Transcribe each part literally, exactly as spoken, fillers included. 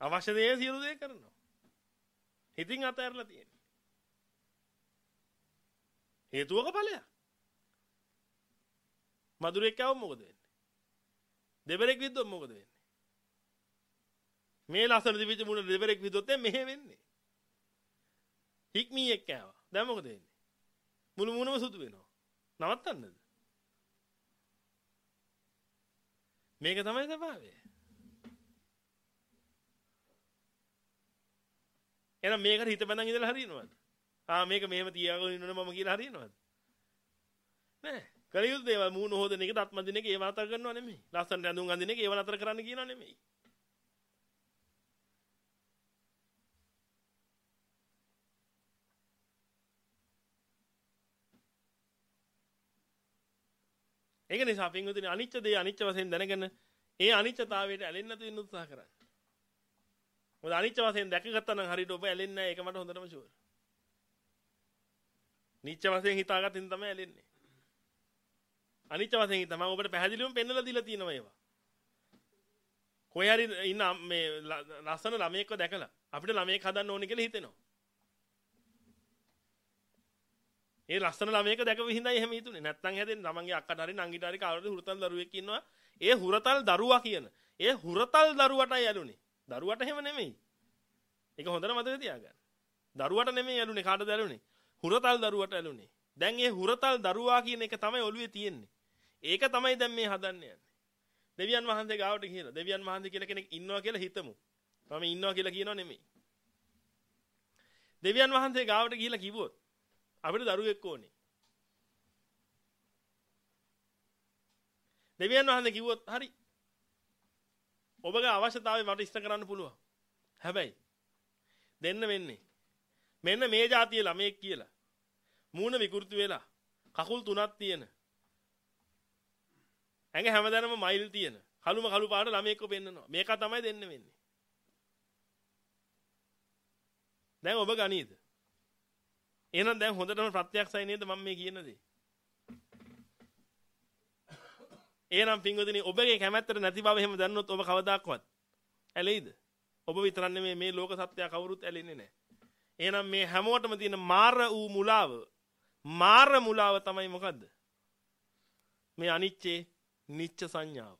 අවශ්‍ය දේ සියලු දේ කරනවා. හිතින් අතහැරලා තියෙන්නේ. හේතුවක ඵලයක්. මధుරෙක් කව මොකද වෙන්නේ? දෙබරෙක් විද්දොත් මොකද වෙන්නේ? මේ ලස්සන දිවිච්ච මුණ දෙබරෙක් විද්දොත් මෙහෙ වෙන්නේ. හික්මීයක් කෑවා. දැන් මොකද වෙන්නේ? මුළු මුණම සුදු වෙනවා. නවත්තන්නද? මේක තමයි ස්වභාවය. එහෙනම් මේකට හිත බඳන් ඉඳලා හරියනවද? ආ මේක මෙහෙම තියාගෙන ඉන්නවනේ මම කියලා හරියනවද? නෑ. කලියුත් දේවල් මූණ හොදන එක, දත් මදින එක ඒව නතර කරනව නෙමෙයි. ලස්සන ඇඳුම් අඳින එක ඒව නතර කරන්න කියනව නෙමෙයි. ඒක නිසා පින්වතුනි අනිච්ච දේ අනිච්ච වශයෙන් දැනගෙන ඒ අනිච්චතාවයට ඇලෙන්නේ නැතුව ඉන්න උත්සාහ කරන්න. මොකද අනිච්ච වශයෙන් දැකගත්තා නම් හරියට ඔබ ඇලෙන්නේ නැහැ. ඒක මට හොඳටම ෂුවර්. නිච්ච වශයෙන් හිතාගත්තින් තමයි ඇලෙන්නේ. අනිච්ච වශයෙන් හිතා මම ඔබට පැහැදිලිවම පෙන්නලා දීලා තියෙනවා ඒවා. කොහේ හරි ඉන්න මේ ලස්සන ළමයෙක්ව දැකලා අපිට ළමයෙක් හදන්න ඕනේ කියලා හිතෙනවා. ඒ ලස්සන ළමයෙක් දැකපු හිඳයි එහෙම හිතුනේ. නැත්තම් හැදෙන්නේ තමන්ගේ අක්කට හරි නංගිට හරි කාටද හුරතල් දරුවෙක් ඉන්නවා. ඒ හුරතල් දරුවා කියන. ඒ හුරතල් දරුවටයි ඇලුනේ. දරුවට එහෙම නෙමෙයි. ඒක හොඳට මතක තියාගන්න. දරුවට නෙමෙයි ඇලුනේ කාටද ඇලුනේ? හුරතල් දරුවට ඇලුනේ. දැන් ඒ හුරතල් දරුවා කියන එක තමයි ඔළුවේ තියෙන්නේ. ඒක තමයි දැන් මේ හදන්න යන්නේ. දෙවියන් වහන්සේ ගාවට ගිහලා දෙවියන් වහන්සේ කියලා කෙනෙක් ඉන්නවා කියලා හිතමු. මම ඉන්නවා කියලා කියනව නෙමෙයි. දෙවියන් වහන්සේ ගාවට ගිහලා කිව්වොත් අපිට දරුවෙක් ඕනේ. දෙවියන් වහන්සේ කිව්වොත් හරි. ඔබගේ අවශ්‍යතාවය මට ඉෂ්ට කරන්න පුළුවන්. හැබැයි දෙන්න වෙන්නේ මෙන්න මේ જાතිය ළමයෙක් කියලා. මූණ විකෘති වෙලා කකුල් තුනක් තියෙන. ඇඟ හැමදාම මයිල් තියෙන. කළුම කළු පාට ළමයෙක්ව පෙන්නනවා. මේක තමයි දෙන්න වෙන්නේ. දැන් ඔබ ගනීද? එහෙනම් දැන් හොඳටම ප්‍රත්‍යක්ෂයි නේද මම මේ කියන දේ? එහෙනම් පින්වතුනි ඔබගේ කැමැත්තට නැති බව එහෙම දැනනොත් ඔබ කවදාක්වත් ඇලෙයිද? ඔබ විතරක් නෙමෙයි මේ ලෝක සත්‍යය කවුරුත් ඇලෙන්නේ නැහැ. එහෙනම් මේ හැමෝටම තියෙන මාර වූ මුලාව මාර මුලාව තමයි මොකද්ද? මේ අනිච්චේ නිච්ච සංඥාව.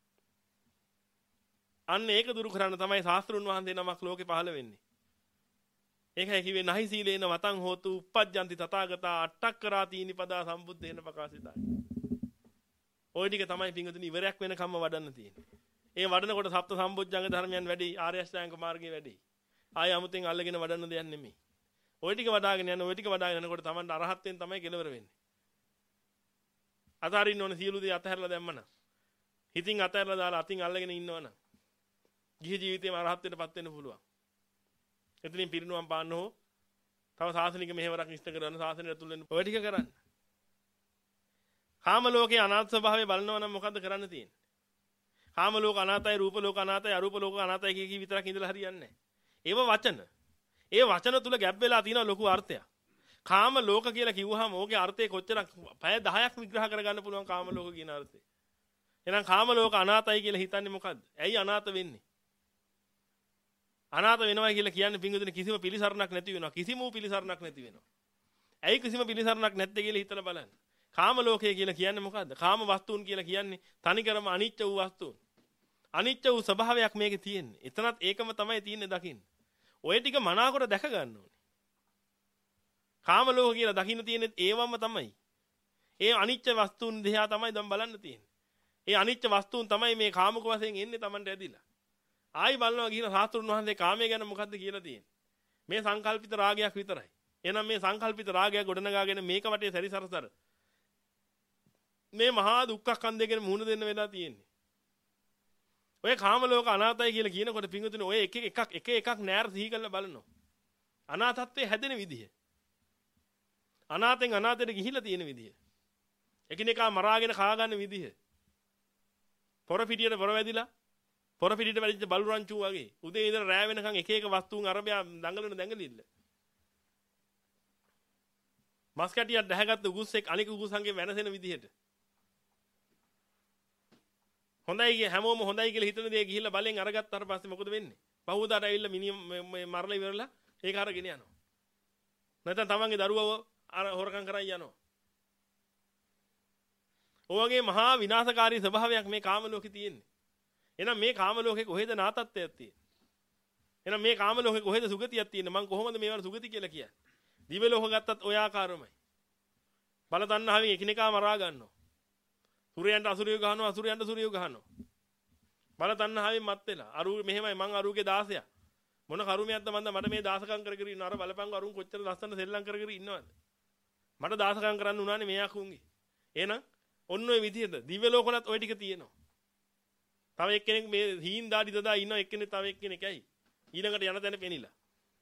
අන්න ඒක දුරු කරන්න තමයි ශාස්ත්‍රුන් වහන්සේ නමක් ලෝකේ පහළ වෙන්නේ. ඒකයි කිව්වේ නහි සීලේන වතං හෝතු uppajjanti තථාගතා අට්ඨක්කරාතීනි පදා සම්බුද්දේන ප්‍රකාශිතයි. ওই ටික තමයි පිංගුතුනි ඉවරයක් වෙනකම්ම වඩන්න තියෙන්නේ. ඒ වඩනකොට සප්ත සම්බුද්ධංග ධර්මයන් වැඩි ආර්ය අෂ්ටාංග මාර්ගයේ වැඩි. ආය 아무තෙන් අල්ලගෙන වඩන්න දෙයක් නෙමෙයි. ওই ටික වඩාගෙන යන ওই ටික වඩාගෙන යනකොට තමයි අරහත්යෙන් තමයි කෙලවර වෙන්නේ. අතාරින්න ඕනේ සියලු දේ අතහැරලා දැම්මනම්. හිතින් අතහැරලා දාලා අතින් අල්ලගෙන ඉන්නවනම් ගිහි ජීවිතේම අරහත්ත්වයටපත් වෙන්න පුළුවන්. එතනින් පිරිනුවම් පාන්න හෝ තව සාසනික මෙහෙවරක් ඉෂ්ට කරන සාසනය ඇතුළෙන් ඔය ටික කරන්න. කාම ලෝකේ අනාත්ම ස්වභාවය බලනවා නම් මොකද්ද කරන්න තියෙන්නේ? කාම ලෝක අනාතයි, රූප ලෝක අනාතයි, අරූප ලෝක අනාතයි කිය කී විතරක් ඉඳලා හරියන්නේ නැහැ. ඒව වචන. ඒ වචන තුල ගැප් වෙලා තියෙන ලොකු අර්ථයක්. කාම ලෝක කියලා කිව්වහම ඕකේ අර්ථය කොච්චරක් පැය දහයක් විග්‍රහ කරගන්න පුළුවන් කාම ලෝක කියන අර්ථය. එහෙනම් කාම ලෝක අනාතයි කියලා හිතන්නේ මොකද්ද? ඇයි අනාත වෙන්නේ? අනාත වෙනවා කියලා කියන්නේ පිංගුතුනි කිසිම පිළිසරණක් නැති වෙනවා. කිසිම පිළිසරණක් නැති වෙනවා. ඇයි කිසිම පිළිසරණක් නැත්තේ කියලා හිතලා බලන්න. කාම ලෝකය කියලා කියන්නේ මොකද්ද? කාම වස්තුන් කියලා කියන්නේ තනිකරම අනිච්ච වූ වස්තුන්. අනිච්ච වූ ස්වභාවයක් මේකේ තියෙන්නේ. එතනත් ඒකම තමයි තියෙන්නේ දකින්න. ඔය ටික මනාකොට දැක ගන්න ඕනේ. කාම ලෝක කියලා දකින්න තියෙන්නේ ඒවම තමයි. ඒ අනිච්ච වස්තුන් දිහා තමයි දැන් බලන්න තියෙන්නේ. ඒ අනිච්ච වස්තුන් තමයි මේ කාමක වශයෙන් එන්නේ Tamanට ඇදිලා. ආයි බලනවා කියන සාස්ත්‍රුන් වහන්සේ කාමයේ ගැන මොකද්ද කියලා තියෙන්නේ. මේ සංකල්පිත රාගයක් විතරයි. එහෙනම් මේ සංකල්පිත රාගය ගොඩනගාගෙන මේක වටේ සැරිසරසර මේ මහා දුක්ඛ ස්කන්ධය ගැන මුහුණ දෙන්න වෙලා තියෙන්නේ. ඔය කාම ලෝක අනාතයි කියලා කියනකොට පිංගුතුනේ ඔය එක එකක් එක එකක් නෑර සිහි කරලා බලනවා. අනාතත්වයේ හැදෙන විදිය. අනාතෙන් අනාතයට ගිහිලා තියෙන විදිය. එකිනෙකා මරාගෙන කා ගන්න විදිය. පොර පිටියට පොර වැදිලා පොර පිටියට වැදිච්ච බලු රංචු වගේ උදේ ඉඳලා රෑ වෙනකන් එක එක වස්තුන් අරබයා දඟලන දඟලිල්ල. මස් කැටියක් දැහැගත්තු උගුස්සෙක් අනික උගුස්සන්ගේ වෙනසෙන විදියට. හොඳයි කිය හැමෝම හොඳයි කියලා හිතන දේ ගිහිල්ලා බලෙන් අරගත්තාට පස්සේ මොකද වෙන්නේ? පහුවදාට ඇවිල්ලා මිනිහ මරලා ඉවරලා ඒක අරගෙන යනවා. නැත්නම් තමන්ගේ දරුවව අර හොරකම් කරන් යනවා. ඔයගේ මහා විනාශකාරී ස්වභාවයක් මේ කාම ලෝකේ තියෙන්නේ. එහෙනම් මේ කාම ලෝකේ කොහෙද නාතත්වයක් තියෙන්නේ? එහෙනම් මේ කාම ලෝකේ කොහෙද සුගතියක් තියෙන්නේ? මං කොහොමද මේවට සුගති කියලා කියන්නේ? දිව්‍ය ලෝක ගත්තත් ඔය ආකාරමයි. බල තණ්හාවෙන් එකිනෙකා මරා ගන්නවා. සූර්යයන්ට අසුරියෝ ගහනවා, අසුරයන්ට සූර්යයෝ ගහනවා. බල තණ්හාවෙන් මත් වෙලා. අරු මෙහෙමයි මං අරුගේ දාසයා. මොන කරුමයක්ද මන්ද මට මේ දාසකම් කර කර ඉන්න අර බලපංග අරුන් කොච්චර ලස්සන සෙල්ලම් කර කර ඉන්නවද? මට දාසකම් කරන්න උනානේ මේ අකුන්ගේ. එහෙනම් ඔන්න ඔය විදිහට දිව්‍ය ලෝකවලත් ඔය ටික තියෙනවා. තව එක්කෙනෙක් මේ හීන් දාඩි දදා ඉන්නවා එක්කෙනෙක් තව එක්කෙනෙක් ඇයි? ඊළඟට යන තැන පෙනිලා.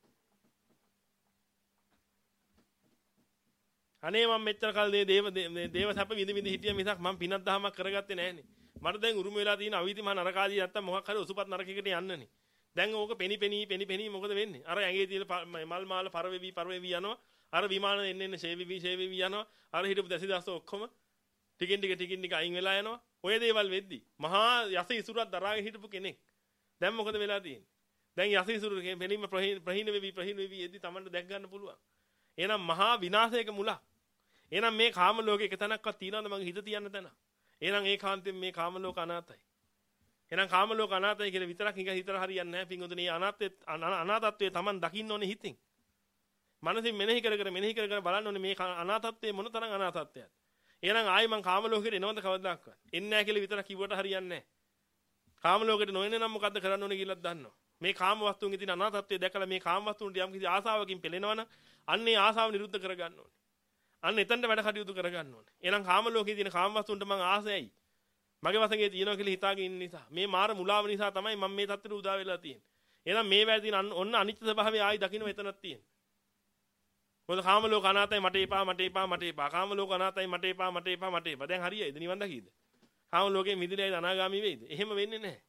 අනේ මම මෙච්චර කල් මේ දේව දේව සැප විඳ විඳ හිටිය මිසක් මම පිනක් දහමක් කරගත්තේ නැහනේ. මට දැන් උරුම වෙලා තියෙන අවීති මහ නරකාදී නැත්තම් මොකක් හරි ඔසුපත් නරකයකට යන්නනේ. දැන් ඕක පෙනි පෙනි පෙනි පෙනි මොකද වෙන්නේ? අර ඇඟේ තියෙන මල් මාල පරවෙවි පරවෙවි යනවා. අර විමාන එන්න එන්න ෂේවිවි ෂේවිවි යනවා. අර හිටපු දැසිදාස ඔක්කොම ටිකින් ටික ටිකින් ටික අයින් වෙලා යනවා. ඔය දේවල් වෙද්දි මහා යස ඉසුරක් දරාගෙන හිටපු කෙනෙක්. දැන් මොකද වෙලා තියෙන්නේ? දැන් යස ඉසුරකෙන් පෙනීම ප්‍රහීන වෙවි ප්‍රහීන වෙවි එද්දි Tamanට දැක් ගන්න පුළුවන්. එහෙනම් මහා විනාශයක මුල. එහෙනම් මේ කාම ලෝකේ එක තැනක්වත් තියනවද මගේ හිත තියන්න තැන? එහෙනම් ඒකාන්තයෙන් මේ කාම ලෝක අනාතයි. එහෙනම් කාම ලෝක අනාතයි කියලා විතරක් නිකන් හිතලා හරියන්නේ නැහැ පින්වතුනි. මේ අනාත්මයේ අනාතත්වයේ Taman දකින්න ඕනේ හිතින්. මනසින් මෙනෙහි කර කර මෙනෙහි කර කර බලන්න ඕනේ මේ අනාතත්වයේ මොන තරම් අනාතත්වයක්ද. එහෙනම් ආයි මං කාම ලෝකෙට එනවද කවදාවත්? එන්නේ නැහැ කියලා විතරක් කිව්වට හරියන්නේ නැහැ. කාම ලෝකෙට නොඑන්නේ නම් මොකද්ද කරන්න ඕනේ කියලාත් දන්නවා. මේ කාම වස්තුන්ගේ තියෙන අනාතත්වය දැකලා මේ කාම වස්තුන්ට යම් කිසි ආසාවකින් පෙළෙනවනම් අන්නේ ආසාව නිරුද්ධ කරගන්න ඕනේ. අන්න එතනට වැඩ කටයුතු කරගන්න ඕනේ. එහෙනම් කාම ලෝකයේ තියෙන කාම වස්තුන්ට මං ආසයයි. මගේ වශයෙන් තියෙනවා කියලා හිතාගෙන ඉන්න නිසා මේ මාර මුලාව නිසා තමයි මම මේ තත්ත්වෙට උදා වෙලා තියෙන්නේ. එහෙනම් මේ වැඩ තියෙන ඔන්න අනිත්‍ය ස්වභාවය ආයි දකින්න එතනක් තියෙනවා. මොකද කාම ලෝක අනාතයි මට එපා මට එපා මට එපා. කාම ලෝක අනාතයි මට එපා මට එපා මට එපා. දැන් හරියයිද නිවන් දකීද? කාම ලෝකයෙන් මිදිලායිද අනාගාමී වෙයිද? එහෙම වෙන්නේ නැහැ.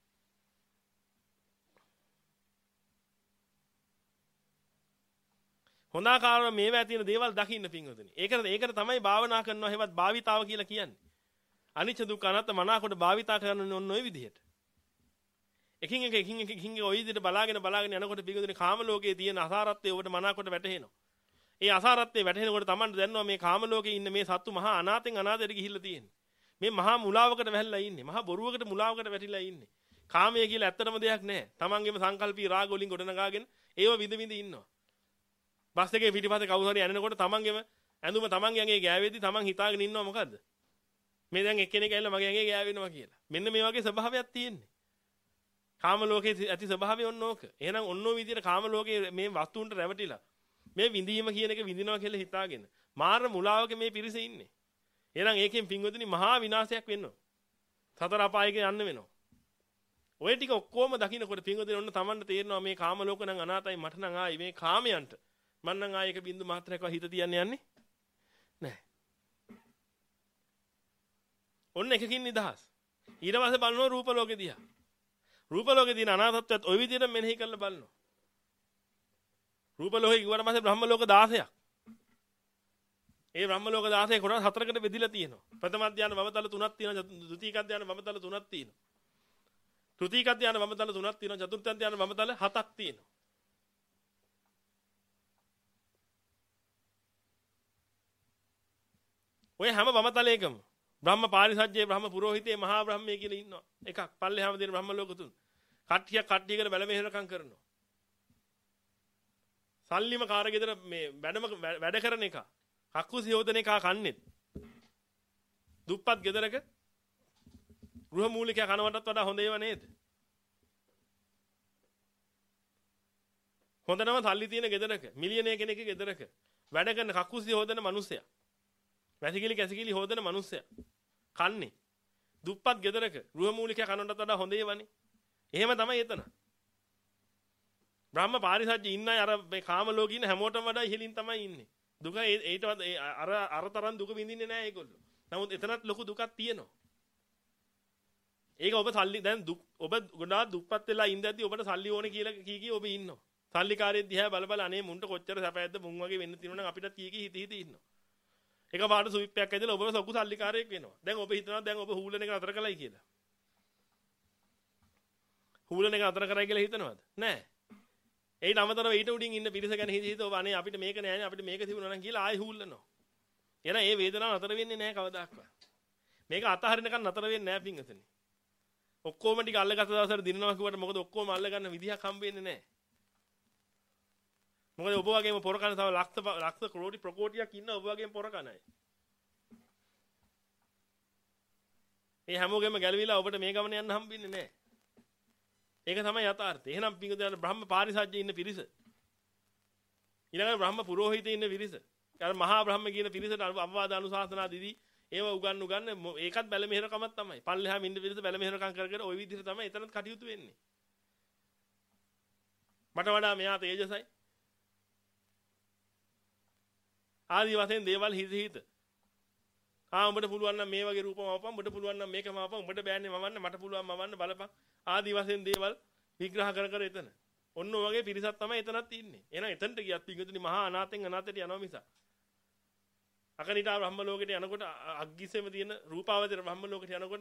හොඳාකාරව මේවා තියෙන දේවල් දකින්න පින්වතුනි. ඒකට ඒකට තමයි භාවනා කරනවා හැවත් භාවිතාව කියලා කියන්නේ. අනිච්ච දුක්ඛ අනාත්ම මනාකොට භාවිතා කරන්න ඕන ඔය විදිහට. එකින් එක එකින් එක එකින් ඔය විදිහට බලාගෙන බලාගෙන යනකොට පින්වතුනි කාම ලෝකයේ තියෙන අසාරත්වය ඔබට මනාකොට වැටහෙනවා. ඒ අසාරත්වය වැටහෙනකොට Tamanට දැනනවා මේ කාම ලෝකයේ ඉන්න මේ සත්තු මහා අනාතෙන් අනාතයට ගිහිල්ලා තියෙන්නේ. මේ මහා මුලාවකට වැහිලා ඉන්නේ. මහා බොරුවකට මුලාවකට වැටිලා ඉන්නේ. කාමය කියලා ඇත්තටම දෙයක් නැහැ. Tamanගේම සංකල්පී රාග වලින් ගොඩනගාගෙන ඒව විඳ විඳ ඉන්නවා. බස් එකේ පිටිපස්සේ කවුරු හරි යනකොට තමන්ගේම ඇඳුම තමන්ගේ ඇඟේ ගෑවෙද්දි තමන් හිතාගෙන ඉන්නවා මොකද්ද? මේ දැන් එක්කෙනෙක් ඇවිල්ලා මගේ ඇඟේ ගෑවෙනවා කියලා. මෙන්න මේ වගේ ස්වභාවයක් තියෙන්නේ. කාම ලෝකයේ ඇති ස්වභාවය ඔන්න ඕක. එහෙනම් ඔන්න ඔය විදිහට කාම ලෝකයේ මේ වස්තුන්ට රැවටිලා මේ විඳීම කියන එක විඳිනවා කියලා හිතාගෙන මාර මුලාවක මේ පිරිස ඉන්නේ. එහෙනම් ඒකෙන් පින්වතුනි මහා විනාශයක් වෙනවා. සතර අපායක යන්න වෙනවා. ඔය ටික ඔක්කොම දකින්නකොට පින්වතුනි ඔන්න තමන්ට තේරෙනවා මේ කාම ලෝක නම් අනාතයි මට නම් ආයි මේ කාමයන්ට මම නම් ආයෙක බින්දු මාත්‍රයක්ව හිත තියන්න යන්නේ නැහැ. ඔන්න එකකින් නිදහස්. ඊට පස්සේ බලනවා රූප ලෝකෙ දිහා. රූප ලෝකෙ දින අනාත්මත්වයත් ওই විදිහට මෙනෙහි කරලා බලනවා. රූප ලෝකෙ කිව්වට පස්සේ බ්‍රහ්ම ලෝක දාසයක්. ඒ බ්‍රහ්ම ලෝක දාසය කොටස් හතරකට බෙදිලා තියෙනවා. ප්‍රථම අධ්‍යාන වමතල තුනක් තියෙනවා. ද්විතීක අධ්‍යාන වමතල තුනක් තියෙනවා. තෘතීක අධ්‍යාන වමතල තුනක් තියෙනවා. චතුර්ථ අධ්‍යාන වමතල හතක් තියෙනවා. ඔය හැම වමතලයකම බ්‍රහ්ම පාරිසජ්ජේ බ්‍රහ්ම පුරෝහිතේ මහා බ්‍රහ්මයේ කියලා ඉන්නවා. එකක් පල්ලෙහාම දෙන බ්‍රහ්ම ලෝක තුන. කට්ටියක් කට්ටියකට බැල මෙහෙරකම් කරනවා. සල්ලිම කාර්යගෙදර මේ වැඩම වැඩ කරන එක. කක්කුසි යෝදන එක කන්නේත්. දුප්පත් ගෙදරක ගෘහ මූලිකයා කනවටත් වඩා හොඳ ඒවා නේද? හොඳනම සල්ලි තියෙන ගෙදරක මිලියනර් කෙනෙක්ගේ ගෙදරක වැඩ කරන කක්කුසි යෝදන මිනිසයා. වැසිකිලි කැසිකිලි හොදන මිනිස්සයා කන්නේ දුප්පත් ගෙදරක ගෘහ මූලිකයා කනටත් වඩා හොඳ ඒවනේ. එහෙම තමයි එතන. බ්‍රහ්ම පාරිසජ්ජ ඉන්න අය අර මේ කාම ලෝකේ ඉන්න හැමෝටම වඩා ඉහළින් තමයි ඉන්නේ. දුක ඒටවත් අර අර තරම් දුක විඳින්නේ නැහැ ඒගොල්ලෝ. නමුත් එතනත් ලොකු දුකක් තියෙනවා. ඒක ඔබ සල්ලි දැන් දුක් ඔබ ගොඩාක් දුප්පත් වෙලා ඉඳද්දි ඔබට සල්ලි ඕනේ කියලා කී කී ඔබ ඉන්නවා. සල්ලිකාරයෙක් දිහා බල බල අනේ මුන්ට කොච්චර සැපයක්ද මුන් වගේ වෙන්න තියෙනවා නම් අපිටත් කී කී හිත හිත ඉන්නවා. එක පාට සුවිප්පයක් ඇදලා ඔබව සොකු සල්ලිකාරයෙක් වෙනවා. දැන් ඔබ හිතනවා දැන් ඔබ හූලන එක නතර කළයි කියලා. හූලන එක අතර කරයි කියලා හිතනවද? නෑ. ඒට අමතරව ඊට උඩින් ඉන්න පිරිස ගැන හිත හිත ඔබ අනේ අපිට මේක නෑනේ අපිට මේක තිබුණා නම් කියලා ආයෙ හූල්ලනවා. එහෙනම් ඒ වේදනාව නතර වෙන්නේ නෑ කවදාවත්. මේක අතහරිනකන් නතර වෙන්නේ නෑ පින්වතුනි. ඔක්කොම ටික අල්ලගත්ත දවසට දිනනවා කිව්වට මොකද ඔක්කොම අල්ල ගන්න විදිහක් හම්බ වෙන්නේ නෑ. මොකද ඔබ වගේම පොර කන තව ලක්ෂ ලක්ෂ කෝටි ප්‍රකෝටියක් ඉන්න ඔබ වගේම පොර කන අය. මේ හැමෝගෙම ගැලවිලා ඔබට මේ ගමන යන්න හම්බෙන්නේ නෑ. ඒක තමයි යථාර්ථය. එහෙනම් පින්වතුනි බ්‍රහ්ම පාරිසජ්ජේ ඉන්න පිරිස. ඊළඟට බ්‍රහ්ම පුරෝහිතේ ඉන්න පිරිස. අර මහා බ්‍රහ්ම කියන පිරිසට අවවාද අනුශාසනා දීදී ඒව උගන්වු ගන්න ඒකත් බැල මෙහෙරකමක් තමයි. පල්ලෙහාම ඉන්න පිරිස බැල මෙහෙරකම් කර කර ওই විදිහට තමයි එතනත් කටයුතු වෙන්නේ. මට වඩා මෙයා තේජසයි. ආදි වශයෙන් දේවල් හිත හිත. ආ උඹට පුළුවන් නම් මේ වගේ රූපම වපන් උඹට පුළුවන් නම් මේකම වපන් උඹට බෑන්නේ මවන්න මට පුළුවන් මවන්න බලපන්. ආදි වශයෙන් දේවල් විග්‍රහ කර කර එතන. ඔන්න ඔය වගේ පිරිසක් තමයි එතනත් ඉන්නේ. එහෙනම් එතනට ගියත් පිටුතුනි මහා අනාතෙන් අනාතයට යනවා මිස. අකනිටා බ්‍රහ්ම ලෝකෙට යනකොට අග්ගිසෙම තියෙන රූපාවචර බ්‍රහ්ම ලෝකෙට යනකොට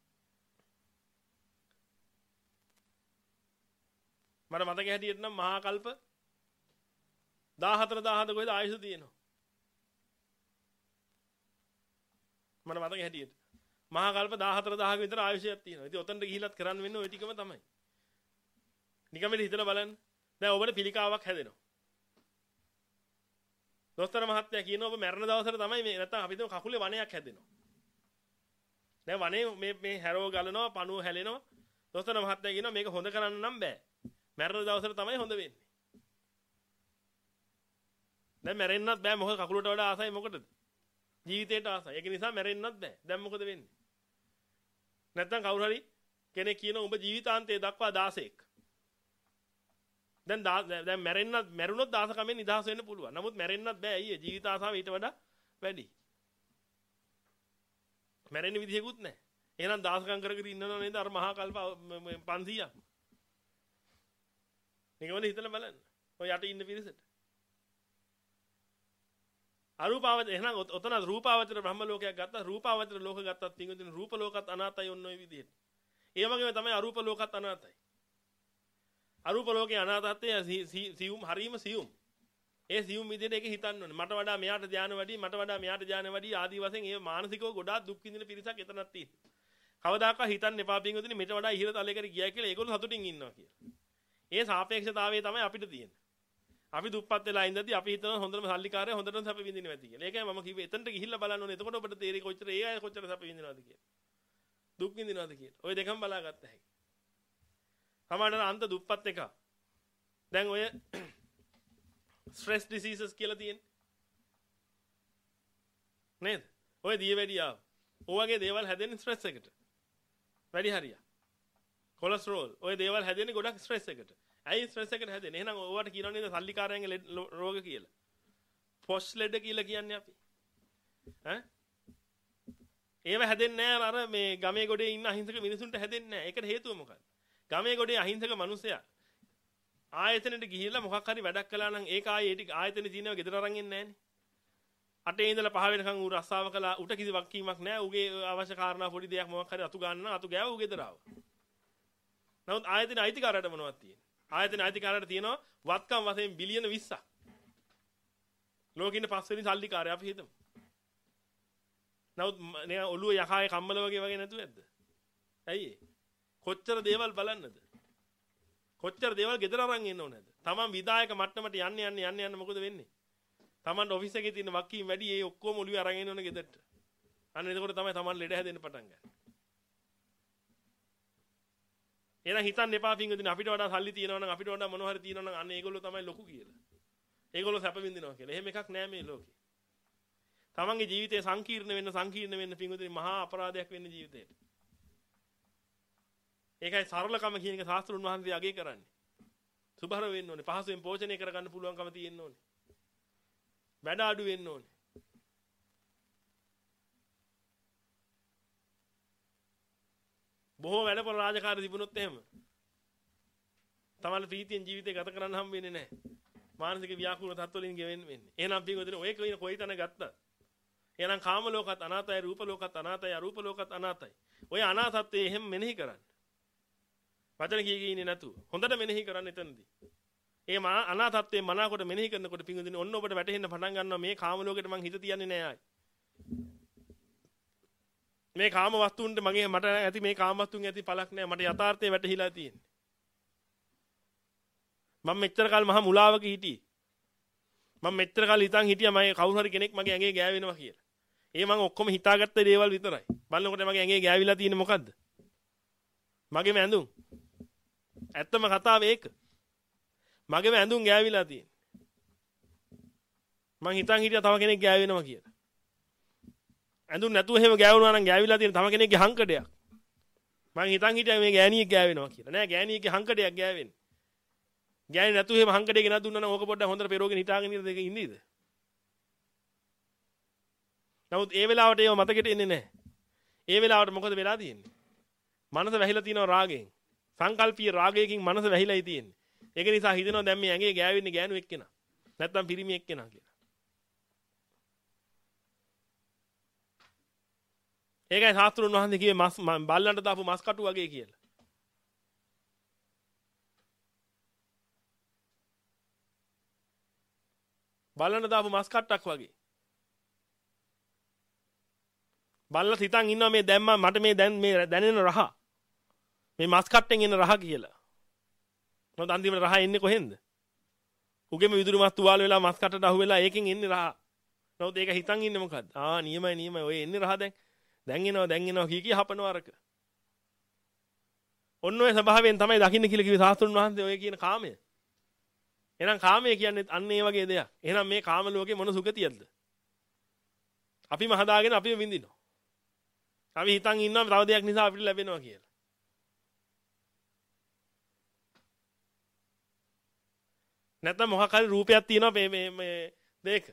මට මතක හැටියට නම් මහා කල්ප දාහතර දාහත කොහෙද ආයුෂ තියෙනවා. මට මතක හැටියට මහා කල්ප දාහතර දහක විතර ආයුෂයක් තියෙනවා. ඉතින් ඔතනට ගිහිලත් කරන්න වෙන්නේ ওই ටිකම තමයි. නිකම්ම හිතලා බලන්න. දැන් ඔබට පිළිකාවක් හැදෙනවා. දොස්තර මහත්තයා කියනවා ඔබ මැරෙන දවසට තමයි මේ නැත්තම් අපි හිතමු කකුලේ වණයක් හැදෙනවා. දැන් වනේ මේ මේ හැරෝ ගලනවා, පණුව හැලෙනවා. දොස්තර මහත්තයා කියනවා මේක හොඳ කරන්න නම් බෑ. මැරෙන දවසට තමයි හොඳ වෙන්නේ. දැන් මැරෙන්නත් බෑ මොකද කකුලට වඩා ආසයි මොකටද? ජීවිතේට ආසයි. ඒක නිසා මැරෙන්නත් බෑ. දැන් මොකද වෙන්නේ? නැත්තම් කවුරු හරි කෙනෙක් කියනවා ඔබ ජීවිතාන්තයේ දක්වා දාසෙක්. දැන් දැන් මැරෙන්නත් මැරුණොත් දාසකමෙන් නිදහස් වෙන්න පුළුවන්. නමුත් මැරෙන්නත් බෑ අයියේ. ජීවිත ආසාව ඊට වඩා වැඩි. මැරෙන්න විදිහකුත් නැහැ. එහෙනම් දාසකම් කර කර ඉන්නව නේද අර මහා කල්ප පන්සීයක්. නිකම්ම හිතලා බලන්න. ඔය යට ඉන්න පිරිසට. අරූපාවචර එහෙනම් ඔතන රූපාවචර බ්‍රහ්ම ලෝකයක් ගත්තා. රූපාවචර ලෝක ගත්තත් පින්වතුනි රූප ලෝකත් අනාතයි ඔන්න ඔය විදිහට. ඒ වගේම තමයි අරූප ලෝකත් අනාතයි. අරූප ලෝකේ අනාතත්වය සියුම් හරීම සියුම්. ඒ සියුම් විදිහට ඒක හිතන්න ඕනේ. මට වඩා මෙයාට ධානය වැඩි, මට වඩා මෙයාට ධානය වැඩි ආදී වශයෙන් ඒ මානසිකව ගොඩාක් දුක් විඳින පිරිසක් එතනක් තියෙනවා. කවදාකවත් හිතන්න එපා පින්වතුනි මෙට වඩා ඉහළ තලයකට ගියා කියලා ඒගොල්ලෝ සතුටින් ඉන්නවා කියලා. ඒ සාපේක්ෂතාවය තමයි අපිට තියෙන්නේ. අපි දුප්පත් වෙලා ඉඳදී අපි හිතන හොඳම සල්ලිකාරය හොඳටම සැප විඳිනවා ඇති කියලා. ඒකයි මම කිව්වේ එතනට ගිහිල්ලා බලන්න ඕනේ. එතකොට ඔබට තේරෙයි කොච්චර ඒ අය කොච්චර සැප විඳිනවද කියලා. දුක් විඳිනවද කියලා. ওই දෙකම බලාගත්ත හැකි. සමහරවිට අන්ත දුප්පත් එක. දැන් ඔය ස්ට්‍රෙස් ඩිසීසස් කියලා තියෙන්නේ. නේද? ඔය දියවැඩියාව. ඔය වගේ දේවල් හැදෙන්නේ ස්ට්‍රෙස් එකට. වැඩි හරියක්. කොලෙස්ටරෝල් ඔය දේවල් හැදෙන්නේ ගොඩක් ස්ට්‍රෙස් එකට. ඇයි ස්ට්‍රෙස් එකට හැදෙන්නේ? එහෙනම් ඔයාට කියනවා නේද සල්ලිකාරයන්ගේ රෝග කියලා. පොස් ලෙඩ කියලා කියන්නේ අපි. ඈ? ඒව හැදෙන්නේ නැහැ අර මේ ගමේ ගොඩේ ඉන්න අහිංසක මිනිසුන්ට හැදෙන්නේ නැහැ. ඒකට හේතුව මොකක්ද? ගමේ ගොඩේ අහිංසක මිනිසයා ආයතනෙට ගිහිල්ලා මොකක් හරි වැඩක් කළා නම් ඒක ආයේ ටික ආයතනේ තියෙනව ගෙදර අරන් එන්නේ නැහනේ. අටේ ඉඳලා පහ වෙනකන් ඌ රස්සාව කළා උට කිසි වක්කීමක් නැහැ. ඌගේ අවශ්‍ය කාරණා පොඩි දෙයක් මොකක් හරි අතු ගන්න අතු ගෑව ඌ ගෙදර ආවා. නමුත් ආයතනේ අයිතිකාරයට මොනවද තියෙන්නේ? ආයතනේ අයිතිකාරයට තියෙනවා වත්කම් වශයෙන් බිලියන විස්සක්. ලෝකෙින් පස්වෙනි සල්ලිකාරය අපි හිතමු. නමුත් නේ ඔළුව යකායේ කම්මල වගේ වගේ නැතුව ඇද්ද? ඇයි ඒ? කොච්චර දේවල් බලන්නද? කොච්චර දේවල් ගෙදර අරන් එන්න ඕනේද? Taman විදායක මට්ටමට යන්න යන්න යන්න යන්න මොකද වෙන්නේ? Taman ඔෆිස් එකේ තියෙන වක්කීම් වැඩි ඒ ඔක්කොම ඔළුවේ අරන් එන්න ඕනේ ගෙදරට. අන්න එතකොට තමයි Taman ලෙඩ හැදෙන්න පටන් ගන්නේ. එහෙනම් හිතන්න එපා පින්වදින අපිට වඩා සල්ලි තියෙනවා නම් අපිට වඩා මොනවා හරි තියෙනවා නම් අන්න ඒගොල්ලෝ තමයි ලොකු කියලා. ඒගොල්ලෝ සැප විඳිනවා කියලා. එහෙම එකක් නෑ මේ ලෝකේ. Tamanගේ ජීවිතේ සංකීර්ණ වෙන්න සංකීර්ණ වෙන්න පින්වදින මහා අපරාධයක් වෙන්නේ ජීවිතේට. ඒකයි සරලකම කියන එක ශාස්ත්‍රුන් වහන්සේ අගය කරන්නේ. සුභර වෙන්න ඕනේ. පහසුවෙන් පෝෂණය කරගන්න පුළුවන්කම තියෙන්න ඕනේ. වැඩ අඩු වෙන්න ඕනේ. බොහෝ වැඩපොළ රාජකාරී තිබුණොත් එහෙම තමයි ප්‍රීතියෙන් ජීවිතය ගත කරන්න හම් වෙන්නේ නැහැ. මානසික ව්‍යාකූල තත්ත්වවලින් ගෙවෙන්න වෙන්නේ. එහෙනම් පින්වදින ඔය කියන කොයි තැන ගත්තත් එහෙනම් කාම ලෝකත් අනාතයි, රූප ලෝකත් අනාතයි, අරූප ලෝකත් අනාතයි. ඔය අනාතත්වයේ එහෙම මෙනෙහි කරන්න. වචන කී කී ඉන්නේ නැතුව. හොඳට මෙනෙහි කරන්න එතනදී. ඒ අනාතත්වයේ මනාකොට මෙනෙහි කරනකොට පිංගුදින ඔන්න ඔබට වැටහෙන්න පටන් ගන්නවා මේ කාම ලෝකෙට මං හිත තියන්නේ නෑ ආයි. මේ කාම වස්තුන්ට මගේ මට ඇති මේ කාම වස්තුන් ඇති පළක් නෑ මට යථාර්ථය වැටහිලා තියෙන්නේ. මම මෙච්චර කාල මහා මුලාවක හිටියේ. මම මෙච්චර කාල හිතන් හිටියා මගේ කවුරු හරි කෙනෙක් මගේ ඇඟේ ගෑවෙනවා කියලා. ඒ මං ඔක්කොම හිතාගත්ත දේවල් විතරයි. බලනකොට මගේ ඇඟේ ගෑවිලා තියෙන්නේ මොකද්ද? මගේම ඇඳුම්. ඇත්තම කතාව ඒක. මගේම ඇඳුම් ගෑවිලා තියෙන්නේ. මං හිතන් හිටියා තව කෙනෙක් ගෑවෙනවා කියලා. ඇඳුම් නැතුව එහෙම ගෑවුනා නම් ගෑවිලා තියෙන තව කෙනෙක්ගේ හංකඩයක්. මං හිතන් හිටියා මේ ගෑණියෙක් ගෑවෙනවා කියලා. නෑ ගෑණියෙක්ගේ හංකඩයක් ගෑවෙන්නේ. ගෑණි නැතුව එහෙම හංකඩේ ගෙනත් දුන්නා නම් ඕක පොඩ්ඩක් හොඳට පෙරෝගෙන හිටාගෙන ඉඳ දෙක ඉන්නේද? නමුත් ඒ වෙලාවට ඒව මතකෙට එන්නේ නැහැ. ඒ වෙලාවට මොකද වෙලා තියෙන්නේ? මනස වැහිලා තියෙනවා රාගයෙන්. සංකල්පීය රාගයකින් මනස වැහිලායි තියෙන්නේ. ඒක නිසා හිතෙනවා දැන් මේ ඇඟේ ගෑවෙන්නේ ගෑනු එක්කෙනා. නැත්තම් පිරිමි එක්කෙනා කියලා. ඒකයි ශාස්ත්‍රුන් වහන්සේ කිව්වේ මස් බල්ලන්ට දාපු මස් කටු වගේ කියලා. බල්ලන්ට දාපු මස් කට්ටක් වගේ. බල්ලා හිතන් ඉන්නවා මේ දැන් මට මේ දැන් මේ දැනෙන රහ. මේ මස් කට්ටෙන් එන රහ කියලා. මොකද අන්තිමට රහ එන්නේ කොහෙන්ද? උගෙම විදුරු මස් තුවාල වෙලා මස් කටට අහු වෙලා ඒකෙන් එන්නේ රහ. නමුත් ඒක හිතන් ඉන්නේ මොකද්ද? ආ නියමයි නියමයි ඔය එන්නේ රහ දැන්. දැන් එනවා දැන් එනවා කී කී හපනවා අරක. ඔන්න ඔය ස්වභාවයෙන් තමයි දකින්න කියලා කිව්වේ ශාස්ත්‍රුන් වහන්සේ ඔය කියන කාමය. එහෙනම් කාමය කියන්නේ අන්න ඒ වගේ දෙයක්. එහෙනම් මේ කාම ලෝකේ මොන සුගතියක්ද? අපිම හදාගෙන අපිම විඳිනවා. අපි හිතන් ඉන්නවා තව දෙයක් නිසා අපිට ලැබෙනවා කියලා. නැත්නම් මොකක් හරි රූපයක් තියෙනවා මේ මේ මේ දෙක.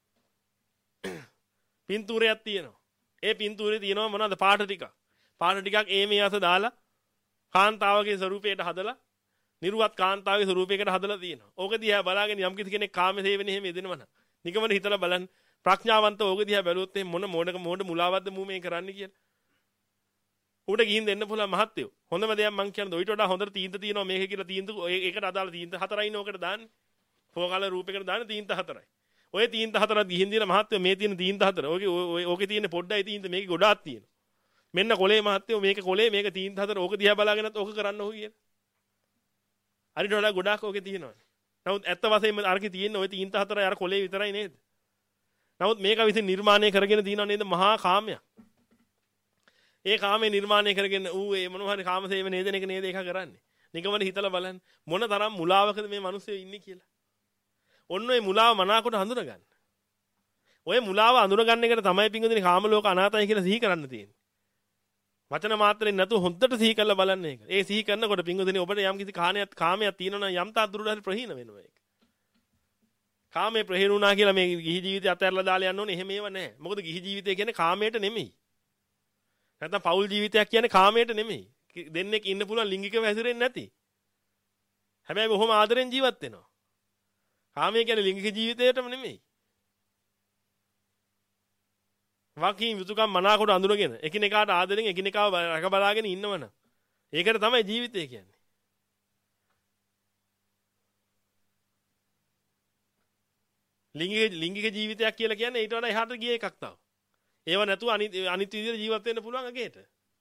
පින්තූරයක් තියෙනවා. ඒ පින්තූරේ තියෙනවා මොනවද පාට ටිකක්. පාට ටිකක් ඒ මේ අත දාලා කාන්තාවගේ ස්වරූපයට හදලා නිර්වත් කාන්තාවගේ ස්වරූපයකට හදලා තියෙනවා. ඕක දිහා බලාගෙන යම් කිසි කෙනෙක් කාම සේවනේ එහෙම යෙදෙනවා නම් නිකමන හිතලා බලන්න ප්‍රඥාවන්ත ඕක දිහා බැලුවොත් එහෙම මොන මොඩක මොඩ මුලාවක්ද මූ මේ කරන්නේ කියලා. උඩ ගිහින් දෙන්න පුළුවන් මහත්තයෝ. හොඳම දෙයක් මං කියන්නේ ඔයිට වඩා හොඳට තීන්ත තියෙනවා මේක කියලා තීන්ත ඒකට අදාළ තීන්ත හතරයි නෝකට දාන්නේ. ෆෝකල රූපයකට දාන්නේ තීන්ත හතරයි. ඔය තීන්ත හතරක් ගිහින් දින මහත්තයෝ මේ තියෙන තීන්ත හතර. ඔගේ ඕකේ තියෙන පොඩ්ඩයි තීන්ත මේකේ ගොඩාක් තියෙනවා. මෙන්න කොලේ මහත්තයෝ මේක කොලේ මේක තීන්ත හතර ඕක දිහා බලාගෙනත් ඕක කරන්න ඕක කියලා. හරිට වඩා ගොඩාක් ඕකේ තියෙනවා. නමුත් ඇත්ත වශයෙන්ම අරකේ තියෙන ඔය තීන්ත හතරයි අර කොලේ විතරයි නේද? නමුත් මේක විසින් නිර්මාණය කරගෙන තියෙනව නේද මහා කාමයක්. ඒ කාමේ නිර්මාණය කරගෙන ඌ ඒ මොනවා හරි කාම සේවනයේ නේද එක නේද ඒක කරන්නේ. නිකමද හිතලා බලන්න මොන තරම් මුලාවකද මේ මිනිස්සු ඉන්නේ කියලා. ඔන්න ඔය මුලාව මනාකොට හඳුනගන්න. ඔය මුලාව අඳුනගන්න එකට තමයි පිංගුදිනේ කාම ලෝක අනාතයි කියලා සිහි කරන්න තියෙන්නේ. වචන මාත්‍රෙන් නැතුව හොඳට සිහි කරලා බලන්න ඒක. ඒ සිහි කරනකොට පිංගුදිනේ ඔබට යම් කිසි කාණයක් කාමයක් තියෙනවා නම් යම් තා දුරට හරි ප්‍රහීන වෙනවා ඒක. කාමේ ප්‍රහීන වුණා කියලා මේ ගිහි ජීවිතය අතහැරලා දාලා යන්න ඕනේ එහෙම ඒව නැහැ. මොකද ගිහි ජීවිතය කියන්නේ කාමයට නෙමෙයි. නැත්නම් පෞල් ජීවිතයක් කියන්නේ කාමයට නෙමෙයි. දෙන්නෙක් ඉන්න පුළුවන් ලිංගිකව හැසිරෙන්නේ නැති. හැබැයි බොහොම ආදරෙන් ජීවත් වෙනවා. කාමය කියන්නේ ලිංගික ජීවිතයටම නෙමෙයි. වාකී යුතුයකම් මනාකොට අඳුනගෙන එකිනෙකාට ආදරෙන් එකිනෙකාව රැක බලාගෙන ඉන්නවනම් ඒකට තමයි ජීවිතය කියන්නේ. ලිංගික ලිංගික ජීවිතයක් කියලා කියන්නේ ඊට වඩා එහාට ගිය එකක් තව. ඒව නැතුව අනිත් අනිත් විදිහට ජීවත් වෙන්න පුළුවන් අගේට.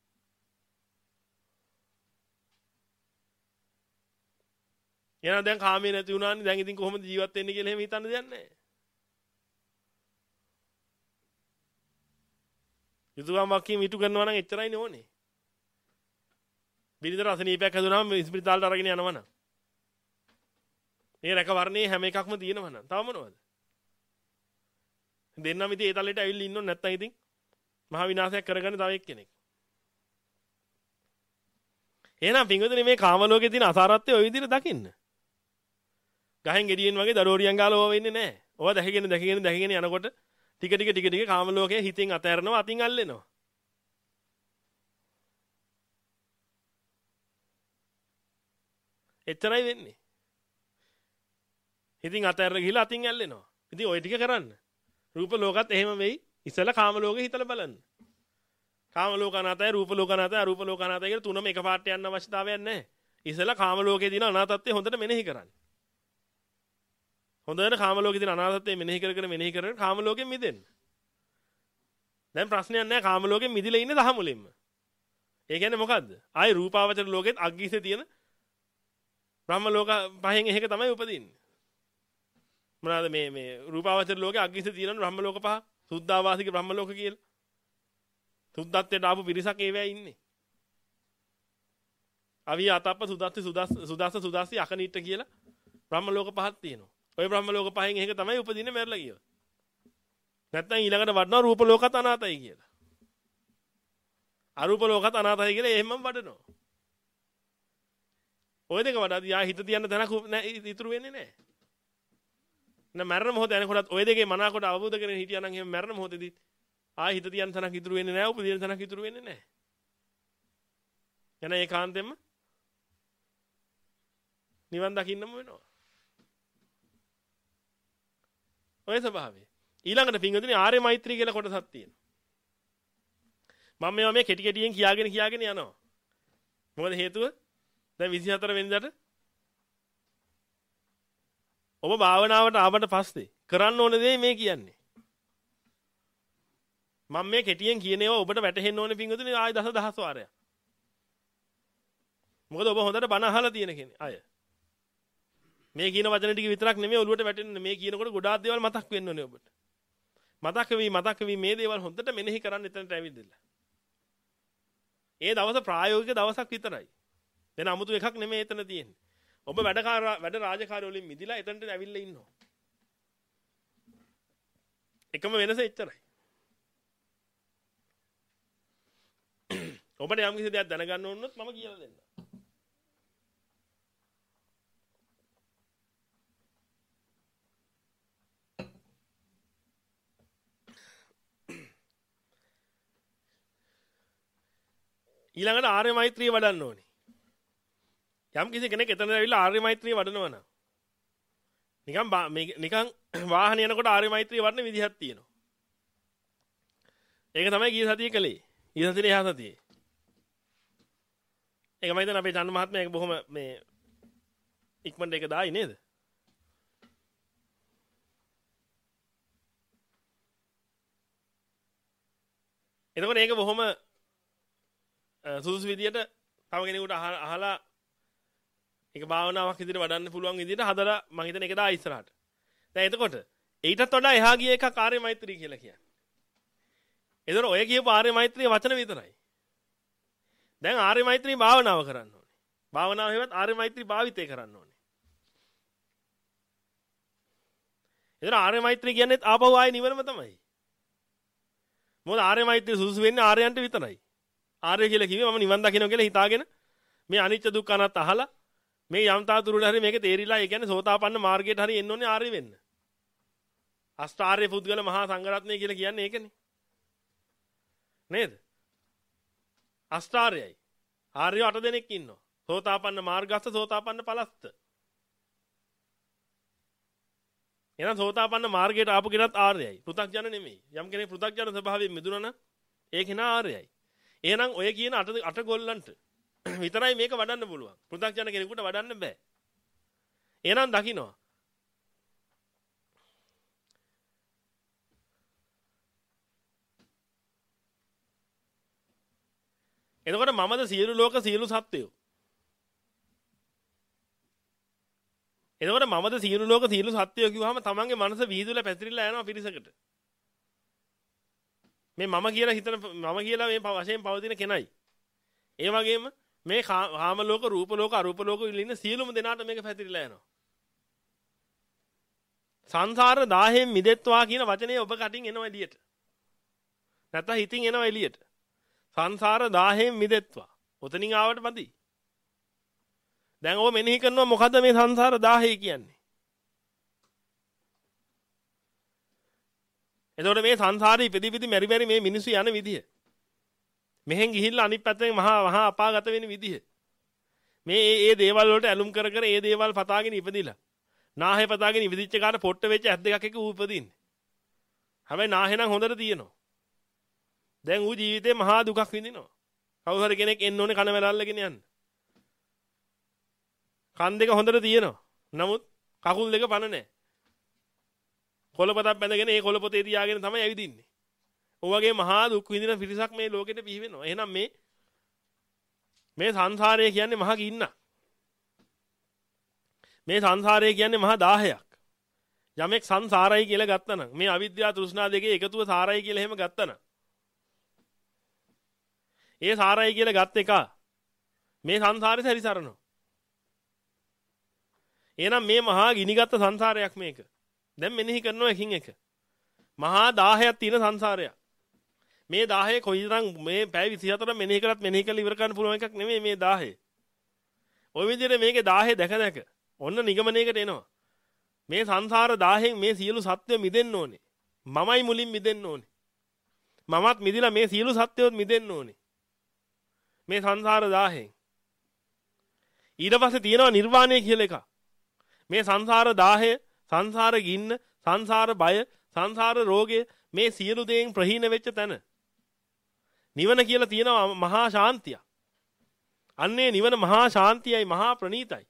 එහෙනම් දැන් කාමයේ නැති වුණානේ දැන් ඉතින් කොහොමද ජීවත් වෙන්නේ කියලා එහෙම හිතන්න දෙයක් නැහැ. යුතුයකම් වක්කීම් ඉටු කරනවා නම් එච්චරයිනේ ඕනේ. බිරිඳ රසනීපයක් හැදුනම ඉස්පිරිතාලට අරගෙන යනවා නම්. මේ රැකවරණේ හැම එකක්ම තියෙනවා නම්. තව මොනවද? දෙන්නම ඉතින් ඒ තලෙට ඇවිල්ලා ඉන්නව නැත්තම් ඉතින් මහ විනාශයක් කරගන්න තව එක්කෙනෙක්. එහෙනම් පින්වතුනි මේ කාම ලෝකේ තියෙන අසාරත්වය ওই විදිහට දකින්න. ගහෙන් ගෙඩියෙන් වගේ දරෝරියන් ගාලා ඕවා වෙන්නේ නැහැ. ඕවා දැකගෙන දැකගෙන දැකගෙන යනකොට ටික ටික ටික ටික කාම ලෝකයේ හිතින් අතහැරනවා අතින් අල්ලෙනවා. එච්චරයි වෙන්නේ. හිතින් අතහැරලා ගිහලා අතින් ඇල්ලෙනවා. ඉතින් ওই ටික කරන්න. රූප ලෝකත් එහෙම වෙයි. ඉස්සෙල්ලා කාම ලෝකේ හිතලා බලන්න. කාම ලෝක අනාතයි, රූප ලෝක අනාතයි, අරූප ලෝක අනාතයි කියලා තුනම එකපාරට යන්න අවශ්‍යතාවයක් නැහැ. ඉස්සෙල්ලා කාම ලෝකයේ තියෙන අනාත්මත්වය හොඳට මෙනෙහි කරන්න. හොඳට කාම ලෝකයේ තියෙන අනාත්මත්වය මෙනෙහි කර කර මෙනෙහි කර කර කාම ලෝකයෙන් මිදෙන්න. දැන් ප්‍රශ්නයක් නැහැ කාම ලෝකයෙන් මිදිලා ඉන්නේ දහ මුලින්ම. ඒ කියන්නේ මොකද්ද? ආයි රූපාවචර ලෝකෙත් අග්ගිසේ තියෙන බ්‍රහ්ම ලෝක පහෙන් එකක තමයි උපදින්නේ. මොනවාද මේ මේ රූපාවචර ලෝකේ අග්ගිසේ තියෙන බ්‍රහ්ම ලෝක පහ සුද්ධාවාසික බ්‍රහ්ම ලෝක කියලා. සුද්ධත්වයට ආපු පිරිසක් ඒවැය ඉන්නේ. අවිය අතප්ප සුදස්ති සුදස් සුදස්ස සුදස්සි අකනිට්ට කියලා බ්‍රහ්ම ලෝක පහක් තියෙනවා. ওই බ්‍රහ්ම ලෝක පහෙන් එකක තමයි උපදින්නේ මැරලා ගියෝ. නැත්තම් ඊළඟට වඩනවා රූප ලෝකත් අනාතයි කියලා. අරූප ලෝකත් අනාතයි කියලා එහෙමම වඩනවා. ඔය දෙක වඩාදී ආ හිත තියන්න තැනක් ඉතුරු වෙන්නේ නැහැ. නැ මරණ මොහොත යනකොටත් ඔය දෙකේ මනාකොට අවබෝධ කරගෙන හිටියා නම් එහෙම මරණ මොහොතේදී ආ හිත තියන්න තැනක් ඉතුරු වෙන්නේ නැහැ. උපදින තැනක් ඉතුරු වෙන්නේ නැහැ. එන ඒකාන්තෙම නිවන් දකින්නම වෙනවා. ඔය ස්වභාවය. ඊළඟට පින්වතුනි ආර්ය මෛත්‍රී කියලා කොටසක් තියෙනවා. මම මේවා මේ කෙටි කෙටියෙන් කියාගෙන කියාගෙන යනවා. මොකද හේතුව? දැන් විසිහතර වෙනිදාට ඔබ භාවනාවට ආවට පස්සේ කරන්න ඕන දේ මේ කියන්නේ. මම මේ කෙටියෙන් කියන ඒවා ඔබට වැටහෙන්න ඕනේ පින්වතුනි ආයි දස දහස් වාරයක්. මොකද ඔබ හොඳට බණ අහලා තියෙන කෙනෙක් අය. මේ කියන වචන ටික විතරක් නෙමෙයි ඔළුවට වැටෙන්නේ මේ කියනකොට ගොඩාක් දේවල් මතක් වෙන්න ඕනේ ඔබට. මතක් වෙවි මතක් වෙවි මේ දේවල් හොඳට මෙනෙහි කරන්න එතනට ඇවිල්ලා. ඒ දවස ප්‍රායෝගික දවසක් විතරයි. වෙන 아무තු එකක් නෙමෙයි එතන තියෙන්නේ. ඔබ වැඩ වැඩ රාජකාරී වලින් මිදිලා එතනට ඇවිල්ලා ඉන්නවා. එකම වෙනස එච්චරයි. ඔබට යම් කිසි දෙයක් දැනගන්න ඕන නම් මම කියලා දෙන්නම්. ඊළඟට ආර්ය මෛත්‍රිය වඩන්න ඕනේ. යම් කිසි කෙනෙක් එතන ඇවිල්ලා ආර්ය මෛත්‍රිය වඩනවා නම් නිකන් නිකන් වාහන යනකොට ආර්ය මෛත්‍රිය වඩන විදිහක් තියෙනවා. ඒක තමයි ගිය සතියේ කළේ. ගිය සතියේ එහා සතියේ. ඒක මම හිතන්නේ අපේ චන්න මහත්මයා ඒක බොහොම මේ ඉක්මනට ඒක දායි නේද? එතකොට ඒක බොහොම සුදුසු විදියට තව කෙනෙකුට අහලා ඒක භාවනාවක් විදියට වඩන්න පුළුවන් විදියට හදලා මම හිතන එක දා ඉස්සරහට. දැන් එතකොට ඊටත් වඩා එහා ගිය එකක් ආර්ය මෛත්‍රී කියලා කියන්නේ. ඒතර ඔය කියපු ආර්ය මෛත්‍රී වචන විතරයි. දැන් ආර්ය මෛත්‍රී භාවනාව කරන්න ඕනේ. භාවනාව හේවත් ආර්ය මෛත්‍රී භාවිතය කරන්න ඕනේ. ඒතර ආර්ය මෛත්‍රී කියන්නේ ආපහු ආයේ නිවනම තමයි. මොකද ආර්ය මෛත්‍රී සුදුසු වෙන්නේ ආර්යයන්ට විතරයි. ආර්ය කියලා කිව්වේ මම නිවන් දකින්න කියලා හිතාගෙන මේ අනිත්‍ය දුක්ඛ අනාත්ම අහලා මේ යම්තා තුරුල හරි මේක තේරිලා ඒ කියන්නේ සෝතාපන්න මාර්ගයට හරි එන්න ඕනේ ආර්ය වෙන්න. අෂ්ටාර්ය පුද්ගල මහා සංඝරත්නය කියලා කියන්නේ ඒකනේ. නේද? අෂ්ටාර්යයි. ආර්ය අට දෙනෙක් ඉන්නවා. සෝතාපන්න මාර්ගස්ත සෝතාපන්න ඵලස්ත. එහෙනම් සෝතාපන්න මාර්ගයට ආපු කෙනත් ආර්යයි. පෘථග්ජන නෙමෙයි. යම් කෙනෙක් පෘථග්ජන ස්වභාවයෙන් මිදුණා නම් ඒ කෙනා ආර්යයි. එහෙනම් ඔය කියන අට අට ගොල්ලන්ට විතරයි මේක වඩන්න පුළුවන්. පෘථග්ජන කෙනෙකුට වඩන්න බෑ. එහෙනම් දකින්නවා. එතකොට මමද සියලු ලෝක සියලු සත්වයෝ. එතකොට මමද සියලු ලෝක සියලු සත්වයෝ කිව්වහම තමන්ගේ මනස විහිදුලා පැතිරිලා යනවා පිරිසකට. මේ මම කියලා හිතන මම කියලා මේ වශයෙන් පවතින කෙනයි. ඒ වගේම මේ කාම ලෝක, රූප ලෝක, අරූප ලෝක වල ඉන්න සියලුම දෙනාට මේක පැතිරිලා යනවා. සංසාර දාහයෙන් මිදෙත්වා කියන වචනේ ඔබ කටින් එනවා එළියට. නැත්නම් හිතින් එනවා එළියට. සංසාර දාහයෙන් මිදෙත්වා. ඔතනින් ආවට මදි. දැන් ඔබ මෙනෙහි කරනවා මොකද්ද මේ සංසාර දාහය කියන්නේ? එතකොට මේ සංසාරේ ඉපදි ඉපදි මෙරි මෙරි මේ මිනිස්සු යන විදිය. මෙහෙන් ගිහිල්ලා අනිත් පැත්තෙන් මහා මහා අපාගත වෙන විදිය. මේ ඒ ඒ දේවල් වලට ඇලුම් කර කර ඒ දේවල් පතාගෙන ඉපදිලා. නාහේ පතාගෙන ඉපදිච්ච කාට පොට්ට වෙච්ච ඇස් දෙකක් එක ඌ ඉපදින්නේ. හැබැයි නාහේ නම් හොඳට තියෙනවා. දැන් ඌ ජීවිතේ මහා දුකක් විඳිනවා. කවුරු හරි කෙනෙක් එන්න ඕනේ කන වැලල්ලගෙන යන්න. කන් දෙක හොඳට තියෙනවා. නමුත් කකුල් දෙක පන නැහැ. කොළපතක් බැඳගෙන ඒ කොළපතේ තියාගෙන තමයි ඇවිදින්නේ. ඔයගේ මහා දුක් විඳින පිරිසක් මේ ලෝකෙට බිහි වෙනවා. එහෙනම් මේ මේ සංසාරය කියන්නේ මහා ගින්නක්. මේ සංසාරය කියන්නේ මහා දාහයක්. යමෙක් සංසාරයි කියලා ගත්තනම් මේ අවිද්‍යාව තෘෂ්ණා දෙකේ එකතුව සාරයි කියලා එහෙම ගත්තනම් ඒ සාරයි කියලා ගත් එක මේ සංසාරේ සැරිසරනවා. එහෙනම් මේ මහා ගිනිගත් සංසාරයක් මේක. දැන් මෙනෙහි කරනවා එකින් එක. මහා දාහයක් තියෙන සංසාරයක්. මේ දාහය කොයිතරම් මේ පැය විසි හතර මෙනෙහි කරත් මෙනෙහි කරලා ඉවර කරන්න පුළුවන් එකක් නෙමෙයි මේ දාහය. ওই විදිහට මේකේ දාහය දැක දැක ඔන්න නිගමනයකට එනවා. මේ සංසාර දාහෙන් මේ සියලු සත්‍ය මිදෙන්න ඕනේ. මමයි මුලින් මිදෙන්න ඕනේ. මමත් මිදිලා මේ සියලු සත්‍යොත් මිදෙන්න ඕනේ. මේ සංසාර දාහෙන්. ඊට පස්සේ තියෙනවා නිර්වාණය කියලා එකක්. මේ සංසාර දාහය, සංසාර ගින්න, සංසාර බය, සංසාර රෝගය මේ සියලු දේෙන් ප්‍රහීන වෙච්ච තැන. නිවන කියලා තියෙනවා මහා ශාන්තිය. අන්නේ නිවන මහා ශාන්තියයි මහා ප්‍රණීතයි.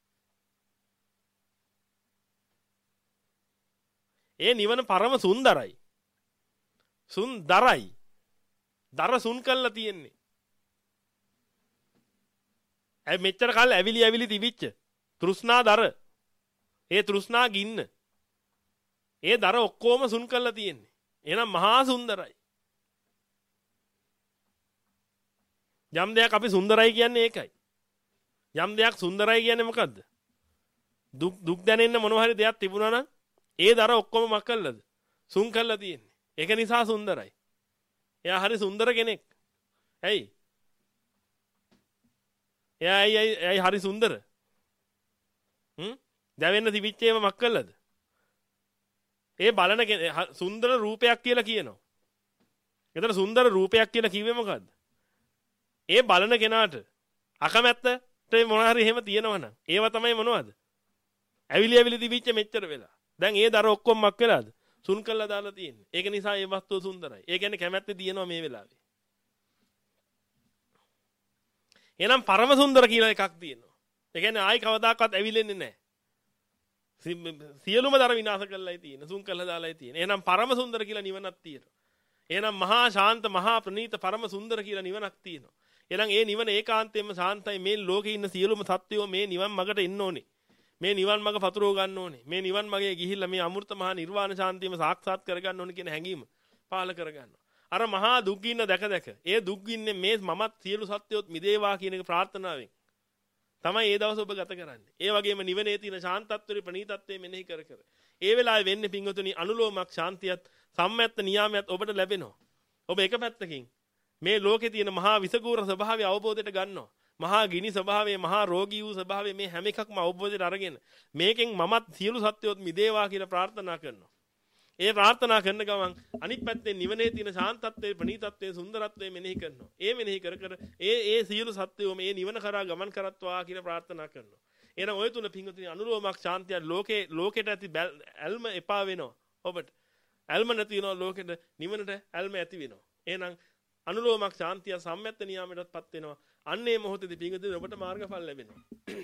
ඒ නිවන පරම සුන්දරයි. සුන්දරයි. දර සුන් කළා තියෙන්නේ. ඇයි මෙච්චර කාල ඇවිලි ඇවිලි තිබිච්ච තෘෂ්ණා දර. ඒ තෘෂ්ණා ගින්න. ඒ දර ඔක්කොම සුන් කළා තියෙන්නේ. එහෙනම් මහා සුන්දරයි. යම් දෙයක් අපි සුන්දරයි කියන්නේ ඒකයි. යම් දෙයක් සුන්දරයි කියන්නේ මොකද්ද? දුක් දුක් දැනෙන්න මොන හරි දෙයක් තිබුණා නම් ඒ දර ඔක්කොම මක් කළාද? සුන් කළා තියෙන්නේ. ඒක නිසා සුන්දරයි. එයා හරි සුන්දර කෙනෙක්. ඇයි? එයා ඇයි ඇයි හරි සුන්දර? හ්ම්? දැවෙන්න තිබිච්ච ඒවා මක් කළාද? ඒ බලන සුන්දර රූපයක් කියලා කියනවා. එතන සුන්දර රූපයක් කියලා කිව්වේ මොකද්ද? ඒ බලන කෙනාට අකමැත්තට මොන හරි එහෙම තියෙනවනම් ඒව තමයි මොනවද? ඇවිලි ඇවිලි තිබිච්ච මෙච්චර වෙලා. දැන් ඒ දර ඔක්කොම මක් වෙලාද? සුන් කළා දාලා තියෙන්නේ. ඒක නිසා ඒ වස්තුව සුන්දරයි. ඒ කියන්නේ කැමැත්තේ තියෙනවා මේ වෙලාවේ. එහෙනම් පරම සුන්දර කියලා එකක් තියෙනවා. ඒ කියන්නේ ආයි කවදාකවත් ඇවිලෙන්නේ නැහැ. සියලුම දර විනාශ කළායි තියෙන්නේ. සුන් කළා දාලායි තියෙන්නේ. එහෙනම් පරම සුන්දර කියලා නිවනක් තියෙනවා. එහෙනම් මහා ශාන්ත මහා ප්‍රණීත පරම සුන්දර කියලා නිවනක් තියෙනවා. එහෙනම් ඒ නිවන ඒකාන්තයෙන්ම ශාන්තයි. මේ ලෝකේ ඉන්න සියලුම සත්වයෝ මේ නිවන් මගට එන්න ඕනේ. මේ නිවන් මඟ පතුරව ගන්න ඕනේ. මේ නිවන් මගේ ගිහිල්ලා මේ අමෘත මහා නිර්වාණ ශාන්තියම සාක්ෂාත් කරගන්න ඕනේ කියන හැඟීම පාල කරගන්නවා. අර මහා දුක්ගින්න දැක දැක ඒ දුක්ගින්නේ මේ මමත් සියලු සත්‍යොත් මිදේවා කියන එක ප්‍රාර්ථනාවෙන් තමයි ඒ දවස් ඔබ ගත කරන්නේ. ඒ වගේම නිවනේ තියෙන ශාන්තත්වයේ ප්‍රණීතත්වයේ මෙනෙහි කර කර. ඒ වෙලාවේ වෙන්නේ පිංගුතුනි අනුලෝමක් ශාන්තියත් සම්මැත්ත නියාමයත් ඔබට ලැබෙනවා. ඔබ එක පැත්තකින් මේ ලෝකේ තියෙන මහා විසකූර ස්වභාවය අවබෝධයට ගන්නවා. මහා ගිනි ස්වභාවයේ මහා රෝගී වූ ස්වභාවයේ මේ හැම එකක්ම අවබෝධයට අරගෙන මේකෙන් මමත් සියලු සත්වයොත් මිදේවා කියලා ප්‍රාර්ථනා කරනවා. ඒ ප්‍රාර්ථනා කරන ගමන් අනිත් පැත්තේ නිවනේ තියෙන ශාන්තත්වයේ ප්‍රණීතත්වයේ සුන්දරත්වයේ මෙනෙහි කරනවා. ඒ මෙනෙහි කර කර ඒ ඒ සියලු සත්වයෝ මේ නිවන කරා ගමන් කරත්වා කියලා ප්‍රාර්ථනා කරනවා. එහෙනම් ඔය තුන පිංගුතුනි අනුලෝමක් ශාන්තිය ලෝකේ ලෝකෙට ඇති ඇල්ම එපා වෙනවා. ඔබට ඇල්ම නැති වෙනවා ලෝකෙට නිවනට ඇල්ම ඇති වෙනවා. එහෙනම් අනුලෝමක් ශාන්තිය සම්මෙත්ත නියාමයටපත් වෙනවා. අන්නේ මොහොතේදී පිංගුතුනි ඔබට මාර්ගඵල ලැබෙනවා.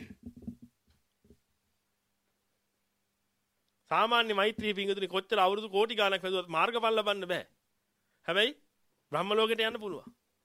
සාමාන්‍ය මෛත්‍රී පිංගුතුනි කොච්චර අවුරුදු කෝටි ගාණක් වැදුවත් මාර්ගඵල ලබන්න බෑ. හැබැයි බ්‍රහ්ම ලෝකෙට යන්න පුළුවන්.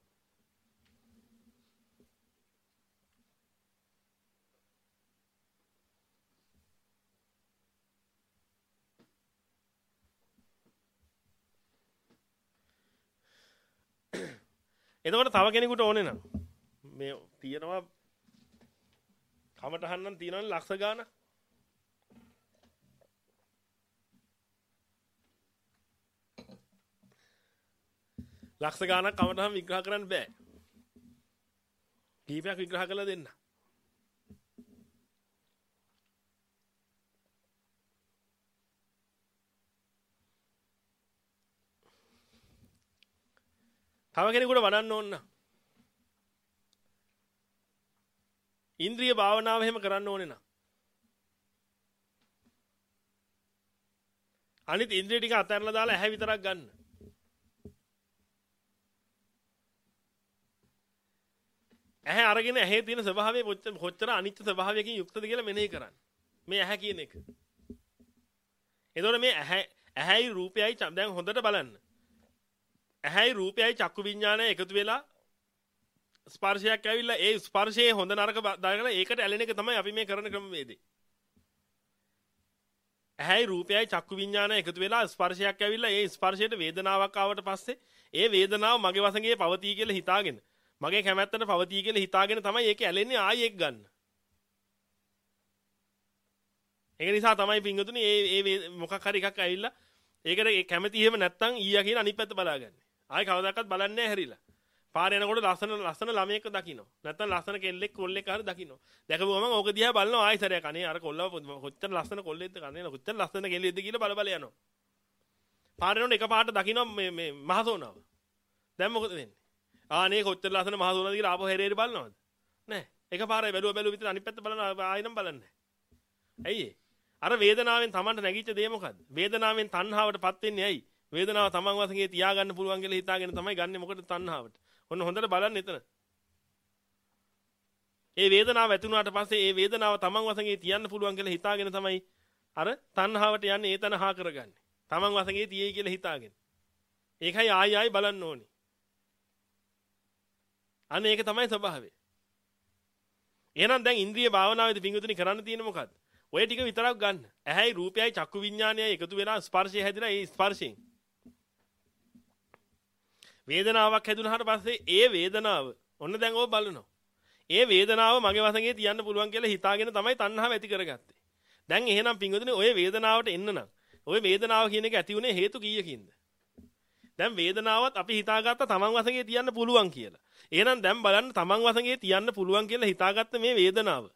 එතකොට තව කෙනෙකුට ඕනේ නම් මේ තියෙනවා කමටහන් නම් තියෙනවනේ ලක්ෂ ගාණක්. ලක්ෂ ගාණක් කමටහන් විග්‍රහ කරන්න බෑ. කීපයක් විග්‍රහ කරලා දෙන්න. තව කෙනෙකුට වඩන්න ඕන නම් ඉන්ද්‍රිය භාවනාව එහෙම කරන්න ඕනේ නම් අනිත් ඉන්ද්‍රිය ටික අතහැරලා දාලා ඇහැ විතරක් ගන්න. ඇහැ අරගෙන ඇහි තියෙන ස්වභාවය කොච්චර අනිත්‍ය ස්වභාවයකින් යුක්තද කියලා මෙනෙහි කරන්න. මේ ඇහැ කියන එක. එතකොට මේ ඇහැ ඇහැයි රූපයයි දැන් හොඳට බලන්න. ඇහැයි රූපයයි චක්කු විඥානය එකතු වෙලා ස්පර්ශයක් ඇවිල්ලා ඒ ස්පර්ශයේ හොඳ නරක දාගෙන ඒකට ඇලෙන එක තමයි අපි මේ කරන ක්‍රමවේදේ. ඇහැයි රූපයයි චක්කු විඥානය එකතු වෙලා ස්පර්ශයක් ඇවිල්ලා ඒ ස්පර්ශයට වේදනාවක් ආවට පස්සේ ඒ වේදනාව මගේ වශයෙන් පවතී කියලා හිතාගෙන මගේ කැමැත්තට පවතී කියලා හිතාගෙන තමයි ඒක ඇලෙන්නේ ආයෙ එක් ගන්න. ඒක නිසා තමයි පින්වතුනි මේ මේ මොකක් හරි එකක් ඇවිල්ලා ඒකට කැමැති එහෙම නැත්තම් ඊයා කියන අනිත් පැත්ත බලාගන්නේ. ආයෙ කවදාකවත් බලන්නේ නැහැ හැරිලා. පාරේ යනකොට ලස්සන ලස්සන ළමයෙක්ව දකින්න. නැත්තම් ලස්සන කෙල්ලෙක් කොල්ලෙක් හරි දකින්න. දැකපුවම ඕක දිහා බලනවා ආයෙසරයක්. අනේ අර කොල්ලව කොච්චර ලස්සන කොල්ලෙක්ද කන්නේ කොච්චර ලස්සන කෙල්ලෙක්ද කියලා බල බල යනවා. පාරේ යනකොට එකපාරට දකින්න මේ මේ මහසෝනාව. දැන් මොකද වෙන්නේ? ආනේ කොච්චර ලස්සන මහසෝනාවද කියලා ආපහු හැරේට බලනවද? නැහැ. එකපාරයි බැලුව බැලුව විතර අනිත් පැත්ත බලන ආයෙනම් බලන්නේ නැහැ. ඇයි අර වේදනාවෙන් Tamanට නැගිච්ච දේ මොකද්ද? වේදනාවෙන් තණ්හාවටපත් වෙන්නේ ඇයි? වේදනාව Taman වශයෙන් තියාගන්න පුළුවන් කියලා හිතාගෙන තමයි ගන්නෙ මොකද තණ්හාවට. ඔන්න හොඳට බලන්න එතන. ඒ වේදනාව ඇති වුණාට පස්සේ ඒ වේදනාව Taman වශයෙන් තියන්න පුළුවන් කියලා හිතාගෙන තමයි අර තණ්හාවට යන්නේ ඒ තන හා කරගන්නේ. Taman වශයෙන් තියේයි කියලා හිතාගෙන. ඒකයි ආයි ආයි බලන්න ඕනේ. අන්න ඒක තමයි ස්වභාවය. එහෙනම් දැන් ඉන්ද්‍රිය භාවනාවේදී පිංගුතුනි කරන්න තියෙන්නේ මොකද්ද? ඔය ටික විතරක් ගන්න. ඇහැයි රූපයයි චක්කු විඥානයයි එකතු වෙලා ස්පර්ශය හැදිලා ඒ ස්පර්ශයෙන් වේදනාවක් හැදුනහට පස්සේ ඒ වේදනාව ඔන්න දැන් ඔබ බලනවා. ඒ වේදනාව මගේ වශයෙන් තියන්න පුළුවන් කියලා හිතාගෙන තමයි තණ්හාව ඇති කරගත්තේ. දැන් එහෙනම් පිංගුතුනි ඔය වේදනාවට එන්න නම් ඔය වේදනාව කියන එක ඇති උනේ හේතු කීයකින්ද? දැන් වේදනාවත් අපි හිතාගත්ත තමන් වශයෙන් තියන්න පුළුවන් කියලා. එහෙනම් දැන් බලන්න තමන් වශයෙන් තියන්න පුළුවන් කියලා හිතාගත්ත මේ වේදනාව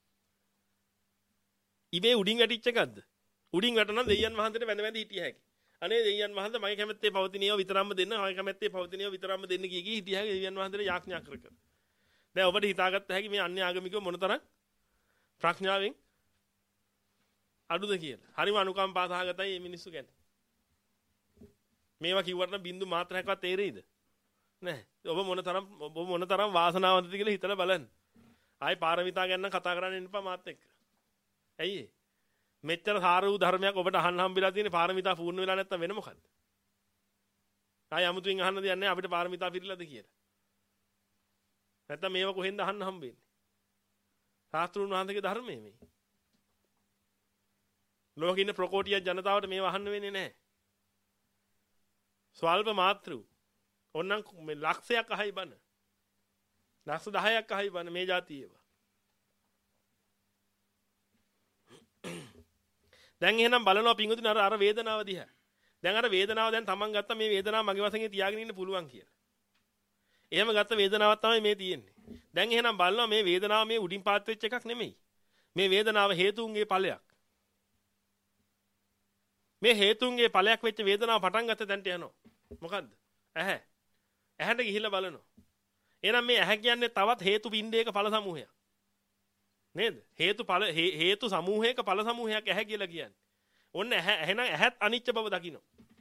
ඉබේ උඩින් වැටිච්ච එකක්ද? උඩින් වැටුණා දෙයයන් වහන්සේට වැඳ වැඳ හිටිය හැකි. අනේ දෙයයන් වහන්සේ මගේ කැමැත්තේ පවතිනියව විතරක්ම දෙන්න, මගේ කැමැත්තේ පවතිනියව විතරක්ම දෙන්න කිය කී හිටිය හැකි දෙයයන් වහන්සේට යාඥා කර කර. දැන් ඔබට හිතාගත්ත හැකි මේ අන්‍ය ආගමිකව මොනතරම් ප්‍රඥාවෙන් අඩුද කියලා. හරිම අනුකම්පා සහගතයි මේ මිනිස්සු ගැන. මේවා කිව්වට නම් බින්දු මාත්‍රයක්වත් තේරෙයිද? නැහැ. ඔබ මොනතරම් ඔබ මොනතරම් වාසනාවන්තද කියලා හිතලා බලන්න. ආයි පාරමිතා ගැන කතා කරන්න එන්න එපා මාත් එක්ක. ඇයි මෙච්චර සාර වූ ධර්මයක් ඔබට අහන්න හම්බෙලා තියෙන පාරමිතා පූර්ණ වෙලා නැත්තම් වෙන මොකද්ද? ආයි 아무තුන් අහන්න දෙයක් නැහැ අපිට පාරමිතා පිළිලාද කියලා. නැත්තම් මේව කොහෙන්ද අහන්න හම්බෙන්නේ? ශාස්ත්‍රුන් වහන්සේගේ ධර්මයේ මේ. ලෝකේ ඉන්න ප්‍රකෝටිය ජනතාවට මේව අහන්න වෙන්නේ නැහැ. ස්වල්ප මාත්‍රු. ඕනනම් මේ ලක්ෂයක් අහයි බන. ලක්ෂ දහයක් අහයි බන මේ જાතියේව. දැන් එහෙනම් බලනවා පිංගුතුනි අර අර වේදනාව දිහා. දැන් අර වේදනාව දැන් තමන් ගත්ත මේ වේදනාව මගේ වශයෙන් තියාගෙන ඉන්න පුළුවන් කියලා. එහෙම ගත්ත වේදනාවක් තමයි මේ තියෙන්නේ. දැන් එහෙනම් බලනවා මේ වේදනාව මේ උඩින් පාත් වෙච්ච එකක් නෙමෙයි. මේ වේදනාව හේතුන්ගේ ඵලයක්. මේ හේතුන්ගේ ඵලයක් වෙච්ච වේදනාව පටන් ගත්ත තැනට යනවා. මොකද්ද? ඇහැ. ඇහැට ගිහිල්ලා බලනවා. එහෙනම් මේ ඇහැ කියන්නේ තවත් හේතු පින්ඩයක ඵල සමූහයක්. නේද? හේතු ඵල හේතු සමූහයක ඵල සමූහයක් ඇහැ කියලා කියන්නේ. ඔන්න ඇහැ එහෙනම් ඇහත් අනිත්‍ය බව දකින්න.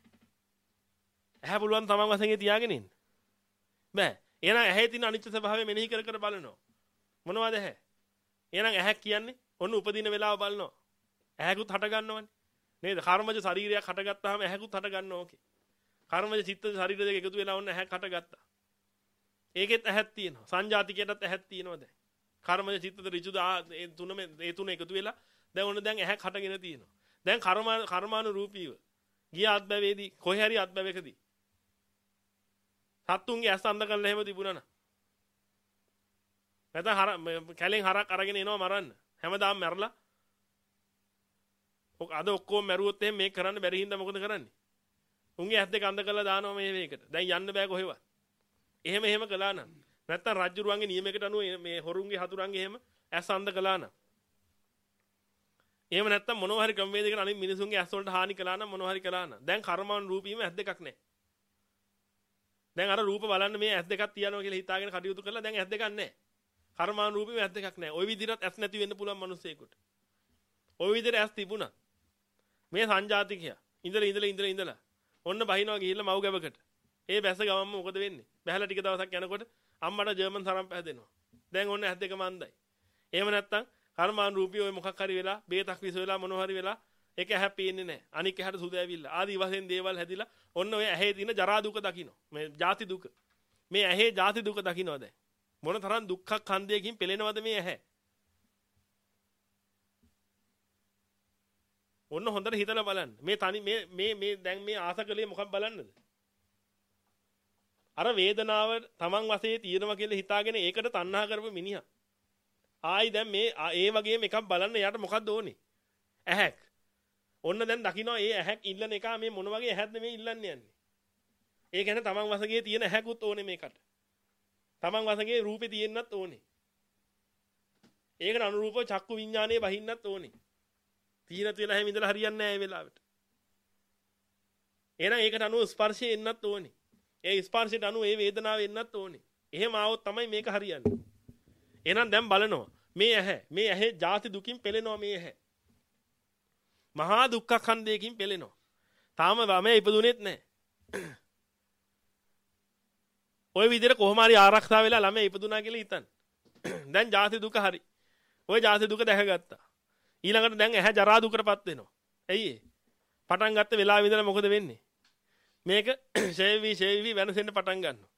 ඇහැ පුළුවන් තමන් වශයෙන් තියාගෙන ඉන්න. බෑ. එහෙනම් ඇහි තියෙන අනිත්‍ය ස්වභාවය මෙනෙහි කර කර බලනවා. මොනවද ඇහැ? එහෙනම් ඇහැ කියන්නේ ඔන්න උපදින වෙලාව බලනවා. ඇහැකුත් හට ගන්නවනේ. නේද? කර්මජ ශරීරයක් හටගත්තාම ඇහැකුත් හට ගන්නවා ඕකේ. කර්මජ චිත්ත ශරීර දෙක එකතු වෙලා ඔන්න ඇහැක් හටගත්තා. ඒකෙත් ඇහක් තියෙනවා. සංජාතිකයටත් ඇහක් තියෙනවා දැන්. කර්මජ චිත්තද ඍජුද ඒ තුනම ඒ තුන එකතු වෙලා දැන් ඔන්න දැන් ඇහැක් හටගෙන තියෙනවා. දැන් කර්ම කර්මානුරූපීව ගිය අත්බැවේදී කොහේ හරි අත්බැවකදී සත්තුන්ගේ ඇස් අන්ධ කරලා එහෙම තිබුණා න ะ. නැත්නම් හර කැලෙන් හරක් අරගෙන එනවා මරන්න. හැමදාම මැරලා ඔක අද ඔක්කොම මැරුවොත් එහෙම මේක කරන්න බැරි හින්දා මොකද කරන්නේ? උන්ගේ ඇස් දෙක අන්ධ කරලා දානවා මේ මේකට. දැන් යන්න බෑ කොහෙවත්. එහෙම එහෙම කළා නම් නැත්තම් රජුරුවන්ගේ නියමයකට අනුව මේ හොරුන්ගේ හතුරුන්ගේ එහෙම ඇස් අන්ධ කළා නම් එහෙම නැත්තම් මොනවා හරි ක්‍රමවේදයකට අනිත් මිනිසුන්ගේ ඇස් වලට හානි කළා නම් මොනවා හරි කළා නම් දැන් කර්මාන් රූපීම ඇස් දෙකක් නැහැ. දැන් අර රූප බලන්න මේ ඇස් දෙකක් තියනවා කියලා හිතාගෙන කටයුතු කරලා දැන් ඇස් දෙකක් නැහැ. කර්මාන් රූපීම ඇස් දෙකක් නැහැ. ওই විදිහට ඇස් නැති වෙන්න පුළුවන් මිනිස්සෙකුට. ওই විදිහට ඇස් තිබුණා. මේ සංජාතිකයා ඉඳලා ඉඳලා ඉඳලා ඉඳලා ඔන්න බහිනවා ගිහිල්ලා මව් ගැබකට. ඒ බැස ගමම්ම මොකද වෙන්නේ? බැහැලා ටික දවසක් යනකොට අම්මට ජර්මන් සරම් පැහැදෙනවා. දැන් ඔන්න ඇස් දෙක මන්දයි. එහෙම නැත්තම් කර්මාන් රූපී ඔය මොකක් හරි වෙලා බේතක් විස වෙලා මොනවා හරි වෙලා ඒක ඇහැ පේන්නේ නැහැ. අනික ඇහැට සුද ඇවිල්ලා. ආදි වශයෙන් දේවල් හැදිලා ඔන්න ඔය ඇහි තියෙන ජරා දුක දකින්න. මේ ජාති දුක. මේ ඇහි ජාති දුක දකින්නවා දැන්. මොන තරම් දුක්ඛ ඛන්දයකින් පෙළෙනවද මේ ඇහැ? ඔන්න හොඳට හිතලා බලන්න. මේ තනි මේ මේ මේ දැන් මේ ආසකලේ මොකක් බලන්නද? අර වේදනාව තමන් වශයෙන් තියෙනවා කියලා හිතාගෙන ඒකට තණ්හා කරපු මිනිහා. ආයි දැන් මේ ඒ වගේම එකක් බලන්න යාට මොකක්ද ඕනේ? ඇහැක්. ඔන්න දැන් දකින්නවා ඒ ඇහැක් ඉල්ලන එක මේ මොන වගේ ඇහැක්ද මේ ඉල්ලන්නේ යන්නේ. ඒ කියන්නේ තමන් වශයෙන් තියෙන ඇහැකුත් ඕනේ මේකට. තමන් වශයෙන් රූපේ තියෙන්නත් ඕනේ. ඒකට අනුරූපව චක්කු විඥානයේ බහින්නත් ඕනේ. තීනත් වෙලා හැම ඉඳලා හරියන්නේ නැහැ ඒ වෙලාවට. එහෙනම් ඒකට අනුව ස්පර්ශය එන්නත් ඕනේ. ඒ ස්පර්ශයට අනුව ඒ වේදනාව එන්නත් ඕනේ. එහෙම ආවොත් තමයි මේක හරියන්නේ. එහෙනම් දැන් බලනවා මේ ඇහැ මේ ඇහි ජාති දුකින් පෙළෙනවා මේ ඇහැ. මහා දුක්ඛ ඛන්දයකින් පෙළෙනවා. තාම වමේ ඉපදුනේත් නැහැ. ওই විදිහට කොහොම හරි ආරක්ෂා වෙලා ළමයි ඉපදුනා කියලා හිතන්න. දැන් ජාති දුක හරි. ওই ජාති දුක දැකගත්තා. ඊළඟට දැන් ඇහැ ජරා දුකටපත් වෙනවා. ඇයි ඒ? පටන් ගත්ත වෙලාවෙ ඉඳලා මොකද වෙන්නේ? මේක ෂේවි ෂේවි වෙනසෙන්න පටන් ගන්නවා.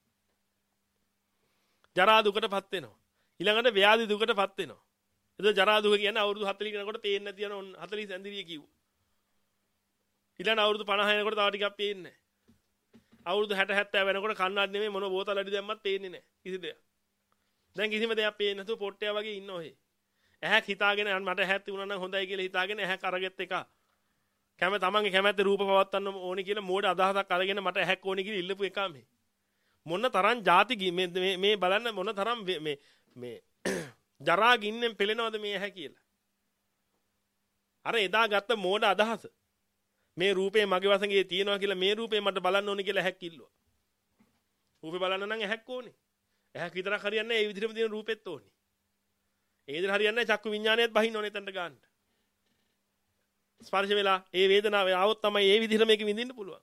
ජරා දුකටපත් වෙනවා. ඊළඟට ව්‍යාධි දුකටපත් වෙනවා. එතකොට ජරා දුක කියන්නේ අවුරුදු හතලිස් යනකොට පේන්නේ නැති යන ඔන්න හතලිස් ඇඳිරිය කිව්වා. ඊළඟ අවුරුදු පනහ යනකොට තව ටිකක් පේන්නේ නැහැ. අවුරුදු හැට හැත්තෑ වෙනකොට කන්නාඩි නෙමෙයි මොන බෝතල් අඩි දැම්මත් පේන්නේ නැහැ. කිසි දෙයක්. දැන් කිසිම දෙයක් පේන්නේ නැතුව පොට්ටයා වගේ ඉන්න ඔහේ. ඇහැක් හිතාගෙන මට ඇහැක් තිබුණා නම් හොඳයි කියලා හිතාගෙන ඇහැක් අරගෙත් එක. කැම තමන්ගේ කැමැත්ත රූප පවත්වන්න ඕනි කියලා මෝඩ අදහසක් අරගෙන මට ඇහැක් ඕනි කියලා ඉල්ලපු එක මේ. මොන තරම් ಜಾති මේ මේ බලන්න මොන තරම් මේ මේ ජරා ගින්නෙන් පෙළෙනවද මේ ඇහැ කියලා. අර එදා ගත්ත මෝඩ අදහස. මේ රූපේ මගේ වශයෙන් තියෙනවා කියලා මේ රූපේ මට බලන්න ඕනි කියලා ඇහැක් ඉල්ලුවා. රූපේ බලන්න නම් ඇහැක් ඕනේ. ඇහැක් විතරක් හරියන්නේ නැහැ. ඒ විදිහටම තියෙන රූපෙත් ඕනේ. ඒ විදිහට හරියන්නේ නැහැ. චක්කු විඥානයත් බහින්න ඕනේ එතනට ගන්න. ස්පර්ශ වෙලා ඒ වේදනාව ආවොත් තමයි ඒ විදිහට මේක විඳින්න පුළුවන්.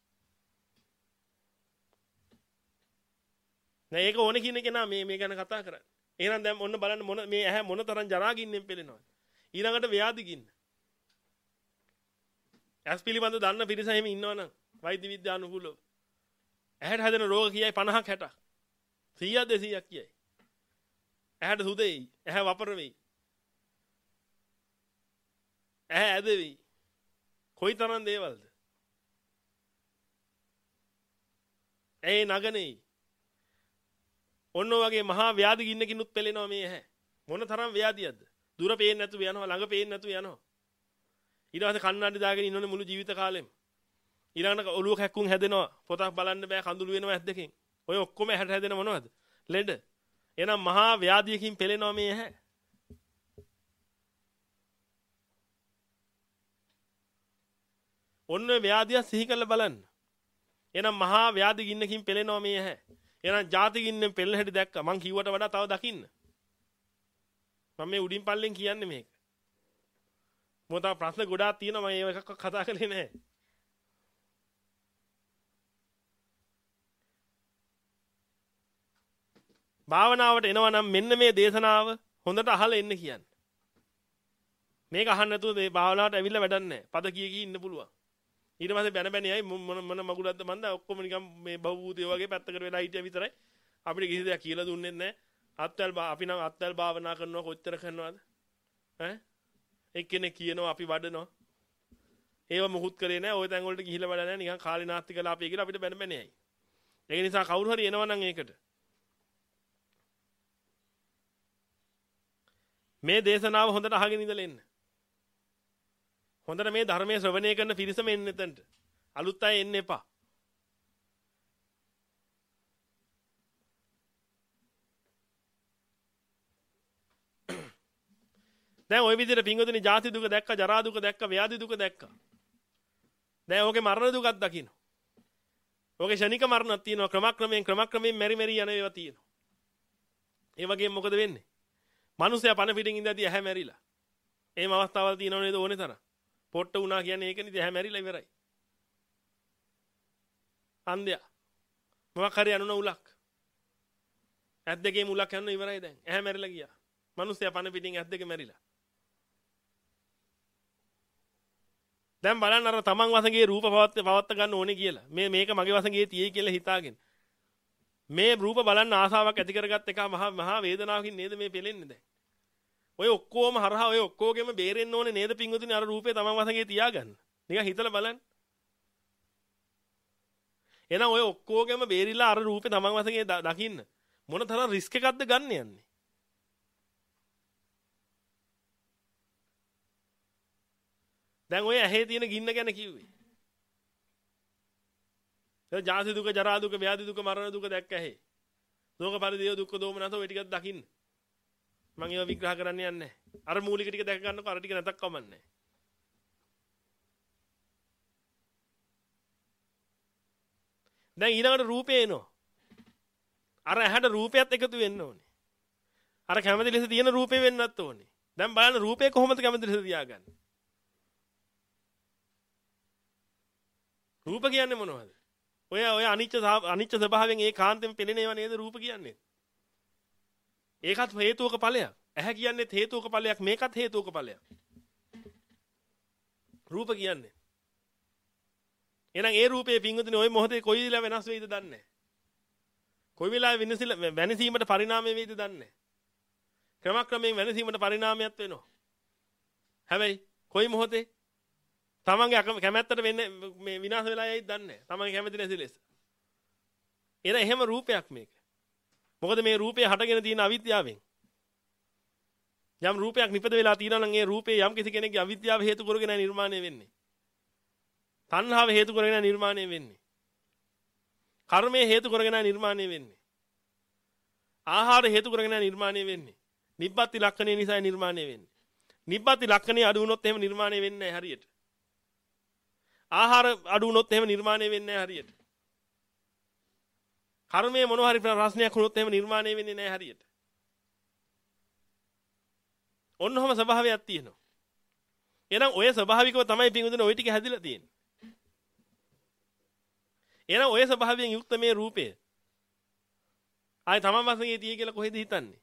නෑ ඒක ඕනේ කියන කෙනා මේ මේ ගැන කතා කරන්නේ. එහෙනම් දැන් ඔන්න බලන්න මොන මේ ඇහැ මොන තරම් ජරා ගින්නෙන් පෙළෙනවද? ඊළඟට ව්‍යාධි ගින්න. ඇස් පිළිබඳ දන්න පිරිස එහෙම ඉන්නවනම් වෛද්‍ය විද්‍යානුකූලව ඇහැට හැදෙන රෝග කියයි පනහක් හැටක්. සීයක් දෙසීයක් කියයි. ඇහැට සුදෙයි, ඇහැ වපර වෙයි. ඇහැ ඇද වෙයි. කොයිතරම් දේවල්ද? ඒ නගනේ. ඔන්න වගේ මහා ව්‍යාධි ගින්නකිනුත් පෙළෙනවා මේ ඇහැ. මොන තරම් ව්‍යාධියක්ද? දුර පේන්නේ නැතුව යනවා, ළඟ පේන්නේ නැතුව යනවා. ඊට පස්සේ කන්නඩි දාගෙන ඉන්නෝනේ මුළු ජීවිත කාලෙම. ඊළඟට ඔළුව කැක්කුම් හැදෙනවා. පොතක් බලන්න බෑ, කඳුළු වෙනවා ඇස් දෙකෙන්. ඔය ඔක්කොම ඇහැට හැදෙන මොනවද? ලෙඩ. එහෙනම් මහා ව්‍යාධියකින් පෙළෙනවා මේ ඇහැ. ඔන්න ව්‍යාධිය සිහි කරලා බලන්න. එහෙනම් මහා ව්‍යාධි ගින්නකින් පෙළෙනවා මේ ඇහැ. එහෙනම් ಜಾති ගින්නෙන් පෙළෙන හැටි දැක්කා. මං කිව්වට වඩා තව දකින්න. මම මේ උඩින් පල්ලෙන් කියන්නේ මේක. මොකද ප්‍රශ්න ගොඩාක් තියෙනවා මම ඒක කතා කරේ නැහැ. භාවනාවට එනවා නම් මෙන්න මේ දේශනාව හොඳට අහලා එන්න කියන්නේ. මේක අහන්න නැතුව මේ භාවනාවට ඇවිල්ලා වැඩක් නැහැ. පද කී කී ඉන්න පුළුවන්. ඊට පස්සේ බැන බැන යයි මොන මොන මගුලක්ද මන්ද ඔක්කොම නිකන් මේ බහූතය වගේ පැත්තකට වෙලා හිටියා විතරයි. අපිට කිසි දෙයක් කියලා දුන්නෙත් නැහැ. අත්වල අපි නම් අත්වල භාවනා කරනවා කොච්චර කරනවද? ඈ එක්කෙනෙක් කියනවා අපි වඩනවා. ඒව මොකුත් කරේ නැහැ. ওই තැන් වලට ගිහිල්ලා වැඩ නැහැ. නිකන් කාලේ නාස්ති කළා අපි කියලා අපිට බැන බැන යයි. ඒ නිසා කවුරු හරි එනවා නම් ඒකට මේ දේශනාව හොඳට අහගෙන ඉඳලා එන්න. හොඳට මේ ධර්මයේ ශ්‍රවණය කරන පිරිසම එන්න එතනට. අලුත් අය එන්න එපා. දැන් ওই විදිහට පින්වතුනි ජාති දුක දැක්ක, ජරා දුක දැක්ක, ව්‍යාධි දුක දැක්ක. දැන් ඕකේ මරණ දුකක් දකින්න. ඕකේ ශනික මරණක් තියෙනවා. ක්‍රමක්‍රමයෙන් ක්‍රමක්‍රමයෙන් මෙරි මෙරි යන ඒවා තියෙනවා. ඒ වගේම මොකද වෙන්නේ? මිනිස්සයා පන පිටින් ඉඳදී ඇහැ මැරිලා. එහෙම අවස්ථාවල් තියෙනව නේද ඕනේ තරම්. පොට්ට වුණා කියන්නේ ඒක නේද ඇහැ මැරිලා ඉවරයි. අන්ධයා. මොකක් හරි අනුන උලක්. ඇස් දෙකේ මුලක් යනවා ඉවරයි දැන්. ඇහැ මැරිලා ගියා. මිනිස්සයා පන පිටින් ඇස් දෙක මැරිලා. දැන් බලන්න අර තමන් වසඟේ රූප පවත් පවත්ත ගන්න ඕනේ කියලා. මේ මේක මගේ වසඟේ තියෙයි කියලා හිතාගෙන. මේ රූප බලන්න ආසාවක් ඇති කරගත් එක මහා මහා වේදනාවකින් නේද මේ පෙලෙන්නේ දැන්. ඔය ඔක්කොම හරහා ඔය ඔක්කොගෙම බේරෙන්න ඕනේ නේද පිංගුතුනි අර රූපේ තමන් වසඟේ තියාගන්න. නිකන් හිතලා බලන්න. එහෙනම් ඔය ඔක්කොගෙම බේරිලා අර රූපේ තමන් වසඟේ දකින්න මොන තරම් රිස්ක් එකක්ද ගන්න යන්නේ. දැන් ඔය ඇහි තියෙන ගින්න ගැන කිව්වේ. ඒ ජාති දුක, ජරා දුක, ව්‍යාධි දුක, මරණ දුක දැක්ක ඇහි. දුක පරිදේව දුක්ඛ දෝමනස ඔය ටිකක් දකින්න. මම ඒවා විග්‍රහ කරන්න යන්නේ නැහැ. අර මූලික ටික දැක ගන්නකො අර ටික නැතක් කමන්නේ. දැන් ඊළඟට රූපේ එනවා. අර ඇහැට රූපයත් එකතු වෙන්න ඕනේ. අර කැමති ලෙස තියෙන රූපේ වෙන්නත් ඕනේ. දැන් බලන්න රූපේ කොහොමද කැමති ලෙස තියාගන්නේ? රූප කියන්නේ මොනවද? ඔය ඔය අනිච්ච අනිච්ච ස්වභාවයෙන් ඒ කාන්තෙම පෙළෙන ඒවා නේද රූප කියන්නේ? ඒකත් හේතුක ඵලයක්. ඇහැ කියන්නේ හේතුක ඵලයක්, මේකත් හේතුක ඵලයක්. රූප කියන්නේ. එහෙනම් ඒ රූපේ පිංගුතුනේ ওই මොහොතේ කොයි වෙලාව වෙනස් වෙයිද දන්නේ නැහැ. කොයි වෙලාවෙ වෙනසිල වෙනසීමට පරිණාමය වෙයිද දන්නේ නැහැ. ක්‍රමක්‍රමයෙන් වෙනසීමට පරිණාමයක් වෙනවා. හැබැයි කොයි මොහොතේ තමන්ගේ කැමැත්තට වෙන්නේ මේ විනාශ වෙලා යයිද දන්නේ නැහැ. තමන්ගේ කැමැති නැති ලෙස. එන එහෙම රූපයක් මේක. මොකද මේ රූපය හටගෙන තියෙන අවිද්‍යාවෙන්. යම් රූපයක් නිපද වෙලා තියෙනවා නම් ඒ රූපේ යම් කිසි කෙනෙක්ගේ අවිද්‍යාව හේතු කරගෙන නිර්මාණය වෙන්නේ. තණ්හාව හේතු කරගෙන නිර්මාණය වෙන්නේ. කර්මය හේතු කරගෙන නිර්මාණය වෙන්නේ. ආහාර හේතු කරගෙන නිර්මාණය වෙන්නේ. නිබ්බති ලක්ෂණය නිසා නිර්මාණය වෙන්නේ. නිබ්බති ලක්ෂණය අඩු වුණොත් එහෙම නිර්මාණය වෙන්නේ නැහැ හරියට. ආහාර අඩු වුණොත් එහෙම නිර්මාණය වෙන්නේ නැහැ හරියට. කර්මයේ මොන හරි ප්‍රශ්නයක් වුණොත් එහෙම නිර්මාණය වෙන්නේ නැහැ හරියට. ඔන්නෝම ස්වභාවයක් තියෙනවා. එහෙනම් ඔය ස්වභාවිකව තමයි පිංගුදුනේ ওই ටික හැදිලා තියෙන්නේ. එහෙනම් ඔය ස්වභාවයෙන් යුක්ත මේ රූපය ආයි තමන් වශයෙන් තියෙයි කියලා කොහෙද හිතන්නේ?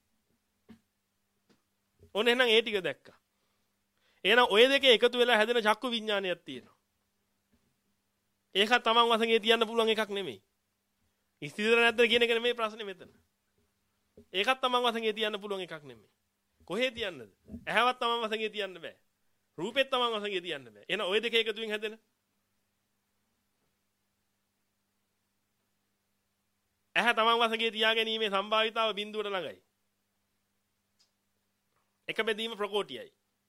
ඔන්න එහෙනම් ඒ ටික දැක්කා. එහෙනම් ඔය දෙකේ එකතු වෙලා හැදෙන චක්කු විඥානයක් තියෙනවා. ඒක තමන් වශයෙන් තියන්න පුළුවන් එකක් නෙමෙයි. ස්ථිර නැද්ද කියන එක නෙමෙයි ප්‍රශ්නේ මෙතන. ඒකත් තමන් වශයෙන් තියන්න පුළුවන් එකක් නෙමෙයි. කොහේ තියන්නද? ඇහැවත් තමන් වශයෙන් තියන්න බෑ. රූපෙත් තමන් වශයෙන් තියන්න බෑ. එහෙනම් ওই දෙක එකතුවෙන් හැදෙන ඇහැ තමන් වශයෙන් තියා ගැනීමේ සම්භාවිතාව බිඳුවට ළඟයි. එක බෙදීම ප්‍රකෝටියයි.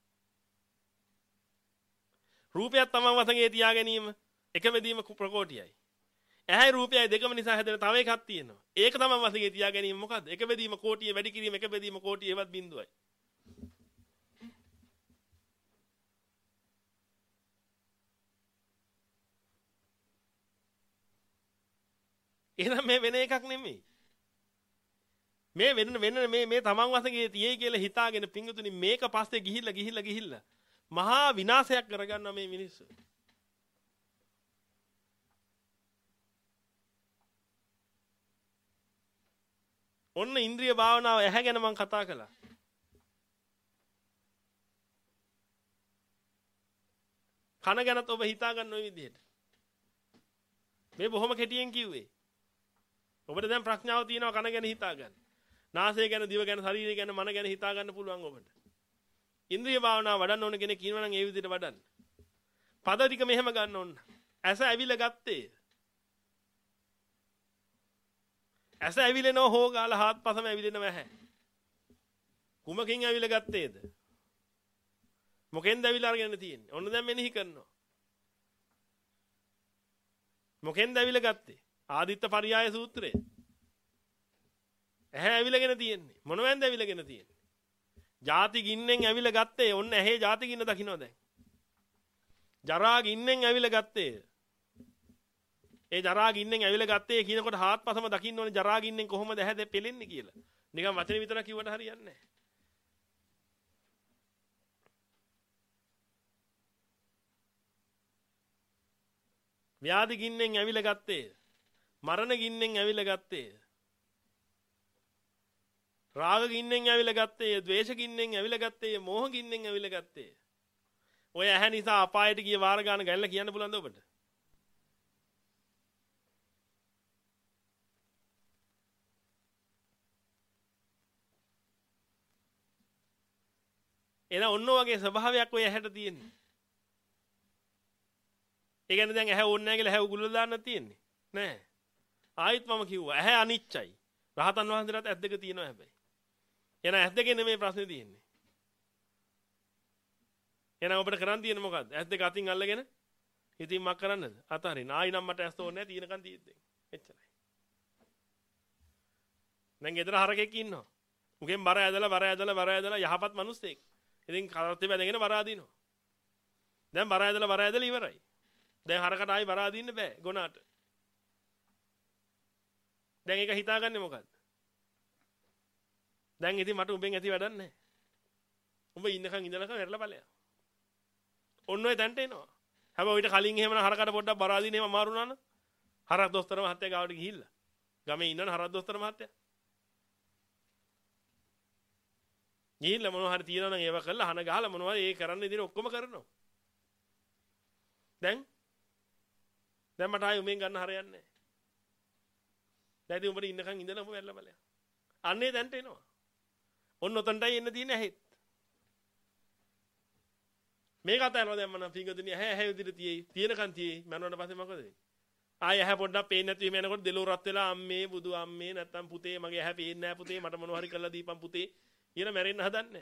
රූපයත් තමන් වශයෙන් තියා ගැනීම එක බෙදීම ප්‍රකෝටියයි. ඇහැයි රූපයයි දෙකම නිසා හැදෙන තව එකක් තියෙනවා. ඒක තමන් වශයෙන් තියා ගැනීම මොකද්ද? එක බෙදීම කෝටිය වැඩි කිරීම එක බෙදීම කෝටිය ඒවත් බිඳුවයි. එහෙනම් මේ වෙන එකක් නෙමෙයි. මේ වෙන වෙන මේ මේ තමන් වශයෙන් තියයි කියලා හිතාගෙන පිංගුතුනි මේක පස්සේ ගිහිල්ලා ගිහිල්ලා ගිහිල්ලා මහා විනාශයක් කරගන්නවා මේ මිනිස්සු. ඔන්න ඉන්ද්‍රිය භාවනාව ඇහැ ගැන මම කතා කළා. කන ගැනත් ඔබ හිතා ගන්න ওই විදිහට. මේ බොහොම කෙටියෙන් කිව්වේ. ඔබට දැන් ප්‍රඥාව තියෙනවා කන ගැන හිතා ගන්න. නාසය ගැන, දිව ගැන, ශරීරය ගැන, මන ගැන හිතා ගන්න පුළුවන් ඔබට. ඉන්ද්‍රිය භාවනාව වඩන්න ඕන කෙනෙක් කියනවා නම් ඒ විදිහට වඩන්න. පද ටික මෙහෙම ගන්න ඕන. ඇස ඇවිල්ලා ගත්තේ. ඇස ඇවිලෙනව හොගාලා හාත්පසම ඇවිලෙනව ඇහැ. කුමකින් ඇවිල්ලා ගත්තේද? මොකෙන්ද ඇවිල්ලා අරගෙන තියෙන්නේ? ඔන්න දැන් මෙනෙහි කරනවා. මොකෙන්ද ඇවිල්ලා ගත්තේ? ආදිත්ත පරියාය සූත්‍රය. ඇහැ ඇවිලගෙන තියෙන්නේ. මොනවෙන්ද ඇවිලගෙන තියෙන්නේ? ජාති ගින්නෙන් ඇවිල්ලා ගත්තේ. ඔන්න ඇහි ජාති ගින්න දකින්න දැන්. ජරා ගින්නෙන් ඇවිල්ලා ගත්තේ. ඒ ජරා ගින්නෙන් ඇවිල්ලා ගත්තේ කියනකොට හාත්පසම දකින්න ඕනේ ජරා ගින්නෙන් කොහොමද ඇහැද පෙලෙන්නේ කියලා. නිකන් වචනේ විතර කිව්වට හරියන්නේ නැහැ. ව්‍යාධි ගින්නෙන් ඇවිල්ලා ගත්තේ. මරණ ගින්නෙන් ඇවිල්ලා ගත්තේ. රාග ගින්නෙන් ඇවිල්ලා ගත්තේ, ද්වේෂ ගින්නෙන් ඇවිල්ලා ගත්තේ, මෝහ ගින්නෙන් ඇවිල්ලා ගත්තේ. ඔය ඇහැ නිසා අපායට ගිය වාර ගන්න ගැනලා කියන්න පුළුවන්ද ඔබට? එන ඔන්න ඔයගේ ස්වභාවයක් ඔය ඇහැට තියෙන්නේ. ඒ කියන්නේ දැන් ඇහැ ඕනේ නැහැ කියලා ඇහැ උගුල දාන්න තියෙන්නේ. නෑ. ආයිත් මම කිව්වා ඇහැ අනිච්චයි. රහතන් වහන්සේලාට ඇස් දෙක තියෙනවා හැබැයි. එන ඇස් දෙකේ නෙමෙයි ප්‍රශ්නේ තියෙන්නේ. එහෙනම් ඔබට කරන් තියෙන්නේ මොකද්ද? ඇස් දෙක අතින් අල්ලගෙන ඉතින් මක් කරන්නද? අතහරින්න. ආයි නම් මට ඇස් ඕනේ නැහැ තියෙනකන් තියෙද්දී. එච්චරයි. දැන් ගෙදර හරකෙක් ඉන්නවා. මුගෙන් බර ඇදලා බර ඇදලා බර ඇදලා යහපත් මිනිස්සෙක්. ඉතින් කරත්තේ බැඳගෙන බර අදිනවා. දැන් බර ඇදලා බර ඇදලා ඉවරයි. දැන් හරකට ආයි බර අදින්න බෑ ගොනාට. දැන් ඒක හිතාගන්නේ මොකද්ද? දැන් ඉතින් මට උඹෙන් ඇති වැඩක් නැහැ. උඹ ඉන්නකන් ඉඳලකන් වැරලා බලයක්. ඔන්න ඔය තැනට එනවා. හැබැයි ඊට කලින් එහෙම හරකට පොඩ්ඩක් බර අදින්න එහෙම අමාරු වුණා නම් හරක් දොස්තර මහත්තයා ගාවට ගිහිල්ලා. ගමේ ඉන්නන හරක් දොස්තර මහත්තයා. ගිහිල්ලා මොනවා හරි තියනවා නම් ඒව කරලා හන ගහලා මොනවා ඒ කරන්න ඉදිරිය ඔක්කොම කරනවා. දැන් දැන් මට ආයෙ උඹෙන් ගන්න හරියන්නේ නැහැ. දැන් ඉතින් උඹට ඉන්නකන් ඉඳලා උඹ වැරලා බලයක්. අන්නේ දැන්ට එනවා. ඔන්න ඔතනටයි එන්න තියෙන්නේ ඇහෙත්. මේක අතහැරලා දැම්ම නම් පිංගුතුනි ඇහැ ඇහැ විදිහට තියෙයි. තියෙනකන් තියෙයි. මරණයට පස්සේ මොකද වෙන්නේ? ආයෙ ඇහැ පොඩ්ඩක් පේන්නේ නැති වෙම යනකොට දෙලෝ රත් වෙලා අම්මේ බුදු අම්මේ නැත්තම් පුතේ මගේ ඇහැ පේන්නේ නැහැ පුතේ මට මොනවා හරි කරලා දීපන් පුතේ කියලා මැරෙන්න හදන්නේ.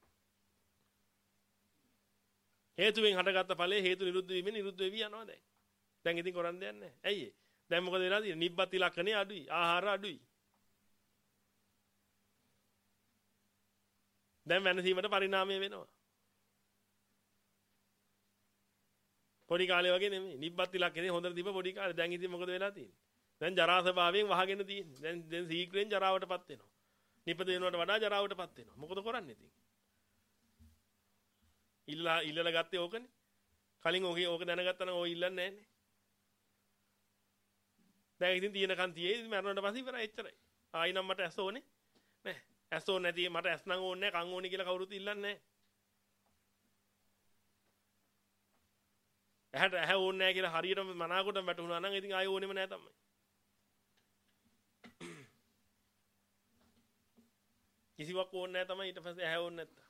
හේතුවෙන් හටගත්ත ඵලයේ හේතු නිරුද්ධ වීමෙන් නිරුද්ධ වෙවි යනවා දැන්. දැන් ඉතින් කරන්න දෙයක් නැහැ. ඇයි ඒ? දැන් මොකද වෙලා තියෙන්නේ? නිබ්බත් ඉලක්කනේ අඩුයි. ආහාර අඩුයි. දැන් වෙනසීමට පරිණාමය වෙනවා. පොඩි කාලේ වගේ නෙමෙයි. නිබ්බත් ඉලක්කනේ හොඳට තිබ්බ පොඩි කාලේ. දැන් ඉතින් මොකද වෙලා තියෙන්නේ? දැන් ජරා ස්වභාවයෙන් වහගෙන තියෙන්නේ. දැන් දැන් සීක්‍රෙන් ජරාවටපත් වෙනවා. නිපද වෙනවට වඩා ජරාවටපත් වෙනවා. මොකද කරන්නේ ඉතින්? ඉල්ලා ඉල්ලලා ගත්තේ ඕකනේ. කලින් ඕකේ ඕක දැනගත්තා නම් ඕක ඉල්ලන්නේ නැහනේ. දැන් ඉතින් තියෙනකන් තියේ මරණයට පස්සේ ඉවරයි එච්චරයි. ආයි නම් මට ඇස් ඕනේ නෑ. ඇස් ඕනේ නැති මට ඇස් නම් ඕනේ නෑ කන් ඕනේ කියලා කවුරුත් ඉල්ලන්නේ නෑ. ඇහැට ඇහැ ඕනේ නෑ කියලා හරියටම මනාවකට වැටුණා නම් ඉතින් ආයි ඕනෙම නෑ තමයි. කිසිවක් ඕනේ නෑ තමයි ඊට පස්සේ ඇහැ ඕනේ නැත්තා.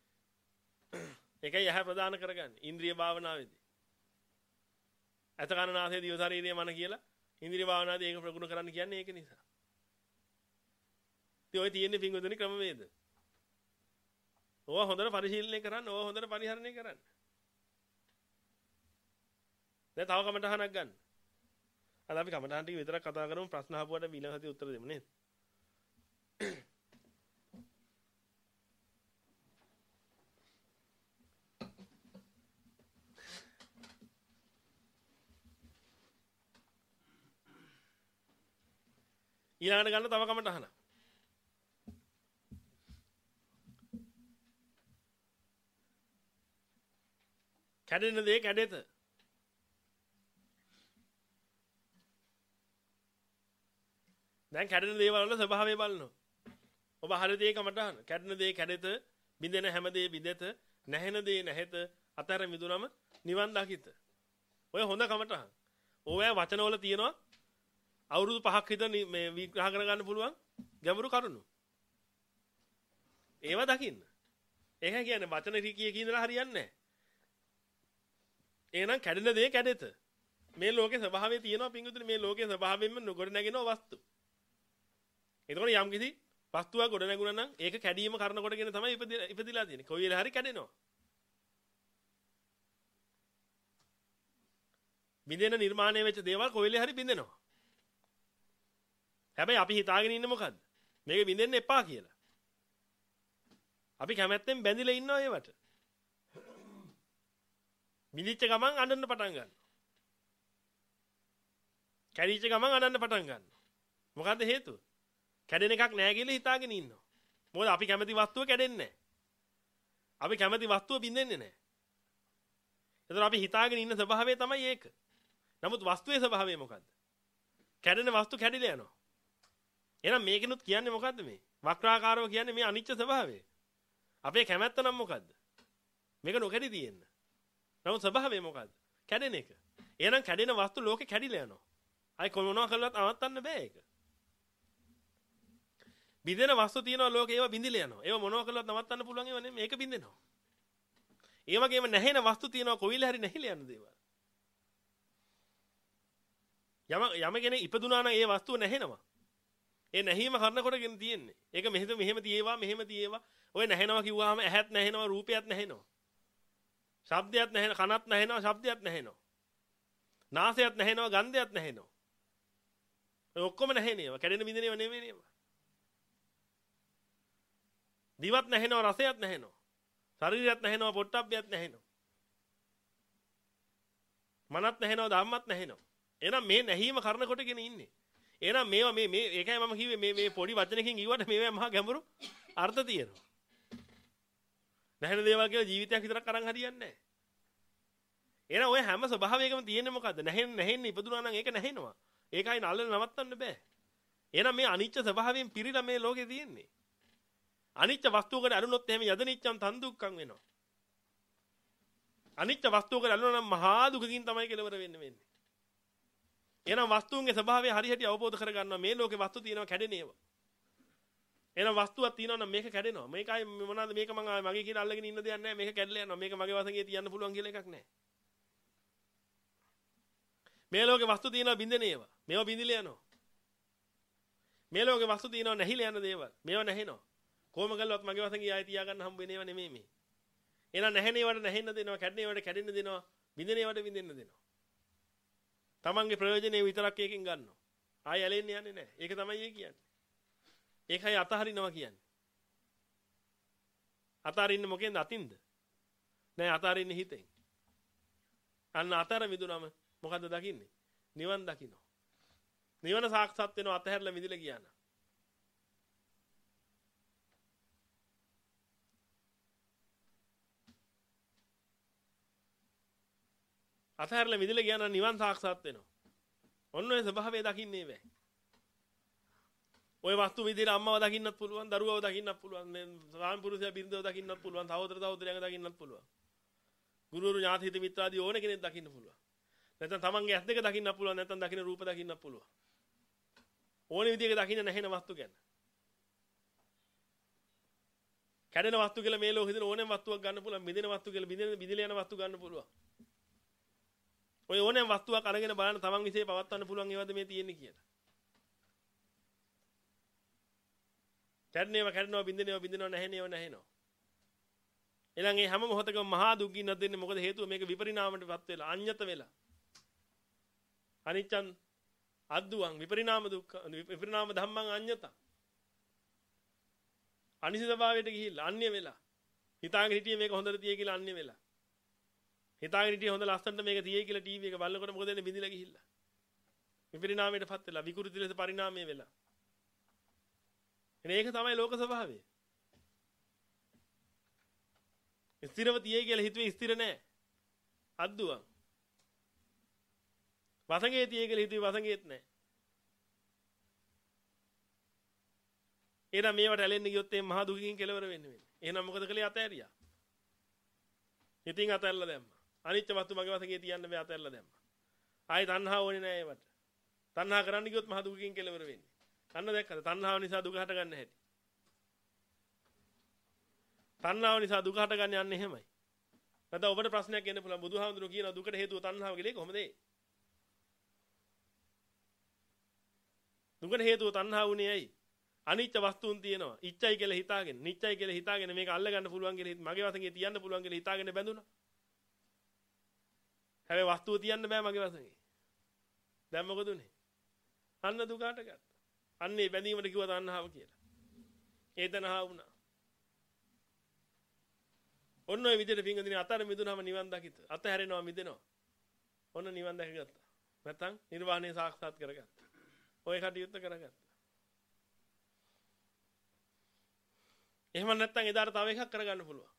ඒකයි ඇහැ ප්‍රදාන කරගන්නේ ඉන්ද්‍රිය භාවනාවේදී. අතකන නාසය දිව ශරීරය මන කියලා ඉන්ද්‍රිය භාවනාවේදී ඒක ප්‍රගුණ කරන්න කියන්නේ ඒක නිසා. ඉතින් ඔය තියෙන්නේ පිංගුතුනි ක්‍රමවේද. ඕවා හොඳට පරිශීලනය කරන්න, ඕවා හොඳට පරිහරණය කරන්න. දැන් තව කමටහනක් ගන්න. අද අපි කමටහන් ටික විතරක් කතා කරමු ප්‍රශ්න අහපුවට ඊළඟ සතියේ උත්තර දෙමු නේද? ඊළඟට ගන්න තව කමටහන. කැඩෙන දේ කැඩෙත. දැන් කැඩෙන දේවල් වල ස්වභාවය බලනවා. ඔබ හරිය දේ කමටහන. කැඩෙන දේ කැඩෙත, බිඳෙන හැම දේ බිඳෙත, නැහෙන දේ නැහෙත, අතර මිදුනම නිවන් දකිත. ඔය හොඳ කමටහන්. ඕවැ වචනවල තියෙනවා අවුරුදු පහක් විතර මේ විග්‍රහ කරගන්න පුළුවන් ගැඹුරු කරුණු. ඒවා දකින්න. ඒක කියන්නේ වචන ටිකේ කියනලා හරියන්නේ නැහැ. එහෙනම් කැඩෙන දේ කැඩෙත. මේ ලෝකේ ස්වභාවය තියෙනවා පිංගුතුනි මේ ලෝකේ ස්වභාවයෙන්ම නොගොඩ නැගෙන වස්තු. එතකොට යම් කිසි වස්තුවක් ගොඩ නැගුණා නම් ඒක කැඩීම කරන කොටගෙන තමයි ඉපදිලා තියෙන්නේ. කොයි වෙලාව හරි කැඩෙනවා. බිඳෙන නිර්මාණය වෙච්ච දේවල් කොයි වෙලාව හරි බිඳෙනවා. හැබැයි අපි හිතාගෙන ඉන්නේ මොකද්ද? මේක බින්දෙන්න එපා කියලා. අපි කැමැත්තෙන් බැඳිලා ඉන්නවා ඒවට. මිලිච්ච ගමන් අඬන්න පටන් ගන්නවා. කැඩිච්ච ගමන් අඬන්න පටන් ගන්නවා. මොකද්ද හේතුව? කැඩෙන එකක් නැහැ කියලා හිතාගෙන ඉන්නවා. මොකද අපි කැමති වස්තුව කැඩෙන්නේ නැහැ. අපි කැමති වස්තුව බින්දෙන්නේ නැහැ. ඒතර අපි හිතාගෙන ඉන්න ස්වභාවය තමයි ඒක. නමුත් වස්තුවේ ස්වභාවය මොකද්ද? කැඩෙන වස්තු කැඩිලා යනවා. එහෙනම් මේකෙනුත් කියන්නේ මොකද්ද මේ? වක්‍රාකාරව කියන්නේ මේ අනිච්ච ස්වභාවය. අපේ කැමැත්ත නම් මොකද්ද? මේක නොකැඩි තියෙන්න. නමුත් ස්වභාවය මොකද්ද? කැඩෙන එක. එහෙනම් කැඩෙන වස්තු ලෝකේ කැඩිලා යනවා. අය කොමනවා කළවත් අවත්තන්න බෑ ඒක. බිඳෙන වස්තු තියෙනවා ලෝකේ ඒවා බිඳිලා යනවා. ඒවා මොනවා කළවත් නවත්තන්න පුළුවන් ඒවා නෙමෙයි මේක බිඳෙනවා. ඒ වගේම නැහෙන වස්තු තියෙනවා කොවිල හැරි නැහිලා යන දේවල්. යම යම කෙනෙක් ඉපදුනා නම් ඒ වස්තුව නැහෙනවා. ඒ නැහිම කරනකොටගෙන තියෙන්නේ. ඒක මෙහෙම මෙහෙම තියේවා මෙහෙම තියේවා. ඔය නැහෙනවා කිව්වහම ඇහත් නැහෙනවා රූපයත් නැහෙනවා. ශබ්දයක් නැහෙන කනත් නැහෙනවා ශබ්දයක් නැහෙනවා. නාසයත් නැහෙනවා ගන්ධයත් නැහෙනවා. ඔය ඔක්කොම නැහෙනේවා. කැඩෙන බිඳිනේව නෙමෙයි නේවා. දිවත් නැහෙනවා රසයත් නැහෙනවා. ශරීරයත් නැහෙනවා පොට්ටබ්බයත් නැහෙනවා. මනත් නැහෙනවා ධම්මත් නැහෙනවා. එහෙනම් මේ නැහිම කරන කොටගෙන ඉන්නේ. එහෙනම් මේවා මේ මේ ඒකයි මම කිව්වේ මේ මේ පොඩි වචනකින් කිව්වට මේවා මහා ගැඹුරු අර්ථ තියෙනවා. නැහෙන දේවල් කියලා ජීවිතයක් විතරක් අරන් හරියන්නේ නැහැ. එහෙනම් ඔය හැම ස්වභාවයකම තියෙන්නේ මොකද්ද? නැහෙන්න නැහෙන්න ඉපදුනා නම් ඒක නැහෙනවා. ඒකයි නල්ලල නවත්තන්න බෑ. එහෙනම් මේ අනිච්ච ස්වභාවයෙන් පිරීලා මේ ලෝකේ තියෙන්නේ. අනිච්ච වස්තුවකට අරුණොත් එහෙම යදනිච්ඡම් තන් දුක්ඛම් වෙනවා. අනිච්ච වස්තුවකට අරුණා නම් මහා දුකකින් තමයි කෙලවර වෙන්න වෙන්නේ. එහෙනම් වස්තුන්ගේ ස්වභාවය හරියට අවබෝධ කරගන්නවා මේ ලෝකේ වස්තු තියෙනවා කැඩෙන ඒවා. එහෙනම් වස්තුවක් තියෙනවා නම් මේක කැඩෙනවා. මේකයි මොනවාද මේක මම මගේ කියලා අල්ලගෙන ඉන්න දෙයක් නැහැ. මේක කැඩලා යනවා. මේක මගේ වශයෙන් තියන්න පුළුවන් කියලා එකක් නැහැ. මේ ලෝකේ වස්තු තියෙනවා බින්දෙන ඒවා. මේවා බින්දිලා යනවා. මේ ලෝකේ වස්තු තියෙනවා නැහිලා යන දේවල්. මේවා නැහෙනවා. කොහොම කළවත් මගේ වශයෙන් ආයෙ තියාගන්න හම්බ වෙන ඒවා නෙමෙයි මේ. එහෙනම් නැහෙන ඒවාට නැහෙන්න දෙනවා, කැඩෙන ඒවාට කැඩෙන්න දෙනවා, බින්දෙන ඒවාට බින්දෙන්න දෙනවා. තමන්ගේ ප්‍රයෝජනේ විතරක් එකකින් ගන්නවා. ආයෙ ඇලෙන්න යන්නේ නැහැ. ඒක තමයි ඒ කියන්නේ. ඒකයි අතහරිනවා කියන්නේ. අතහරින්න මොකෙන්ද අතින්ද? නෑ අතහරින්නේ හිතෙන්. අන්න අතර මිදුනම මොකද්ද දකින්නේ? නිවන් දකින්න. නිවන සාක්ෂාත් වෙනවා අතහැරලා මිදලා ගියාන. අතහැරලා මිදලා ගියාන නිවන් සාක්ෂාත් වෙනවා. ඔන්න ඔය ස්වභාවය දකින්නේ බෑ. ඔය වස්තු විදිහට අම්මව දකින්නත් පුළුවන්, දරුවව දකින්නත් පුළුවන්, ස්වාමි පුරුෂයා බිරිඳව දකින්නත් පුළුවන්, සහෝදර සහෝදරයන්ව දකින්නත් පුළුවන්. ගුරුවරු ඥාති හිත මිත්‍රාදී ඕන කෙනෙක් දකින්න පුළුවන්. නැත්නම් තමන්ගේ ඇස් දෙක දකින්නත් පුළුවන්, නැත්නම් දකින්න රූප දකින්නත් පුළුවන්. ඕනේ විදිහක දකින්න නැහෙන වස්තු ගැන. කැඩෙන වස්තු කියලා මේ ලෝකෙ දින ඕනෙම වස්තුවක් ගන්න පුළුවන්, බිඳෙන වස්තු කියලා බිඳෙන බිඳිලා යන වස්තු ගන්න පුළුවන්. ඔය ඕනෙම වස්තුවක් අරගෙන බලන්න තමන් විශ්ේ පවත්වන්න පුළුවන් ඒවද මේ තියෙන්නේ කියලා. කැඩෙනව කැඩෙනව බින්දෙනව බින්දෙනව නැහෙනව නැහෙනව. එහෙනම් මේ හැම මොහොතකම මහා දුක්ගින් නැදෙන්නේ මොකද හේතුව මේක විපරිණාමයටපත් වෙලා අඤ්ඤත වෙලා. අනිච්චං අද්දුවං විපරිණාම දුක්ඛ විපරිණාම ධම්මං අඤ්ඤත. අනිසිත භාවයට ගිහිල්ලා අන්‍ය වෙලා. හිතාගෙන හිටියේ මේක හොඳට තියේ කියලා අන්‍ය වෙලා. හිතාගෙන හිටියේ හොඳ ලස්සනට මේක තියේ කියලා ටීවී එක බලනකොට මොකද වෙන්නේ බින්දිලා ගිහිල්ලා. විපරිණාමයටපත් වෙලා විකෘති ලෙස පරිණාමය වෙලා. එනේ ඒක තමයි ලෝක ස්වභාවය. ස්ථිරව තියේ කියලා හිතුවේ ස්ථිර නෑ. අද්දුවං. වසඟේ තියේ කියලා හිතුවේ වසඟේත් නෑ. එහෙනම් මේවට ඇලෙන්න ගියොත් මේ මහා දුකකින් කෙලවර වෙන්න වෙන්නේ. එහෙනම් මොකද කළේ අතෑරියා. ඉතින් අතෑරලා දැම්මා. අනිච්ච වස්තු මගේ වසඟේ තියන්න බෑ අතෑරලා දැම්මා. ආයි තණ්හාව ඕනේ නෑ ඒවට. තණ්හා කරන්න ගියොත් මහා දුකකින් කෙලවර වෙන්නේ. අන්න දැක්කද? තණ්හාව නිසා දුක හට ගන්න හැටි. තණ්හාව නිසා දුක හට ගන්න යන්නේ එහෙමයි. නැත්නම් ඔබට ප්‍රශ්නයක් එන්න පුළුවන්. බුදුහාමුදුරුවෝ කියනවා දුකට හේතුව තණ්හාව කියලා. ඒක කොහොමද ඒ? දුකට හේතුව තණ්හාව උනේ ඇයි? අනිච්ච වස්තුන් තියෙනවා. ඉච්ඡයි කියලා හිතාගෙන, නිච්ඡයි කියලා හිතාගෙන මේක අල්ල ගන්න පුළුවන් කියලා මගේ වශයෙන් තියන්න පුළුවන් කියලා හිතාගෙන බැඳුණා. හැබැයි වස්තුව තියන්න බෑ මගේ වශයෙන්. දැන් මොකද උනේ? අන්න දුක හටගත්තා. අන්නේ බැඳීමට කිව්ව තණ්හාව කියලා. ඒ තණ්හාව වුණා. ඔන්න ඔය විදිහට පිංගුදිනේ අතර මිදුනම නිවන් දකිත. අත හැරෙනවා මිදෙනවා. ඔන්න නිවන් දැකගත්තා. නැත්තම් නිර්වාණය සාක්ෂාත් කරගත්තා. ඔය කටයුත්ත කරගත්තා. එහෙම නැත්තම් එදාට තව එකක් කරගන්න පුළුවන්.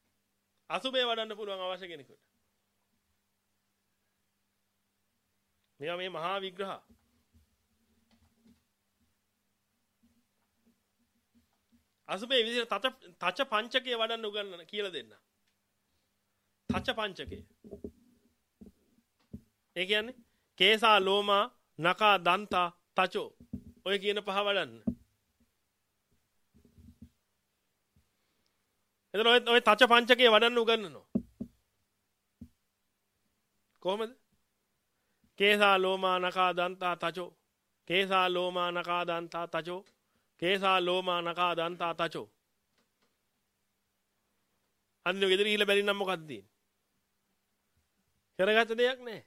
අසුබේ වඩන්න පුළුවන් අවශ්‍ය කෙනෙකුට. මේවා මේ මහා විග්‍රහ. අසුබේ විදිහට තච තච පංචකය වඩන්න උගන්වන කියලා දෙන්න. තච පංචකය. ඒ කියන්නේ කේසා ලෝමා නකා දන්තා තචෝ ඔය කියන පහ වඩන්න. එතන ඔය ඔය තච පංචකය වඩන්න උගන්වනවා. කොහමද? කේසා ලෝමා නකා දන්තා තචෝ කේසා ලෝමා නකා දන්තා තචෝ කේසා ලෝමා නකා දන්තා තචෝ. අන්න ගෙදර ගිහලා බැරි නම් මොකක්ද තියෙන්නේ? කරගත්ත දෙයක් නැහැ.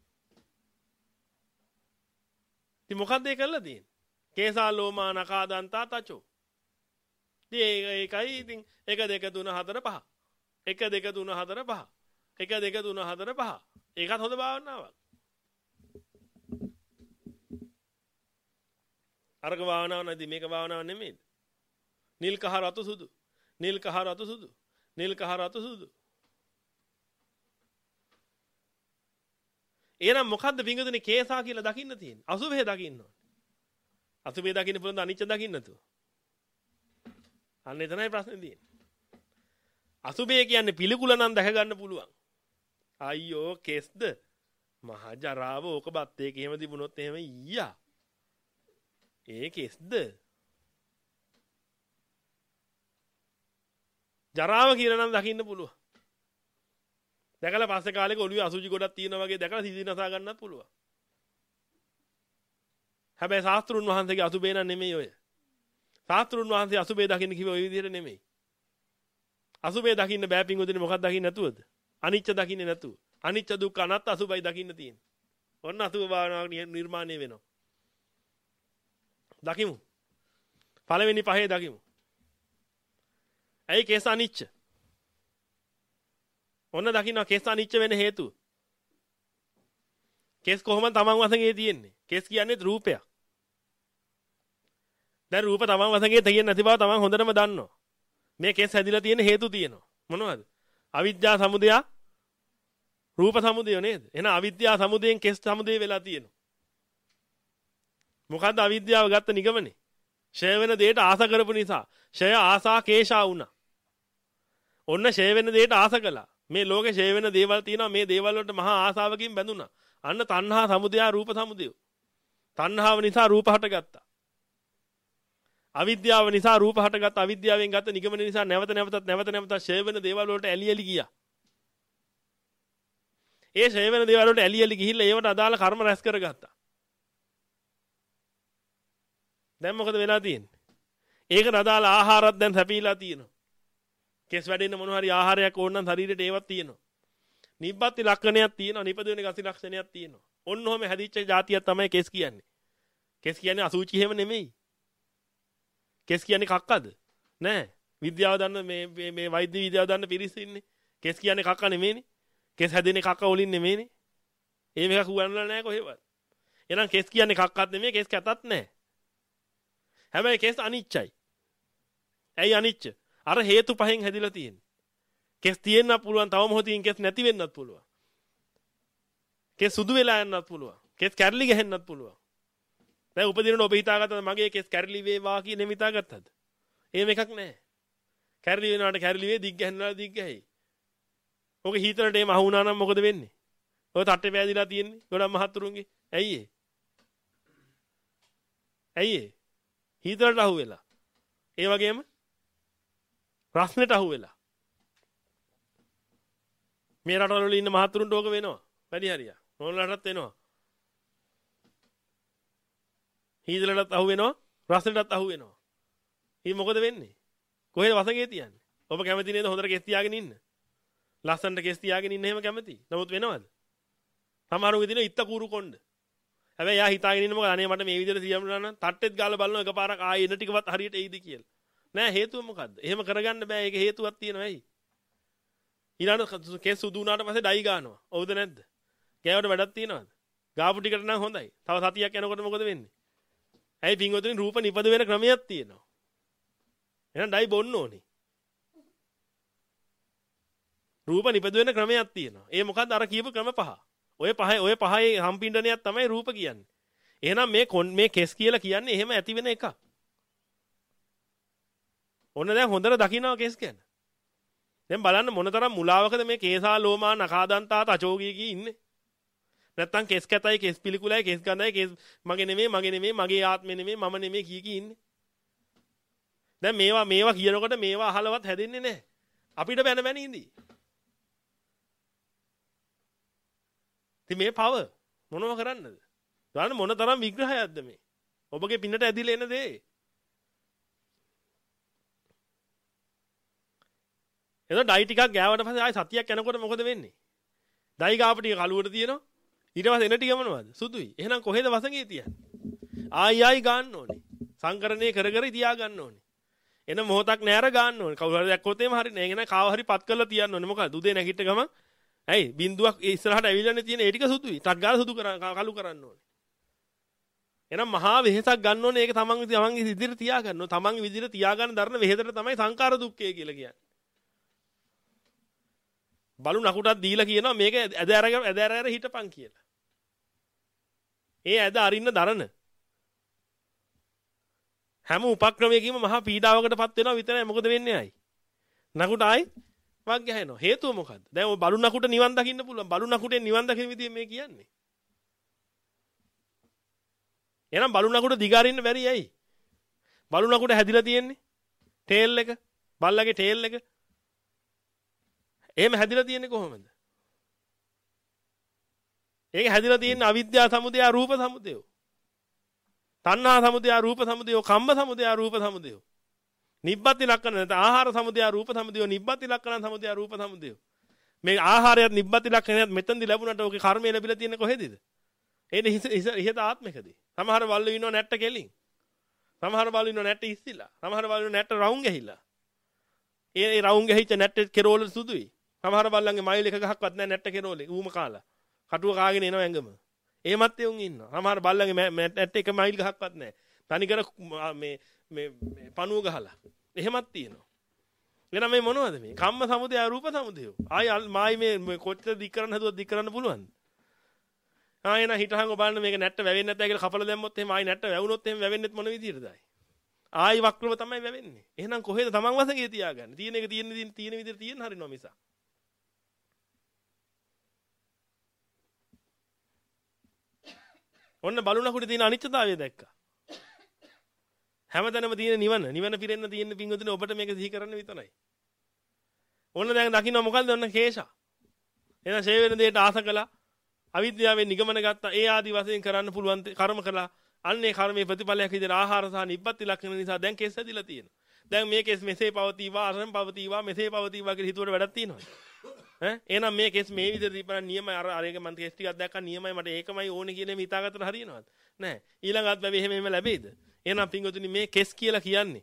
ඉතින් මොකක්ද ඒ කරලා තියෙන්නේ? කේසා ලෝමා නකා දන්තා තචෝ. ඉතින් ඒකයි ඉතින් එක දෙක තුන හතර පහ. එක දෙක තුන හතර පහ. එක දෙක තුන හතර පහ. ඒකත් හොඳ භාවනාවක්. අරක භාවනාව නැති මේක භාවනාව නෙමෙයි. නිල් කහ රතු සුදු. නිල් කහ රතු සුදු. නිල් කහ රතු සුදු. එහෙනම් මොකද්ද පිංගුතුනේ කේසා කියලා දකින්න තියෙන්නේ? අසුභය දකින්න ඕනේ. අසුභය දකින්න පුළුවන් ද අනිච්ච දකින්න නැතුව? අන්න එතනයි ප්‍රශ්නේ තියෙන්නේ. අසුභය කියන්නේ පිළිකුල නම් දැක ගන්න පුළුවන්. අයියෝ කෙස්ද? මහා ජරාව ඕක බත් එක එහෙම තිබුණොත් එහෙම ඊයා. ඒ කෙස්ද? ජරාව කියලා නම් දකින්න පුළුවන්. දැකලා පස්සේ කාලෙක ඔළුවේ අසුචි ගොඩක් තියෙනවා වගේ දැකලා සිසි නසා ගන්නත් පුළුවන්. හැබැයි ශාස්ත්‍රුන් වහන්සේගේ අසුබේ නම් නෙමෙයි ඔය. ශාස්ත්‍රුන් වහන්සේ අසුබේ දකින්න කිව්ව ඔය විදිහට නෙමෙයි. අසුබේ දකින්න බෑ පිංගුදිනේ මොකක්ද දකින්න නැතුවද? අනිච්ච දකින්නේ නැතුව. අනිච්ච දුක්ඛ අනාත්ම අසුබයි දකින්න තියෙන්නේ. ඔන්න අසුබ භාවනාවක් නිර්මාණය වෙනවා. දකිමු. පළවෙනි පහේ දකිමු. ඇයි කේස අනිච්ච? ඔන්න දකින්න කේස අනිච්ච වෙන හේතුව. කේස් කොහොමද තමන් වශයෙන් තියෙන්නේ? කේස් කියන්නේ රූපයක්. දැන් රූප තමන් වශයෙන් තියෙන්නේ නැති බව තමන් හොඳටම දන්නවා. මේ කේස් හැදිලා තියෙන හේතු තියෙනවා. මොනවද? අවිද්‍යා සමුදය රූප සමුදය නේද? එහෙනම් අවිද්‍යා සමුදයෙන් කේස් සමුදය වෙලා තියෙනවා. මොකද්ද අවිද්‍යාව ගත්ත නිගමනේ? ෂය වෙන දෙයට ආස කරපු නිසා. ෂය ආසා කේශා වුණා. ඔන්න ෂය වෙන දෙයට ආස කළා. මේ ලෝකේ ෂය වෙන දේවල් තියෙනවා. මේ දේවල් වලට මහා ආසාවකින් බැඳුණා. අන්න තණ්හා සමුදය රූප සමුදය. තණ්හාව නිසා රූප හටගත්තා. අවිද්‍යාව නිසා රූප හටගත්තා. අවිද්‍යාවෙන් ගත්ත නිගමනේ නිසා නැවත නැවතත් නැවත නැවතත් ෂය වෙන දේවල් වලට ඇලි ඇලි ගියා. ඒ ෂය වෙන දේවල් වලට ඇලි ඇලි ගිහිල්ලා ඒවට අදාළ කර්ම රැස් කරගත්තා. දැන් මොකද වෙලා තියෙන්නේ? ඒකට අදාළ ආහාරات දැන් සැපීලා තියෙනවා. කෙස් වැඩෙන්න මොන හරි ආහාරයක් ඕන නම් ශරීරයට ඒවත් තියෙනවා. නිබ්බත්ති ලක්ෂණයක් තියෙනවා. නිපද වෙන ගති ලක්ෂණයක් තියෙනවා. ඔන්න ඔහම හැදිච්ච જાතියක් තමයි කෙස් කියන්නේ. කෙස් කියන්නේ අසුචි හැම නෙමෙයි. කෙස් කියන්නේ කක්කද? නෑ. විද්‍යාව දන්න මේ මේ වෛද්‍ය විද්‍යාව දන්න පිරිස ඉන්නේ. කෙස් කියන්නේ කක්ක නෙමෙයිනේ. කෙස් හැදෙන්නේ කක්ක වලින් නෙමෙයිනේ. ඒ මේක හුවන්නලා නෑ කොහෙවත්. එහෙනම් කෙස් කියන්නේ කක්කත් නෙමෙයි. කෙස් කැතත් නෑ. හැබැයි කෙස් අනිච්චයි. ඇයි අනිච්ච? අර හේතු පහෙන් හැදිලා තියෙන්නේ. කෙස් තියෙන්න පුළුවන් තව මොහොතකින් කෙස් නැති වෙන්නත් පුළුවන්. කෙස් සුදු වෙලා යන්නත් පුළුවන්. කෙස් කැරලි ගහන්නත් පුළුවන්. දැන් උපදිනකොට ඔබ හිතාගත්තද මගේ කෙස් කැරලි වේවා කියන එම හිතාගත්තද? එහෙම එකක් නැහැ. කැරලි වෙනවාට කැරලි වේ දිග් ගහනවාට දිග් ගහයි. ඔක හීතරට එහෙම අහු වුණා නම් මොකද වෙන්නේ? ඔය තට්ටේ පෑදිලා තියෙන්නේ ගොඩක් මහත්තුරුන්ගේ. ඇයි ඒ? ඇයි ඒ? හීතරට අහු වෙලා. ඒ වගේම රස්නෙට අහු වෙලා. මේ රටවල ඉන්න මහත්තුරුන්ට ඕක වෙනවා. වැඩි හරියක්. ඕනලටත් වෙනවා. හීතරටත් අහු වෙනවා, රස්නෙටත් අහු වෙනවා. ඊ මොකද වෙන්නේ? කොහෙද වසඟේ තියන්නේ? ඔබ කැමති නේද හොඳට කෙස් තියාගෙන ඉන්න? ලස්සනට කෙස් තියාගෙන ඉන්න එහෙම කැමති. නමුත් වෙනවද? සමහරුන්ගේ දින ඉත්ත කූරු කොණ්ඩ. හැබැයි යා හිතාගෙන ඉන්න මොකද අනේ මට මේ විදිහට සියම්ලා නම් තට්ටෙත් ගාලා බලනවා එකපාරක් ආයෙ එන ටිකවත් හරියට එයිද කියලා. නෑ හේතුව මොකද්ද? එහෙම කරගන්න බෑ. ඒක හේතුවක් තියෙනවා ඇයි? ඊළඟ කෙස් සුදු වුණාට පස්සේ ඩයි ගන්නවා. ඔව්ද නැද්ද? ගෑවට වැඩක් තියෙනවද? ගාපු ටිකට නම් හොඳයි. තව සතියක් යනකොට මොකද වෙන්නේ? ඇයි පින්වතුනි රූප නිපද වෙන ක්‍රමයක් තියෙනවා. එහෙනම් ඩයි බොන්න ඕනේ. රූප නිපද වෙන ක්‍රමයක් තියෙනවා. ඒ මොකද්ද අර කියපු ක්‍රම පහ. ඔය පහේ ඔය පහේ සම්පින්ඩනයක් තමයි රූප කියන්නේ. එහෙනම් මේ මේ කෙස් කියලා කියන්නේ එහෙම ඇති වෙන එකක්. ඔන්න දැන් හොඳට දකින්නවා කෙස් ගැන. දැන් බලන්න මොනතරම් මුලාවකද මේ කේසා ලෝමා නඛාදන්තා තචෝගී කී ඉන්නේ. නැත්තම් කෙස් කැතයි කෙස් පිළිකුලයි කෙස් ගඳයි කෙස් මගේ නෙමෙයි මගේ නෙමෙයි මගේ ආත්මෙ නෙමෙයි මම නෙමෙයි කී කී ඉන්නේ. දැන් මේවා මේවා කියනකොට මේවා අහලවත් හැදෙන්නේ නැහැ. අපිට බැන බැන ඉඳී. ඉතින් මේ පව මොනව කරන්නද? බලන්න මොන තරම් විග්‍රහයක්ද මේ. ඔබගේ පින්නට ඇදිලා එන දේ. එතකොට ඩයි ටිකක් ගෑවට පස්සේ ආයි සතියක් යනකොට මොකද වෙන්නේ? ඩයි ගාප ටික කලුවට තියෙනවා. ඊට පස්සේ එන ටික මොනවද? සුදුයි. එහෙනම් කොහෙද වසඟේ තියන්නේ? ආයි ආයි ගන්න ඕනේ. සංකරණය කර කර තියා ගන්න ඕනේ. එන මොහොතක් නෑර ගන්න ඕනේ. කවුරු හරි දැක්කොත් එහෙම හරිනේ. එහෙනම් කාව හරි පත් කරලා තියන්න ඕනේ. මොකද උදේ නැගිට ගමන් ඇයි බින්දුවක් ඉස්සරහට ඇවිල්ලානේ තියෙන ඒ ටික සුදුයි. ටක් ගාලා සුදු කලු කරන්න ඕනේ. එහෙනම් මහා වෙහෙසක් ගන්න ඕනේ. ඒක තමන් තමන්ගේ විදිහට තියා ගන්න ඕනේ. තමන්ගේ විදිහට තියා ගන්න දරන වෙහෙසට තමයි සංකාර දුක්ඛය කියලා කියන්නේ. බලු නකුටක් දීලා කියනවා මේක ඇද අරගෙන ඇද අරගෙන හිටපන් කියලා. ඒ ඇද අරින්න දරන හැම උපක්‍රමයකින්ම මහා පීඩාවකටපත් වෙනවා විතරයි. මොකද වෙන්නේ ආයි? නකුට ආයි වක් ගහනවා. හේතුව මොකද්ද? දැන් ඔය බලු නකුට නිවන් දකින්න පුළුවන්. බලු නකුටෙන් නිවන් දකින්න විදිය මේ කියන්නේ. එහෙනම් බලු නකුට දිගාරින්න බැරි ඇයි? බලු නකුට හැදිලා තියෙන්නේ ටේල් එක, බල්ලගේ ටේල් එක. එහෙම හැදිලා තියෙන්නේ කොහොමද? ඒක හැදිලා තියෙන්නේ අවිද්‍යාව සමුදය රූප සමුදය. තණ්හා සමුදය රූප සමුදය, කම්ම සමුදය රූප සමුදය. නිබ්බති ලක්ෂණ නැත්නම් ආහාර සමුදය රූප සමුදය, නිබ්බති ලක්ෂණ සමුදය රූප සමුදය. මේ ආහාරයත් නිබ්බති ලක්ෂණයත් මෙතෙන්දි ලැබුණාට ඔගේ කර්මය ලැබිලා තියෙන්නේ කොහෙදද? එනේ ඉහත ආත්මිකදී. සමහර බල්ලෝ ඉන්නව නැට්ට කෙලින්. සමහර බල්ලෝ ඉන්නව නැට්ට ඉස්සිලා. සමහර බල්ලෝ නැට්ට රවුම් ගහිලා. ඒ ඒ රවුම් ගහිච්ච නැට්ට කෙරෝල සුදුයි. සමහර බල්ලන්ගේ මයිල් එක ගහක්වත් නැහැ නැට්ට කෙරෝලේ. ඌම කාලා. කටුව කාගෙන එනවා ඇඟම. එහෙමත් එවුන් ඉන්නවා. සමහර බල්ලන්ගේ නැට්ට එක මයිල් ගහක්වත් නැහැ. තනිකර මේ මේ පණුව ගහලා. එහෙමත් තියෙනවා. එහෙනම් මේ මොනවද මේ? කම්ම සමුදය රූප සමුදය. ආයි මායි මේ කොච්චර දික් කරන්න හදුවත් දික් කරන්න පුළුවන්ද? ආ එන හිටහන් ඔබන්න මේක නැට්ට වැවෙන්නේ නැත්නම් කියලා කපලා දැම්මොත් එහෙම ආයි නැට්ට වැවුනොත් එහෙම වැවෙන්නෙත් මොන විදියටද ආයි? ආයි වක්‍රව තමයි වැවෙන්නේ. එහෙනම් කොහෙද තමන් වශයෙන් තියාගන්නේ? තියෙන එක තියෙන තියෙන විදියට තියෙන හරිනවා මිසක්. ඔන්න බලුණකුට තියෙන අනිත්‍යතාවය දැක්කා. හැමතැනම තියෙන නිවන, නිවන පිරෙන්න තියෙන පිංගුතුනේ ඔබට මේක සිහි කරන්න විතරයි. ඔන්න දැන් දකින්න මොකද්ද? ඔන්න කේශා. එහෙනම් ෂේ වෙන දෙයට ආස කළා. අවිද්‍යාවෙන් නිගමන ගත්තා. ඒ ආදි වශයෙන් කරන්න පුළුවන් කර්ම කළා. අන්නේ කර්මයේ ප්‍රතිඵලයක් විදිහට ආහාර සහ නිබ්බති ලක්ෂණ නිසා දැන් කෙස් ඇදිලා තියෙනවා. දැන් මේ කෙස් මෙසේ පවතිවා, අරන් පවතිවා, මෙසේ පවතිවා කියලා හිතුවට වැඩක් තියෙනවද? ඈ එහෙනම් මේ කෙස් මේ විදිහට දීපන නියමයි. අර අරේක මන් කෙස් ටිකක් දැක්කා නියමයි මට ඒකමයි ඕනේ කියලා මේ හිතාගත්තට හරියනවද? නැහැ. ඊළඟ අත්බැවි එහෙම එහෙම ලැබෙයිද? එහෙනම් පිංගුතුනි මේ කෙස් කියලා කියන්නේ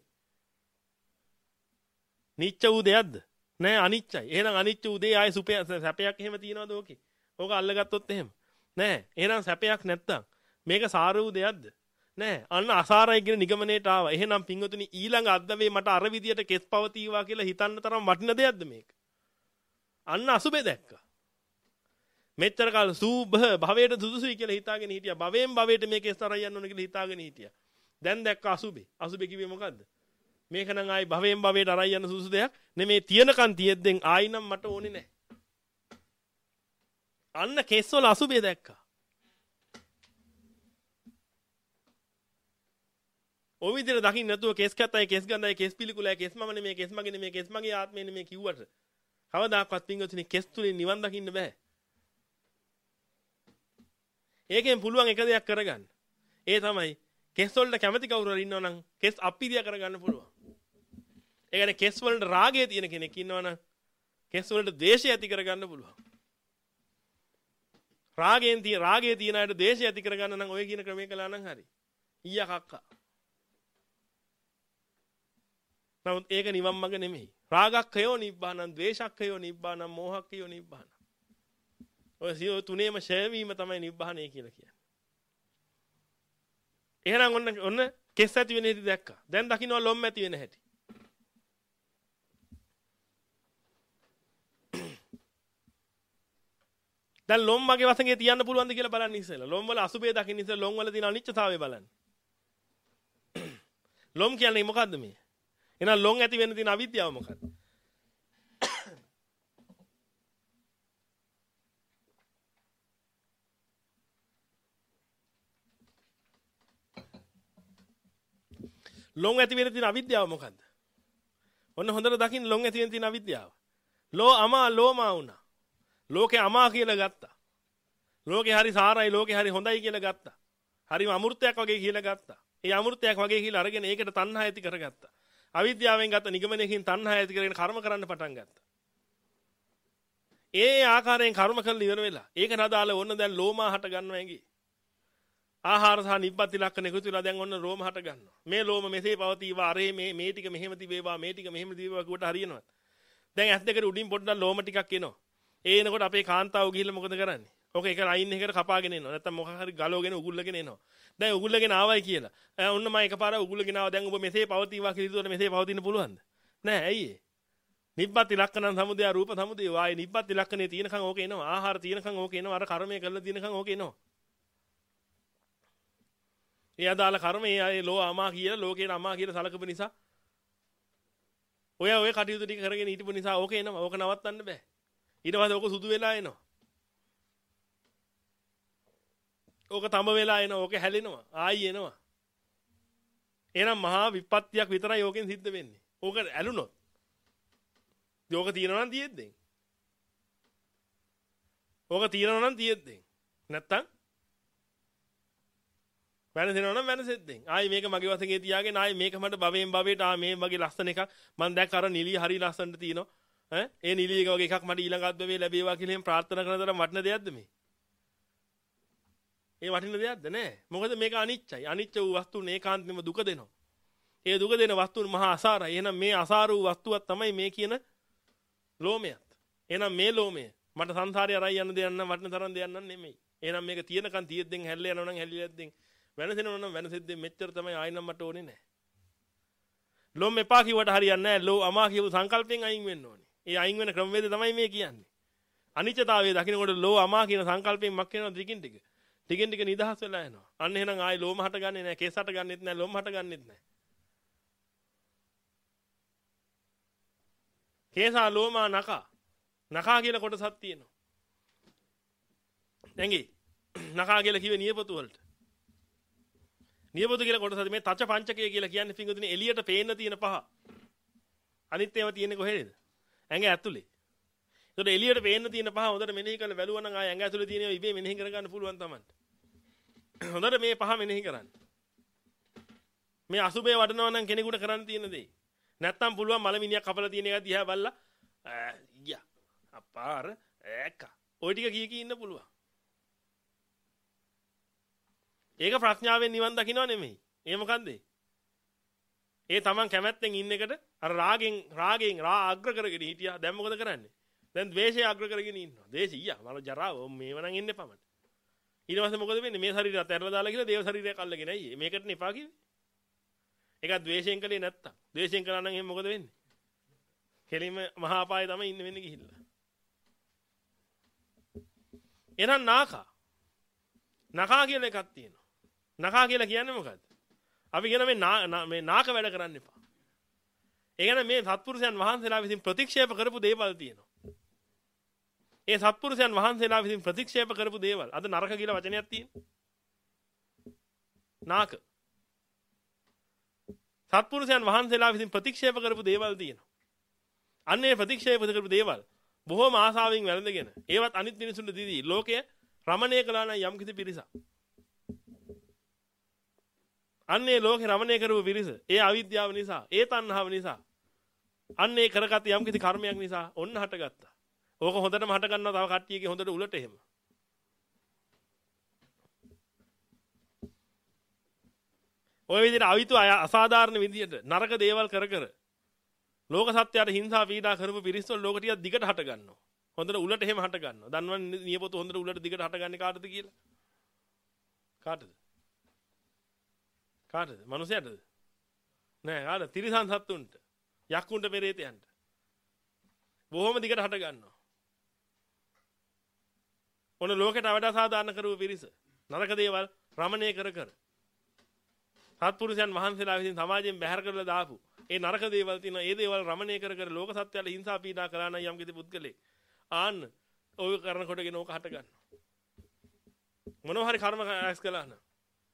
නිච්ච වූ දෙයක්ද? නෑ අනිච්චයි. එහෙනම් අනිච්ච වූ දෙය ආයේ සුපය සැපයක් එහෙම තියනවද ඕකේ? ඕක අල්ලගත්තොත් එහෙම. නෑ. එහෙනම් සැපයක් නැත්තම් මේක සාර වූ දෙයක්ද? නෑ. අන්න අසාරයි කියන නිගමනයට ආවා. එහෙනම් පිංගුතුනි ඊළඟ අද්දවේ මට අර විදියට කෙස් පවතිවා කියලා හිතන්න තරම් වටින දෙයක්ද මේක? අන්න අසුබේ දැක්කා. මෙච්චර කාල සූභ භවයට සුදුසුයි කියලා හිතාගෙන හිටියා. භවයෙන් භවයට මේ කෙස් තරයි යන්න ඕන කියලා හිතාගෙන හිටියා. දැන් දැක්ක අසුබේ. අසුබේ කිව්වේ මොකද්ද? මේක නම් ආයි භවයෙන් භවයට අරයි යන සුසු දෙයක් නෙමේ. තියනකන් තියෙද්දෙන් ආයි නම් මට ඕනේ නැහැ. අන්න කෙස්වල අසුබේ දැක්කා. ඔය විදිහට දකින්න නැතුව කෙස් කැතයි කෙස් ගඳයි කෙස් පිළිකුලයි කෙස් මම නෙමේ කෙස් මගේ නෙමේ කෙස් මගේ ආත්මේ නෙමේ කිව්වට කවදාකවත් පින්වතුනි කෙස් තුලින් නිවන් දකින්න බෑ. ඒකෙන් පුළුවන් එක දෙයක් කරගන්න. ඒ තමයි කෙස් වලට කැමති කවුරු හරි ඉන්නවා නම් කෙස් අප්පිරිය කරගන්න පුළුවන්. ඒ කියන්නේ කෙස් වලට රාගය තියෙන කෙනෙක් ඉන්නවා නම් කෙස් වලට ද්වේෂය ඇති කරගන්න පුළුවන්. රාගයෙන් තියෙන රාගයේ තියෙන අයට ද්වේෂය ඇති කරගන්න නම් ඔය කියන ක්‍රමය කළා නම් හරි. ඊයා කක්කා. නමුත් ඒක නිවන් මඟ නෙමෙයි. රාගක්ඛයෝ නිබ්බානං, ද්වේෂක්ඛයෝ නිබ්බානං, මෝහක්ඛයෝ නිබ්බානං. ඔය සිය තුනේම ඡය වීම තමයි නිබ්බානය කියලා කියන්නේ. එහෙනම් ඔන්න ඔන්න කෙස් ඇති වෙන හැටි දැක්කා. දැන් දකින්නවා ලොම් ඇති වෙන හැටි. දැන් ලොම් මගේ වසඟේ තියන්න පුළුවන්ද කියලා බලන්න ඉස්සෙල්ලා. ලොම් වල අසුබේ දකින්න ඉස්සෙල්ලා ලොම් වල තියෙන අනිච්චතාවය බලන්න. ලොම් කියන්නේ මොකද්ද මේ? එහෙනම් ලොම් ඇති වෙන්න තියෙන අවිද්‍යාව මොකද්ද? ලොම් ඇති වෙන්න තියෙන අවිද්‍යාව මොකද්ද? ඔන්න හොඳට දකින්න ලොම් ඇති වෙන්න තියෙන අවිද්‍යාව. ලෝ අමා ලෝමා වුණා. ලෝකේ අමා කියලා ගත්තා. ලෝකේ හරි සාරයි ලෝකේ හරි හොඳයි කියලා ගත්තා. හරිම අමෘතයක් වගේ කියලා ගත්තා. ඒ අමෘතයක් වගේ කියලා අරගෙන ඒකට තණ්හා ඇති කරගත්තා. අවිද්‍යාවෙන් ගත්ත නිගමනයකින් තණ්හා ඇති කරගෙන කර්ම කරන්න පටන් ගත්තා. ඒ ආකාරයෙන් කර්ම කරලා ඉවර වෙලා ඒකට අදාළ ඕන දැන් ලෝමා හට ගන්නවා ඇඟේ. ආහාර සහ නිබ්බති ලක්ෂණ එකතු වෙලා දැන් ඔන්න රෝම හට ගන්නවා. මේ ලෝම මෙසේ පවතිවා අරේ මේ මේ ටික මෙහෙම තිබේවා මේ ටික මෙහෙම තිබේවා කිව්වට හරියනවද? දැන් ඇස් දෙකට උඩින් පොඩ්ඩක් ලෝම ටිකක් එනවා. ඒ එනකොට අපේ කාන්තාව ගිහිල්ලා මොකද කරන්නේ? ඔක එක ලයින් එකකට කපාගෙන එනවා. නැත්තම් මොකක් හරි ගලවගෙන උගුල්ලගෙන එනවා. දැන් උගුල්ලගෙන ආවයි කියලා. ඔන්න මම එකපාර උගුල්ලගෙන ආවා. දැන් ඔබ මෙසේ පවතිවා කියලා හිතුවට මෙසේ පවතින්න පුළුවන්ද? නෑ ඇයි ඒ? නිබ්බති ලක්ෂණ සමුදය රූප සමුදය වායි නිබ්බති ලක්ෂණේ තියෙනකන් ඕක එනවා. ආහාර තියෙනකන් ඕක එනවා. අර කර්මය කරලා තියෙනකන් ඕක එනවා. ඒ අදාළ කර්මය ඒ ලෝ අමා කියලා ලෝකේන අමා කියලා සලකපු නිසා ඔය ඔය කටයුතු ටික කරගෙන හිටපු නිසා ඕක එනවා. ඕක නවත්තන්න බෑ. ඊට පස්සේ ඕක සුදු වෙලා එනවා. ඕක තඹ වෙලා එනවා. ඕක හැලෙනවා. ආයි එනවා. එහෙනම් මහා විපත්තියක් විතරයි යෝගෙන් සිද්ධ වෙන්නේ. ඕක ඇලුනොත්. යෝග තියනවා නම් තියෙද්දෙන්. ඕක තියනවා නම් තියෙද්දෙන්. නැත්තම් වෙනසෙනවා නම් වෙනසෙද්දෙන්. ආයි මේක මගේ වශයෙන් තියාගෙන ආයි මේක මට භවයෙන් භවයට ආ මේ වගේ ලස්සන එකක් මම දැක්ක අර නිලිය හරි ලස්සනට තියෙනවා. ඈ ඒ නිලියක වගේ එකක් මට ඊළඟ අත්දැකීම ලැබේවා කියලා එහෙම ප්‍රාර්ථනා කරන තරම් වටින දෙයක්ද මේ? ඒ වටින දෙයක්ද නෑ. මොකද මේක අනිච්චයි. අනිච්ච වූ වස්තුන් ඒකාන්තෙම දුක දෙනවා. ඒ දුක දෙන වස්තුන් මහා අසාරයි. එහෙනම් මේ අසාර වූ වස්තුවක් තමයි මේ කියන ලෝමයත්. එහෙනම් මේ ලෝමය මට සංසාරේ අරයි යන දෙයක් නම් වටින තරම් දෙයක් නම් නෙමෙයි. එහෙනම් මේක තියෙනකන් තියෙද්දෙන් හැල්ල යනවා නම් හැලිලද්දෙන් වෙනසෙනවා නම් වෙනසෙද්දෙන් මෙච්චර තමයි ආයි නම් මට ඕනේ නෑ. ලෝම එපා කිව්වට හරියන්නේ නෑ. ලෝ අමා කියපු සංකල්පෙන් අයින් වෙන්න ඕනේ. ඒ අයින් වෙන ක්‍රමවේදය තමයි මේ කියන්නේ. අනිත්‍යතාවයේ දකින්නකොට ලෝ අමා කියන සංකල්පයෙන් මක් වෙනවා ටිකින් ටික. ටිකින් ටික නිදහස් වෙලා යනවා. අන්න එහෙනම් ආයි ලෝම හටගන්නේ නැහැ. කේස් හටගන්නෙත් නැහැ. ලොම් හටගන්නෙත් නැහැ. කේසා ලෝමා නකා. නකා කියලා කොටසක් තියෙනවා. ඇඟේ නකා කියලා කිව්වේ නියපොතු වලට. නියපොතු කියලා කොටසක් මේ තච පංචකය කියලා කියන්නේ පිංගුතුනි එළියට පේන්න තියෙන පහ. අනිත් ඒවා තියෙන්නේ කොහෙද? ඇඟ ඇතුලේ. ඒකට එළියට පේන්න තියෙන පහ හොඳට මෙනෙහි කරලා බැලුවා නම් ආය ඇඟ ඇතුලේ තියෙන ඒවා ඉබේ මෙනෙහි කරගන්න පුළුවන් Tamanට. හොඳට මේ පහ මෙනෙහි කරන්න. මේ අසුබේ වඩනවා නම් කෙනෙකුට කරන්න තියෙන දේ. නැත්තම් පුළුවන් මලමිනියක් කපලා තියෙන එක දිහා බලලා යා අපාර ඒක ඔය ටික කී කී ඉන්න පුළුවන්. ඒක ප්‍රඥාවෙන් නිවන් දකින්නව නෙමෙයි. ඒ මොකන්ද? ඒ Taman කැමැත්තෙන් ඉන්න එකට අර රාගෙන් රාගෙන් රා අග්‍ර කරගෙන හිටියා. දැන් මොකද කරන්නේ? දැන් ද්වේෂය අග්‍ර කරගෙන ඉන්නවා. ද්වේෂය ඊයා මල ජරාව මේව නම් ඉන්න එපා මට. ඊට පස්සේ මොකද වෙන්නේ? මේ ශරීරය අතහැරලා දාලා කියලා දේව ශරීරයක් අල්ලගෙන අයියේ. මේකට නෙපා කිව්වේ. ඒක ද්වේෂයෙන් කලේ නැත්තම්. ද්වේෂයෙන් කරා නම් එහෙනම් මොකද වෙන්නේ? කෙලින්ම මහා අපායේ තමයි ඉන්න වෙන්නේ ගිහිල්ලා. එහෙනම් නාකා. නකා කියලා එකක් තියෙනවා. නකා කියලා කියන්නේ මොකද්ද? අපි කියන මේ මේ නාක වැඩ කරන්න එපා. ඒ කියන්නේ මේ සත්පුරුෂයන් වහන්සේලා විසින් ප්‍රතික්ෂේප කරපු දේවල් තියෙනවා. ඒ සත්පුරුෂයන් වහන්සේලා විසින් ප්‍රතික්ෂේප කරපු දේවල් අද නරක කියලා වචනයක් තියෙනවා. නාක. සත්පුරුෂයන් වහන්සේලා විසින් ප්‍රතික්ෂේප කරපු දේවල් තියෙනවා. අන්නේ ප්‍රතික්ෂේප කරපු දේවල් බොහෝම ආසාවෙන් වැළඳගෙන ඒවත් අනිත් මිනිසුන්ට දීදී ලෝකය රමණය කළා නම් යම් කිසි පිරිසක්. අන්නේ ලෝකේ රමණය කරපු පිරිස ඒ අවිද්‍යාව නිසා, ඒ තණ්හාව නිසා, අන්නේ කරගත් යම් කිසි කර්මයක් නිසා ඔන්න හටගත්තා. ඕක හොඳටම හට ගන්නවා තව කට්ටියගේ හොඳට උලට එහෙම. ඔය විදිහට අවිතු අසාධාරණ විදිහට නරක දේවල් කර කර ලෝක සත්‍යයට හිංසා පීඩා කරපු පිරිස්සොල් ලෝක ටික දිගට හට ගන්නවා. හොඳට උලට එහෙම හට ගන්නවා. දන්නවන්නේ නියපොතු හොඳට උලට දිගට හටගන්නේ කාටද කියලා? කාටද? කාටද? මනුස්සයටද? නෑ කාටද? තිරිසන් සත්තුන්ට. යක්කුන්ට පෙරේතයන්ට. බොහොම දිගට හට ගන්නවා. ඔන්න ලෝකෙට වඩා සාධාරණ කරුව පිරිස. නරක දේවල් රමණය කර කර. සත්පුරුෂයන් වහන්සේලා විසින් සමාජයෙන් බැහැර කරලා දාපු ඒ නරක දේවල් තියෙනවා. ඒ දේවල් රමණය කර කර ලෝක සත්‍යයට හිංසා පීඩා කරා නම් යම් කිසි පුද්ගලෙක් ආන්න ඔය කරන කොටගෙන ඕක හට ගන්නවා. මොනවා හරි කර්ම රැස් කළා නම්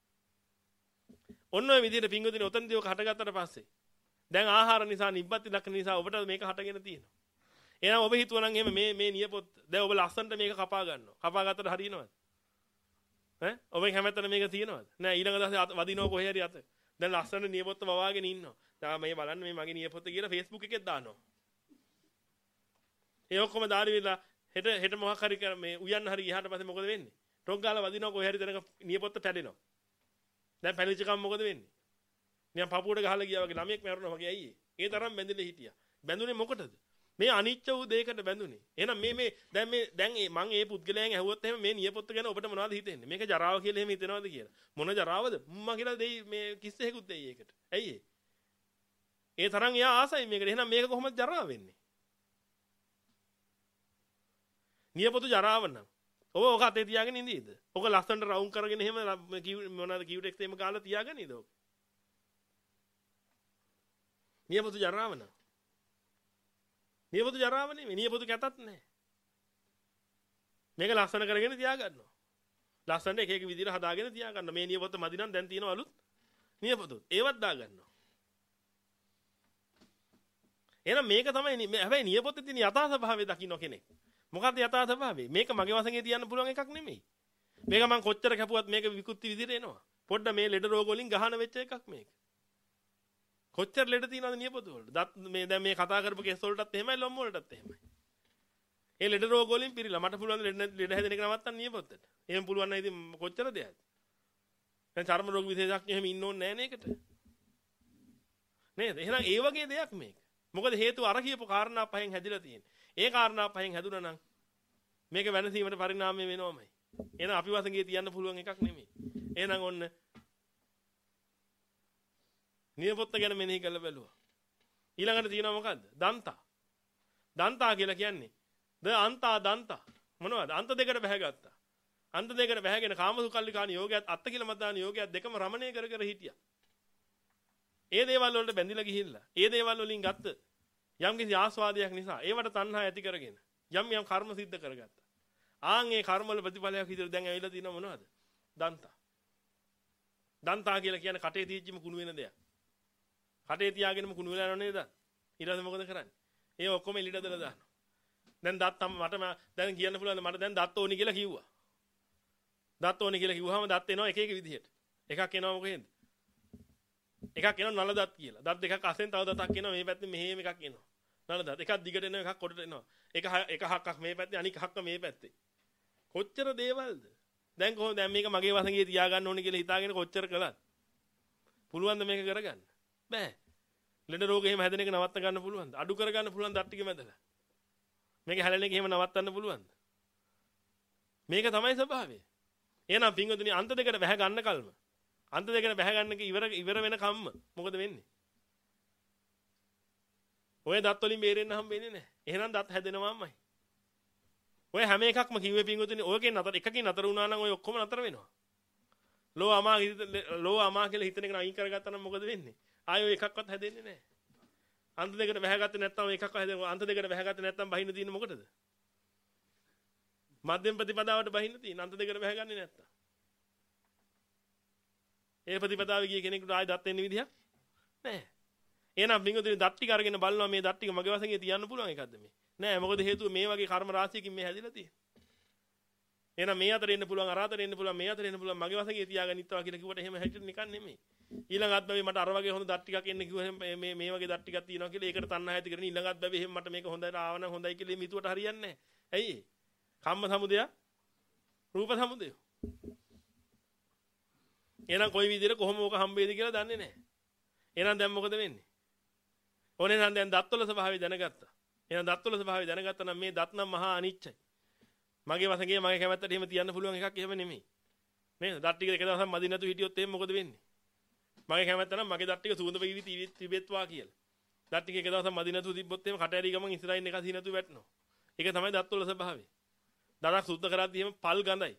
ඔන්න ඔය විදිහට පිංගුදින ඔතනදී ඔක හටගත්තට පස්සේ දැන් ආහාර නිසා නිබ්බති ලක්ෂණ නිසා ඔබට මේක හටගෙන තියෙනවා. එහෙනම් ඔබ හිතුවා නම් එහෙම මේ මේ නියපොත් දැන් ඔබ ලස්සනට මේක කපා ගන්නවා. කපා ගත්තට හරියනවද? ඈ ඔබෙන් හැමතැනම මේක තියෙනවද? නෑ ඊළඟ දවසේ වදිනව කොහේ හරි අත. දැන් ලස්සනට නියපොත්ත වවාගෙන ඉන්නවා. දැන් මේ බලන්න මේ මගේ නියපොත්ත කියලා Facebook එකෙත් දානවා. ඒ ඔක්කොම දාරි වෙලා හෙට හෙට මොකක් හරි මේ උයන්න හරි ගියාට පස්සේ මොකද වෙන්නේ? ටොක් ගාලා වදිනවා කොහේ හරි දැනක නියපොත්ත පැලෙනවා. දැන් පැලිච්ච කම මොකද වෙන්නේ? නිකන් පපුවට ගහලා ගියා වගේ ළමයෙක් මැරුණා වගේ අයියේ. ඒ තරම් බැඳිලා හිටියා. බැඳුනේ මොකටද? මේ අනිච්ච වූ දෙයකට බැඳුනේ. එහෙනම් මේ මේ දැන් මේ දැන් මං මේ පුද්ගලයන් ඇහුවොත් එහෙම මේ නියපොත්ත ගැන ඔබට මොනවද හිතෙන්නේ? මේක ජරාව කියලා එහෙම හිතනවද කියලා. මොන ජරාවද? මම කියලා දෙයි මේ කිස්සෙහෙකුත් දෙයි ඒකට. ඇයි ඒ? ඒ තරම් එයා ආසයි මේකට. එහෙනම් මේක කොහොමද ජරාව වෙන්නේ? නියපොතු ජරාව නම් ඔබ ඔක අතේ තියාගෙන ඉඳීද? ඔක ලස්සනට රවුම් කරගෙන එහෙම මොනවාද කියුටෙක්ස් එහෙම කාලා තියාගෙන ඉඳ ඔක. නියපොතු ජරාව නම් නියපොතු ජරාව නෙමෙයි. නියපොතු කැතත් නැහැ. මේක ලස්සන කරගෙන තියා ගන්නවා. ලස්සනට එක එක විදිහට හදාගෙන තියා ගන්නවා. මේ නියපොත මදි නම් දැන් තියෙනවා අලුත් නියපොතු. ඒවත් දා ගන්නවා. එහෙනම් මේක තමයි හැබැයි නියපොතේ තියෙන යථා ස්වභාවය දකින්න කෙනෙක්. මොකක්ද යථා ස්වභාවය? මේක මගේ වශයෙන් තියන්න පුළුවන් එකක් නෙමෙයි. මේක මං කොච්චර කැපුවත් මේක විකෘති විදිහට එනවා. පොඩ්ඩ මේ ලෙඩ රෝග වලින් ගහන වෙච්ච එකක් මේක. කොච්චර ලෙඩ තියෙනවද නියපොතු වලට? දත් මේ දැන් මේ කතා කරපු කෙස් වලටත් එහෙමයි ලොම් වලටත් එහෙමයි. ඒ ලෙඩ රෝග වලින් පිරීලා මට පුළුවන් ලෙඩ ලෙඩ හැදෙන එක නවත්තන්න නියපොත්තට. එහෙම පුළුවන් නම් ඉතින් කොච්චර දෙයක්ද? දැන් චර්ම රෝග විශේෂඥ එහෙම ඉන්න ඕනේ නැහැ නේකට. නේද? එහෙනම් ඒ වගේ දෙයක් මේක. මොකද හේතුව අර කියපු කාරණා පහෙන් හැදිලා තියෙන්නේ. ඒ කාරණා පහෙන් හැදුනා නම් මේක වෙනසීමට පරිණාමය වෙනවමයි. එහෙනම් අපි වශයෙන් තියන්න පුළුවන් එකක් නෙමෙයි. එහෙනම් ඔන්න නියපොත්ත ගැන මෙනෙහි කරලා බැලුවා. ඊළඟට තියෙනවා මොකද්ද? දන්තා. දන්තා කියලා කියන්නේ ද අන්තා දන්තා. මොනවද? අන්ත දෙකට බැහැගත්තා. අන්ත දෙකට බැහැගෙන කාමසුකල්ලිකාණ යෝගයත් අත්ත කියලා මතාන යෝගයත් දෙකම රමණය කර කර හිටියා. ඒ දේවල් වලට බැඳිලා ගිහිල්ලා ඒ දේවල් වලින් ගත්ත යම් කිසි ආස්වාදයක් නිසා ඒවට තණ්හා ඇති කරගෙන යම් යම් කර්ම සිද්ධ කරගත්තා. ආන් ඒ කර්ම වල ප්‍රතිඵලයක් විදිහට දැන් ඇවිල්ලා තියෙනවා මොනවද? දන්තා. දන්තා කියලා කියන්නේ කටේ තීච්චිම කුණු වෙන දෙයක්. කටේ තියාගෙනම කුණු වෙලා යනව නේද? ඊට පස්සේ මොකද කරන්නේ? ඒ ඔක්කොම එළියට දාලා දානවා. දැන් දත් මට දැන් කියන්න පුළුවන් මට දැන් දත් ඕනි කියලා කිව්වා. දත් ඕනි කියලා කිව්වහම දත් එනවා එක එක විදිහට. එකක් එනවා මොකේද? එකක් එනවා නල දත් කියලා. දත් දෙකක් අසෙන් තව දතක් එනවා මේ පැත්තේ මෙහෙම එකක් එනවා. නල දත් එකක් දිගට එනවා එකක් කොටට එනවා. එක එක හක්කක් මේ පැත්තේ අනික හක්ක මේ පැත්තේ. කොච්චර දේවල්ද? දැන් කොහොමද දැන් මේක මගේ වසඟේ තියාගන්න ඕනේ කියලා හිතාගෙන කොච්චර කළත් පුළුවන්ද මේක කරගන්න? බෑ. ලෙඩ රෝග එහෙම හැදෙන එක නවත්ත ගන්න පුළුවන්ද? අඩු කර ගන්න පුළුවන් දත් ටික මැදලා. මේක හැලෙන එක එහෙම නවත්තන්න පුළුවන්ද? මේක තමයි ස්වභාවය. එහෙනම් පින්වතුනි අන්ත දෙකට බැහැ ගන්න කල්ම අන්ත දෙකට බැහැ ගන්න එක ඉවර ඉවර වෙන කම්ම මොකද වෙන්නේ? ඔය දත් වලින් බේරෙන්න හම්බෙන්නේ නැහැ. එහෙනම් දත් හැදෙනවාමයි. ඔය හැම එකක්ම කිව්වේ පින්වතුනි ඔයකෙන් නතර එකකින් නතර වුණා නම් ඔය ඔක්කොම නතර වෙනවා. ලෝ අමා ලෝ අමා කියලා හිතන එක අයින් කරගත්තා නම් මොකද වෙන්නේ? ආයෙ එකක්වත් හැදෙන්නේ නැහැ. අන්ත දෙකට බැහැගත්තේ නැත්නම් එකක්වත් හැදෙන්නේ අන්ත දෙකට බැහැගත්තේ නැත්නම් බහින්න තියෙන්නේ මොකටද? මධ්‍යම ප්‍රතිපදාවට බහින්න තියෙන අන්ත දෙකට බැහැගන්නේ නැත්නම්. ඒ ප්‍රතිපදාවේ ගිය කෙනෙකුට ආයෙ දත් වෙන්න විදිහක් නැහැ. එහෙනම් පින්වතුනි දත් ටික අරගෙන බලනවා මේ දත් ටික මගේ වශයෙන් තියන්න පුළුවන් එකක්ද මේ? නෑ මොකද හේතුව මේ වගේ කර්ම රාශියකින් මේ හැදිලා තියෙන්නේ. එහෙනම් මේ අතර එන්න පුළුවන් අර අතර එන්න පුළුවන් මේ අතර එන්න පුළුවන් මගේ වශයෙන් තියාගෙන ඉත්තා කියලා කිව්වට එහෙම හැටියට නිකන් නෙමෙයි. ඊළඟත් බැවේ මට අර වගේ හොඳ දත් ටිකක් එන්න කිව්වම මේ මේ වගේ දත් ටිකක් තියෙනවා කියලා ඒකට තණ්හා ඇති කරගෙන ඊළඟත් බැවේ එහෙම මට මේක හොඳට ආවනම් හොඳයි කියලා මේ මිතුවට හරියන්නේ නැහැ. ඇයි ඒ? කම්ම සමුදය රූප සමුදය. එහෙනම් කොයි විදිහට කොහොම ඕක හම්බෙයිද කියලා දන්නේ නැහැ. එහෙනම් දැන් මොකද වෙන්නේ? ඕනේ නම් දැන් දත්වල ස්වභාවය දැනගත්තා. එහෙනම් දත්වල ස්වභාවය දැනගත්තා නම් මේ දත් නම් මහා අනිච්චයි. මගේ වශයෙන් මගේ කැමැත්තට එහෙම තියන්න පුළුවන් එකක් එහෙම නෙමෙයි. නේද? දත් ටික එක දවසක් මදි නැතු හිටියොත් එහෙම මොකද වෙන්නේ? මගේ කැමැත්ත නම් මගේ දත් ටික සුවඳ වේවි තිබෙත්වා කියලා. දත් ටික එක දවසක් මදි නැතු තිබ්බොත් එහෙම කට ඇරි ගමන් ඉස්සරහින් එක සී නැතු වැටෙනවා. ඒක තමයි දත්වල ස්වභාවය. දතක් සුද්ධ කරද්දී එහෙම පල් ගඳයි.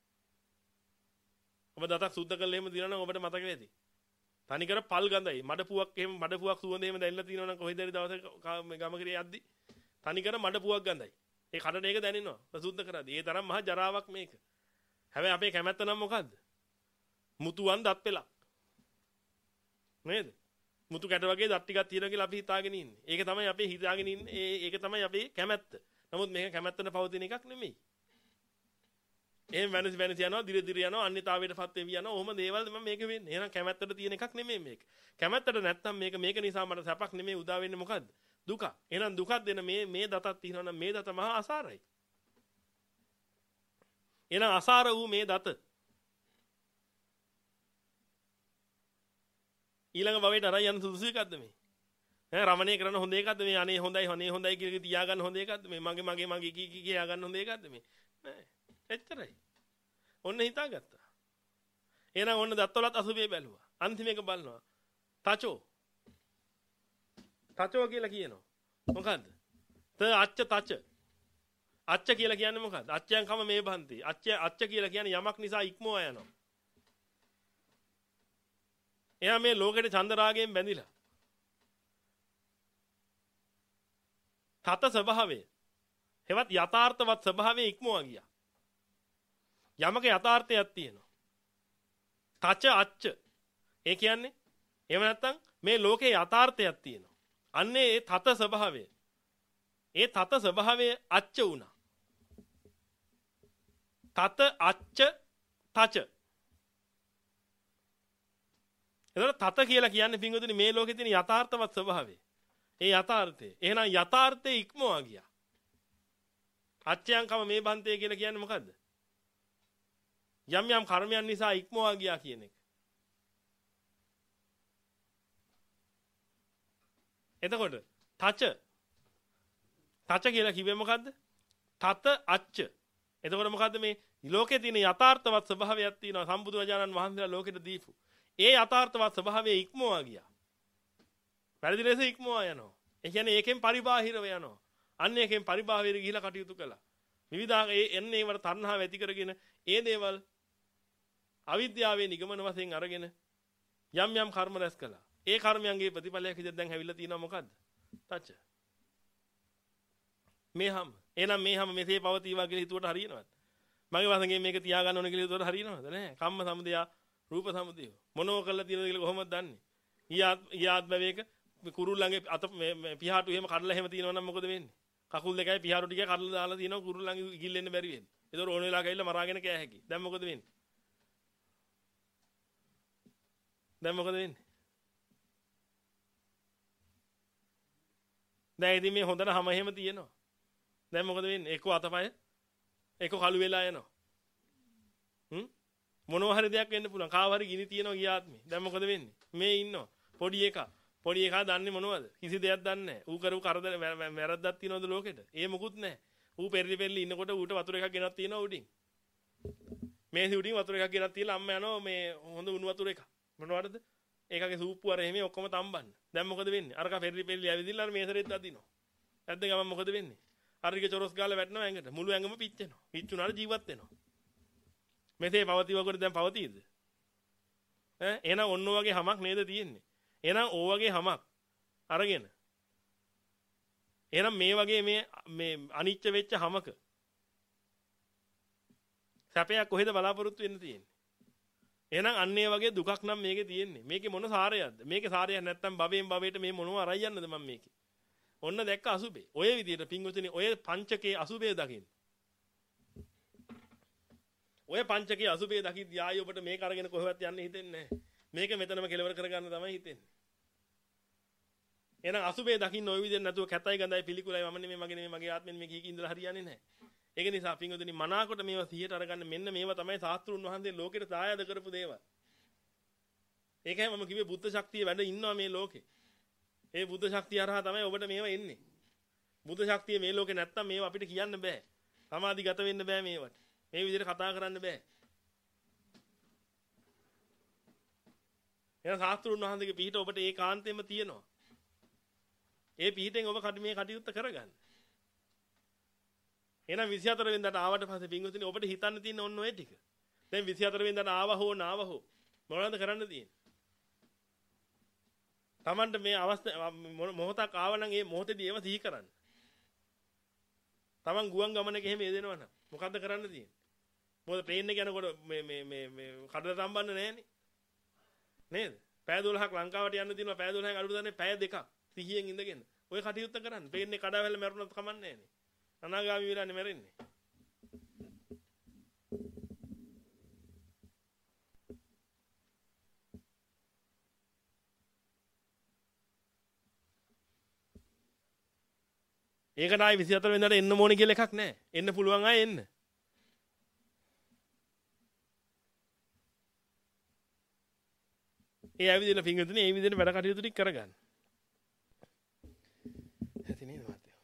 ඔබ දතක් සුද්ධ කළා එහෙම දිනනවා නම් ඔබට මතක වෙති. තනි කර පල් ගඳයි. මඩපුවක් එහෙම මඩපුවක් සුවඳ එහෙම දැනෙලා තියෙනවා නම් කොහෙද හරි දවසක ගම කිරේ යද්දි තනි කර මඩපුවක් ගඳයි. ඒ කඩට ඒක දැනෙනවා. සුද්ධ කරද්දී. ඒ තරම් මහා ජරාවක් මේක. හැබැයි අපේ කැමැත්ත නම් මොකද්ද? මුතුවන් දත් පෙලක්. නේද? මුතු කැට වගේ දත් ටිකක් තියෙනවා කියලා අපි හිතාගෙන ඉන්නේ. ඒක තමයි අපේ හිතාගෙන ඉන්නේ. ඒක තමයි අපේ කැමැත්ත. නමුත් මේක කැමැත්තට පවතින එකක් නෙමෙයි. එහෙම වෙනස් වෙනස් යනවා, දිර දිර යනවා, අන්‍යතාවයටපත් වෙවි යනවා. ඔහොම දේවල් මම මේක වෙන්නේ. එහෙනම් කැමැත්තට තියෙන එකක් නෙමෙයි මේක. කැමැත්තට නැත්තම් මේක මේක නිසා මට සැපක් නෙමෙයි උදා වෙන්නේ මොකද්ද? දුක. එහෙනම් දුකක් දෙන මේ මේ දතක් තියෙනවා නම් මේ දත මහා අසාරයි. එහෙනම් අසාර වූ මේ දත ඊළඟ භවයට අරන් යන සුදුසු එකක්ද මේ? ඈ රමණේ කරන හොඳ එකක්ද මේ? අනේ හොඳයි අනේ හොඳයි කියලා තියාගන්න හොඳ එකක්ද මේ? මගේ මගේ මගේ කී කී කියා ගන්න හොඳ එකක්ද මේ? නෑ. එච්චරයි. ඔන්න හිතාගත්තා. එහෙනම් ඔන්න දත්වලත් අසුබේ බැලුවා. අන්තිම එක බලනවා. තචෝ. තචෝ කියලා කියනවා. මොකද්ද? ත අච්ච තච. අච්ච කියලා කියන්නේ මොකද්ද? අච්චයන් කම මේ බන්ති. අච්ච අච්ච කියලා කියන්නේ යමක් නිසා ඉක්මවා යනවා. එයා මේ ලෝකෙට චන්දරාගයෙන් බැඳිලා. තත ස්වභාවය. හෙවත් යථාර්ථවත් ස්වභාවය ඉක්මවා ගියා. යමක යථාර්ථයක් තියෙනවා. තච අච්ච. ඒ කියන්නේ එහෙම නැත්නම් මේ ලෝකේ යථාර්ථයක් තියෙනවා. අන්නේ ඒ තත ස්වභාවය. ඒ තත ස්වභාවය අච්ච වුණා. තත අච්ච තච. එතකොට තත කියලා කියන්නේ පින්වතුනි මේ ලෝකේ තියෙන යථාර්ථවත් ස්වභාවය. ඒ යථාර්ථය. එහෙනම් යථාර්ථය ඉක්මවා ගියා. අච්චයන්කම මේ බන්තේ කියලා කියන්නේ මොකද්ද? යම් යම් කර්මයන් නිසා ඉක්මවා ගියා කියන එක. එතකොට තච තච කියලා කිව්වේ මොකද්ද? තත අච්ච. එතකොට මොකද්ද මේ ලෝකේ තියෙන යථාර්ථවත් ස්වභාවයක් තියෙනවා සම්බුදුරජාණන් වහන්සේලා ලෝකෙට දීපු. ඒ යථාර්ථවත් ස්වභාවය ඉක්මවා ගියා. වැරදි ලෙස ඉක්මවා යනවා. ඒ කියන්නේ ඒකෙන් පරිබාහිරව යනවා. අන්න ඒකෙන් පරිබාහිර ගිහිලා කටයුතු කළා. විවිධාක ඒ එන්නේ ඒවට තණ්හාව ඇති කරගෙන ඒ දේවල් අවිද්‍යාවේ නිගමන වශයෙන් අරගෙන යම් යම් කර්ම රැස් කළා. ඒ කර්මයන්ගේ ප්‍රතිඵලයක් විදිහට දැන් හැවිලා තියෙනවා මොකද්ද? තච්ච. මේහම. එහෙනම් මේහම මෙසේ පවතිවා කියලා හිතුවට හරියනවද? මගේ වශයෙන් මේක තියාගන්න ඕන කියලා හිතුවට හරියනවද? නෑ. කම්ම සමුදය, රූප සමුදය. මොනව කළා තියෙනවද කියලා කොහොමද දන්නේ? ඊයාත් භවයක කුරුල්ලන්ගේ අත පියාටු එහෙම කඩලා එහෙම තියෙනවා නම් මොකද වෙන්නේ? කකුල් දෙකයි පියාටු ටික කඩලා දාලා තියෙනවා කුරුල්ලන්ගේ ඉගිල්ලෙන්න බැරි වෙන්නේ. ඒතකොට ඕන වෙලාවක ඇවිල්ලා මරාගෙන කෑ හැකි. දැන් මොකද වෙන්නේ? දැන් මොකද වෙන්නේ? දැන් ඉතින් මේ හොඳට හැම එහෙම තියෙනවා. දැන් මොකද වෙන්නේ? එක්ක අතපය එක්ක කළු වෙලා යනවා. හ්ම්? මොනවා හරි දෙයක් වෙන්න පුළුවන්. කාව හරි ගිනි තියනවා ගියාත්මේ. දැන් මොකද වෙන්නේ? මේ ඉන්නවා. පොඩි එකා. පොඩි එකා දන්නේ මොනවද? කිසි දෙයක් දන්නේ නැහැ. ඌ කරපු කරදර වැරද්දක් තියනවද ලෝකෙට? ඒ මොකුත් නැහැ. ඌ පෙරලි පෙරලි ඉන්නකොට ඌට වතුර එකක් ගෙනත් තියනවා උඩින්. මේ උඩින් වතුර එකක් ගෙනත් තියලා අම්මා යනවා මේ හොඳ උණු වතුර එකක්. මොනවටද? ඒකගේ සූප්පු අර එහෙම ඔක්කොම තම්බන්න. දැන් මොකද වෙන්නේ? අරක පෙරලි පෙරලි ඇවිදින්න අර මේසරෙත් අදිනවා. ඇද්ද ගමන් මොකද වෙන්නේ? අරගේ චොරස් ගාලා වැටෙනවා ඇඟට. මුළු ඇඟම පිච්චෙනවා. පිච්චුනාට ජීවත් වෙනවා. මෙතේ පවතිවකොට දැන් පවතීද? ඈ එහෙනම් ඔන්න ඔයගේ හැමක් නේද තියෙන්නේ? එහෙනම් ඕ වගේ හැමක් අරගෙන එහෙනම් මේ වගේ මේ මේ අනිච්ච වෙච්ච හැමක සැපයක් කොහෙද බලාපොරොත්තු වෙන්න තියෙන්නේ? එහෙනම් අන්න ඒ වගේ දුකක් නම් මේකේ තියෙන්නේ. මේකේ මොන සාරයක්ද? මේකේ සාරයක් නැත්තම් භවයෙන් භවයට මේ මොනව අරයි යන්නද මම මේකේ? ඔන්න දැක්ක අසුබේ. ඔය විදිහට පින්වතුනි ඔය පංචකේ අසුබේ දකින්න. ඔය පංචකේ අසුබේ දකිද්දී ආයි ඔබට මේක අරගෙන කොහෙවත් යන්න හිතෙන්නේ නැහැ. මේක මෙතනම කෙලවර කරගන්න තමයි හිතෙන්නේ. එහෙනම් අසුබේ දකින්න ඔය විදිහට නැතුව කැතයි ගඳයි පිළිකුලයි මම නෙමෙයි මගේ නෙමෙයි මගේ ආත්මෙන් මේ කීක ඉඳලා හරියන්නේ නැහැ. ඒක නිසා පින්වතුනි මනාකොට මේවා සිහියට අරගන්න මෙන්න මේවා තමයි ශාස්ත්‍රුන් වහන්සේ ලෝකෙට දායාද කරපු දේවල්. ඒකයි මම කිව්වේ බුද්ධ ශක්තිය වැඩ ඉන්නවා මේ ලෝකේ. ඒ බුද්ධ ශක්තිය හරහා තමයි ඔබට මේවා එන්නේ. බුද්ධ ශක්තිය මේ ලෝකේ නැත්තම් මේවා අපිට කියන්න බෑ. සමාධිගත වෙන්න බෑ මේවට. මේ විදිහට කතා කරන්න බෑ. එහෙනම් ශාස්ත්‍රුන් වහන්සේගේ පිහිට ඔබට ඒකාන්තයෙන්ම තියෙනවා. ඒ පිහිටෙන් ඔබ මේ කටයුත්ත කරගන්න. එහෙනම් විසිහතර වෙනිදාට ආවට පස්සේ පින්වතුනි ඔබට හිතන්න තියෙන ඔන්න ඔය ටික. දැන් විසිහතර වෙනිදාට ආව හෝ නාව හෝ මොනවද කරන්න තියෙන්නේ? Tamanට මේ අවස්ථාව මොහොතක් ආව නම් ඒ මොහොතේදී ඒව සිහි කරන්න. Taman ගුවන් ගමනක එහෙම යෙදෙනවා නම් මොකද්ද කරන්න තියෙන්නේ? මොකද ප්ලේන් එක යනකොට මේ මේ මේ මේ කඩල සම්බන්ධ නැහැනේ. නේද? පැය දොළහක් ලංකාවට යන්න තියෙනවා. පැය දොළහෙන් අඩු දන්නේ පැය දෙකක් සිහියෙන් ඉඳගෙන. ඔය කටයුත්ත කරන්න. ප්ලේන් එක කඩාවැල්ල මැරුණත් කමන්නේ නැහැනේ. අනාගාමී වෙලානේ මැරෙන්නේ. ඒකට ආයි විසිහතර වෙනිදාට එන්න ඕනේ කියලා එකක් නැහැ. එන්න පුළුවන් අය එන්න. ඒ ඇවිදින පිංගුතුනි ඒ විදිහට වැඩ කටයුතු ටික කරගන්න. ඇති නේද මාත්‍යෝ?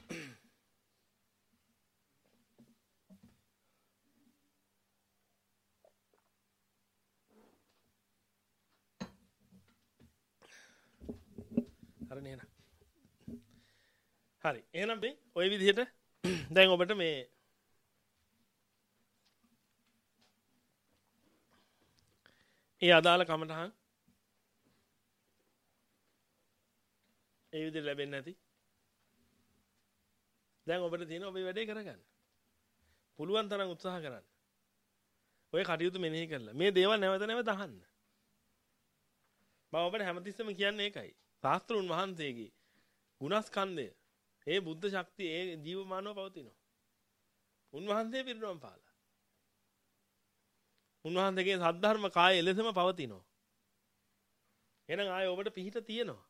හරි නේද? හරි. එහෙනම් මේ ওই විදිහට දැන් ඔබට මේ ඒ අදාළ කමටහන් ඒ විදිහට ලැබෙන්නේ නැති. දැන් ඔබට තියෙන ඔබේ වැඩේ කරගන්න. පුළුවන් තරම් උත්සාහ කරන්න. ඔය කටයුතු මෙනෙහි කරලා මේ දේවල් නැවත නැවත අහන්න. මම ඔබට හැමතිස්සෙම කියන්නේ ඒකයි. ශාස්ත්‍රුන් වහන්සේගේ ගුණස්කන්ධය ඒ බුද්ධ ශක්තිය ඒ ජීවමානව පවතිනවා. උන්වහන්සේ පිරිනොම් පාලා. උන්වහන්සේගේ සද්ධර්ම කාය එලෙසම පවතිනවා. එහෙනම් ආයේ ඔබට පිහිට තියෙනවා.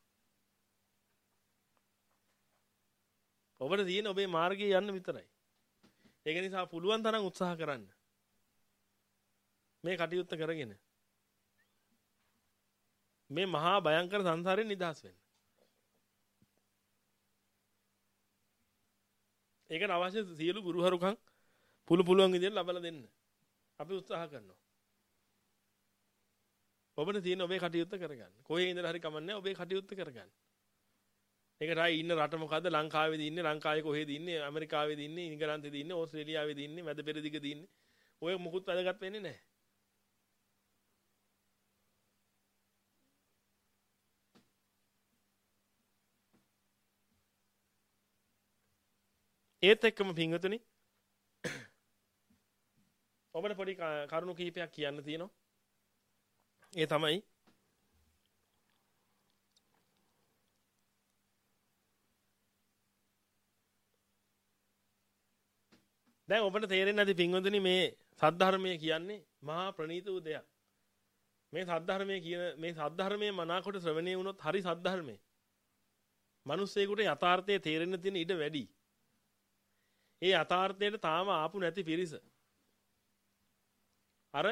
ඔබට තියෙන ඔබේ මාර්ගයේ යන්න විතරයි. ඒක නිසා පුළුවන් තරම් උත්සාහ කරන්න. මේ කටයුත්ත කරගෙන මේ මහා භයංකර සංසාරයෙන් නිදහස් වෙන්න. ඒකට අවශ්‍ය සියලු ගුරුහරුකම් පුළු පුළුවන් විදිහට ලබලා දෙන්න. අපි උත්සාහ කරනවා. ඔබට තියෙන ඔබේ කටයුත්ත කරගන්න. කොහේ ඉඳලා හරි කමන්නේ ඔබේ කටයුත්ත කරගන්න. ඒකට ආයි ඉන්න රට මොකද්ද? ලංකාවේදී ඉන්නේ, ලංකාවේ කොහෙද ඉන්නේ, ඇමරිකාවේදී ඉන්නේ, ඉංගලන්තේදී ඉන්නේ, ඕස්ට්‍රේලියාවේදී ඉන්නේ, මැද පෙරදිගදී ඉන්නේ. ඔය මුකුත් වැදගත් වෙන්නේ නැහැ. ඒත් එක්කම පින්වතුනි ඔබට පොඩි කරුණු කීපයක් කියන්න තියෙනවා. ඒ තමයි දැන් ඔබට තේරෙන්නේ නැති පින්වතුනි මේ සද්ධර්මය කියන්නේ මහා ප්‍රණීත වූ දෙයක්. මේ සද්ධර්මයේ කියන මේ සද්ධර්මයේ මනාකොට ශ්‍රවණය වුණොත් හරි සද්ධර්මයේ. මිනිස්සෙකුට යථාර්ථයේ තේරෙන්න තියෙන ඉඩ වැඩි. ඒ යථාර්ථයට තාම ආපු නැති පිරිස. අර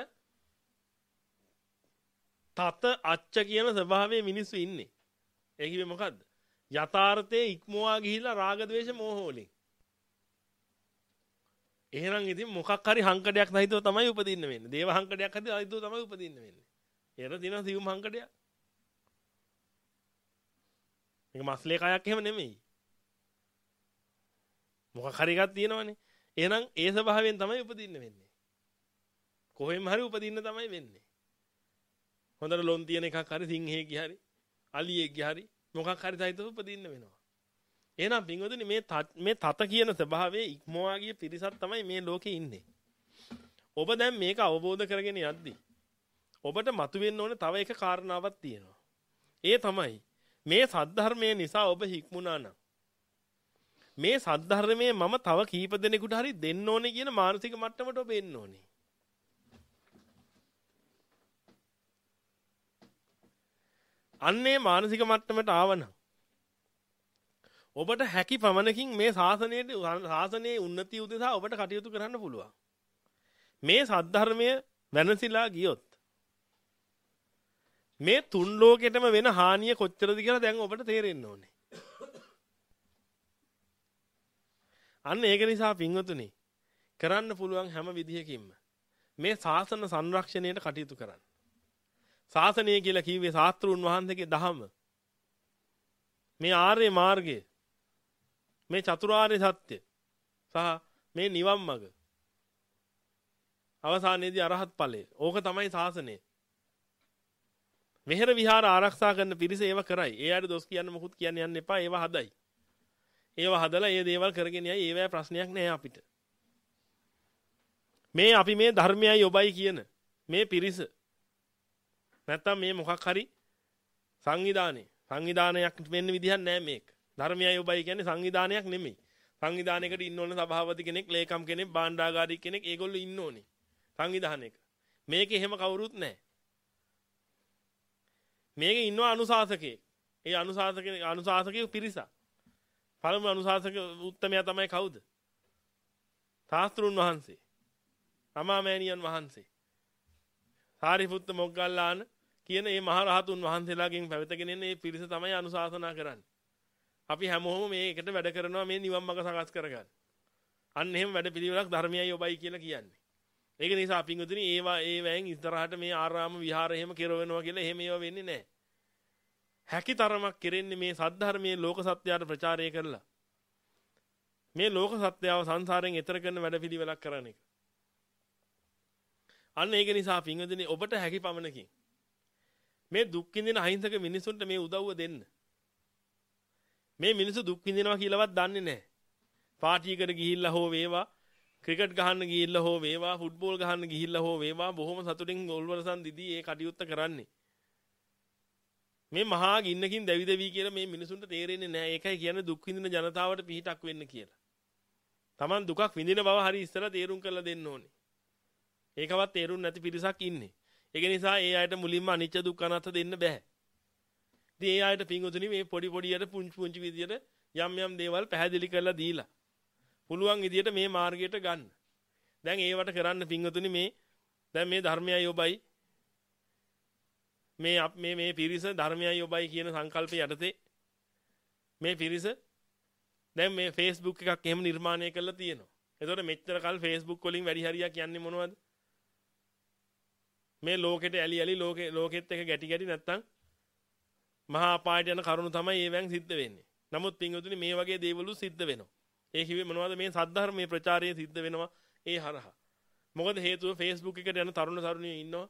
තත අච්ච කියන ස්වභාවයේ මිනිස්සු ඉන්නේ. ඒ කිව්වේ මොකද්ද? යථාර්ථයේ ඉක්මවා ගිහිලා රාග ද්වේෂ මෝහ වලින්. එහෙනම් ඉතින් මොකක් හරි හංකඩයක් සහිතව තමයි උපදින්න වෙන්නේ. දේව හංකඩයක් හදිලා තමයි උපදින්න වෙන්නේ. ඒතර තියෙනවා සියුම් හංකඩයක්. මේක මස්ලේ කයක් එහෙම නෙමෙයි. මොකක් හරි එකක් තියෙනවනේ. එහෙනම් ඒ ස්වභාවයෙන් තමයි උපදින්න වෙන්නේ. කොහෙන් හරි උපදින්න තමයි වෙන්නේ. හොඳට ලොන් තියෙන එකක් හරි සිංහෙක්ගේ හරි අලියෙක්ගේ හරි මොකක් හරි සහිතව උපදින්න වෙනවා. එහෙනම් පින්වතුනි මේ මේ තත කියන ස්වභාවයේ ඉක්මවා ගිය පිරිසක් තමයි මේ ලෝකේ ඉන්නේ. ඔබ දැන් මේක අවබෝධ කරගෙන යද්දී ඔබට මතුවෙන්න ඕනේ තව එක කාරණාවක් තියෙනවා. ඒ තමයි මේ සද්ධර්මයේ නිසා ඔබ හික්මුණා නම් මේ සද්ධර්මයේ මම තව කීප දෙනෙකුට හරි දෙන්න ඕනේ කියන මානසික මට්ටමට ඔබ එන්න ඕනේ. අන්නේ මානසික මට්ටමට ආවනම් ඔබට හැකි පමණකින් මේ ශාසනයේ ශාසනයේ උන්නතිය උදෙසා ඔබට කටයුතු කරන්න පුළුවන්. මේ සද්ධර්මය වෙනසිලා ගියොත් මේ තුන් ලෝකෙටම වෙන හානිය කොච්චරද කියලා දැන් ඔබට තේරෙන්න ඕනේ. අන්න ඒක නිසා පින්වතුනි කරන්න පුළුවන් හැම විදිහකින්ම මේ ශාසන සංරක්ෂණයට කටයුතු කරන්න. ශාසනය කියලා කිව්වේ ශාස්ත්‍රුන් වහන්සේගේ දහම. මේ ආර්ය මාර්ගය මේ චතුරාර්ය සත්‍ය සහ මේ නිවන් මඟ. අවසානයේදී අරහත් ඵලය. ඕක තමයි ශාසනය. මෙහෙර විහාර ආරක්ෂා කරන පිරිස ඒව කරයි. ඒ අයට දොස් කියන්න මොකුත් කියන්න යන්න එපා. ඒව හදයි. ඒව හදලා ඒ දේවල් කරගෙන යයි. ඒවැ ප්‍රශ්නයක් නෑ අපිට. මේ අපි මේ ධර්මයයි ඔබයි කියන මේ පිරිස නැත්තම් මේ මොකක් හරි සංවිධානය සංවිධානයක් වෙන්න විදිහක් නෑ මේක. ධර්මයයි ඔබයි කියන්නේ සංවිධානයක් නෙමෙයි. සංවිධානයකට ඉන්න ඕන සභාපති කෙනෙක්, ලේකම් කෙනෙක්, භාණ්ඩාගාරික කෙනෙක් ඒගොල්ලෝ ඉන්න ඕනේ. සංවිධානයක. මේකේ එහෙම කවුරුත් නෑ. මේකේ ඉන්නවා අනුශාසකයෙක්. ඒ අනුශාසකේ අනුශාසකයේ පිරිසක්. පළමු අනුශාසක උත්තමයා තමයි කවුද? ශාස්ත්‍රුන් වහන්සේ. අමාමෑණියන් වහන්සේ. සාරිපුත්ත මොග්ගල්ලාන කියන මේ මහ රහතුන් වහන්සේලාගෙන් පැවතගෙන එන මේ පිරිස තමයි අනුශාසනා කරන්නේ. අපි හැමෝම මේකට වැඩ කරනවා මේ නිවන් මඟ සකස් කරගන්න. අන්න එහෙම වැඩ පිළිවෙලක් ධර්මයයි ඔබයි කියලා කියන්නේ. ඒක නිසා පින්වතුනි ඒවා ඒ වෑන් ඉස්සරහට මේ ආරාම විහාර එහෙම කෙරවෙනවා කියලා එහෙම ඒවා වෙන්නේ නැහැ. හැකි තරමක් කෙරෙන්නේ මේ සද්ධර්මයේ ලෝක සත්‍යයට ප්‍රචාරය කරලා. මේ ලෝක සත්‍යව සංසාරයෙන් එතර කරන වැඩ පිළිවෙලක් කරන එක. අන්න ඒක නිසා පින්වතුනි ඔබට හැකි පමණකින් මේ දුක් විඳින අහිංසක මිනිසුන්ට මේ උදව්ව දෙන්න. මේ මිනිස්සු දුක් විඳිනවා කියලාවත් දන්නේ නැහැ. පාටියකට ගිහිල්ලා හෝ වේවා, ක්‍රිකට් ගහන්න ගිහිල්ලා හෝ වේවා, ෆුට්බෝල් ගහන්න ගිහිල්ලා හෝ වේවා බොහොම සතුටින් ගෝල්වලසන් දිදී ඒ කටයුත්ත කරන්නේ. මේ මහා ගින්නකින් දැවි දැවි කියලා මේ මිනිසුන්ට තේරෙන්නේ නැහැ. ඒකයි කියන්නේ දුක් විඳින ජනතාවට පිහිටක් වෙන්න කියලා. Taman දුකක් විඳින බව හරි ඉස්සලා තේරුම් කරලා දෙන්න ඕනේ. ඒකවත් තේරුම් නැති පිරිසක් ඉන්නේ. ඒක නිසා ඒ අයට මුලින්ම අනිච්ච දුක්ඛ අනාත්ම දෙන්න බෑ. ඉතින් ඒ අයට පිංගුතුනි මේ පොඩි පොඩියට පුංචි පුංචි විදියට යම් යම් දේවල් පැහැදිලි කරලා දීලා පුළුවන් විදියට මේ මාර්ගයට ගන්න. දැන් ඒවට කරන්න පිංගුතුනි මේ දැන් මේ ධර්මයයි ඔබයි මේ මේ මේ පිරිස ධර්මයයි ඔබයි කියන සංකල්පය යටතේ මේ පිරිස දැන් මේ Facebook එකක් එහෙම නිර්මාණය කරලා තියෙනවා. එතකොට මෙච්චර කල් Facebook වලින් වැඩි හරියක් යන්නේ මොනවද? මේ ලෝකෙට ඇලි ඇලි ලෝකෙ ලෝකෙත් එක ගැටි ගැටි නැත්තම් මහා අපායට යන කරුණු තමයි ඒවෙන් සිද්ධ වෙන්නේ. නමුත් පින්වතුනි මේ වගේ දේවලු සිද්ධ වෙනවා. ඒ කිව්වේ මොනවද? මේ සද්ධර්මයේ ප්‍රචාරය සිද්ධ වෙනවා ඒ හරහා. මොකද හේතුව Facebook එකට යන තරුණ තරුණියෝ ඉන්නවා.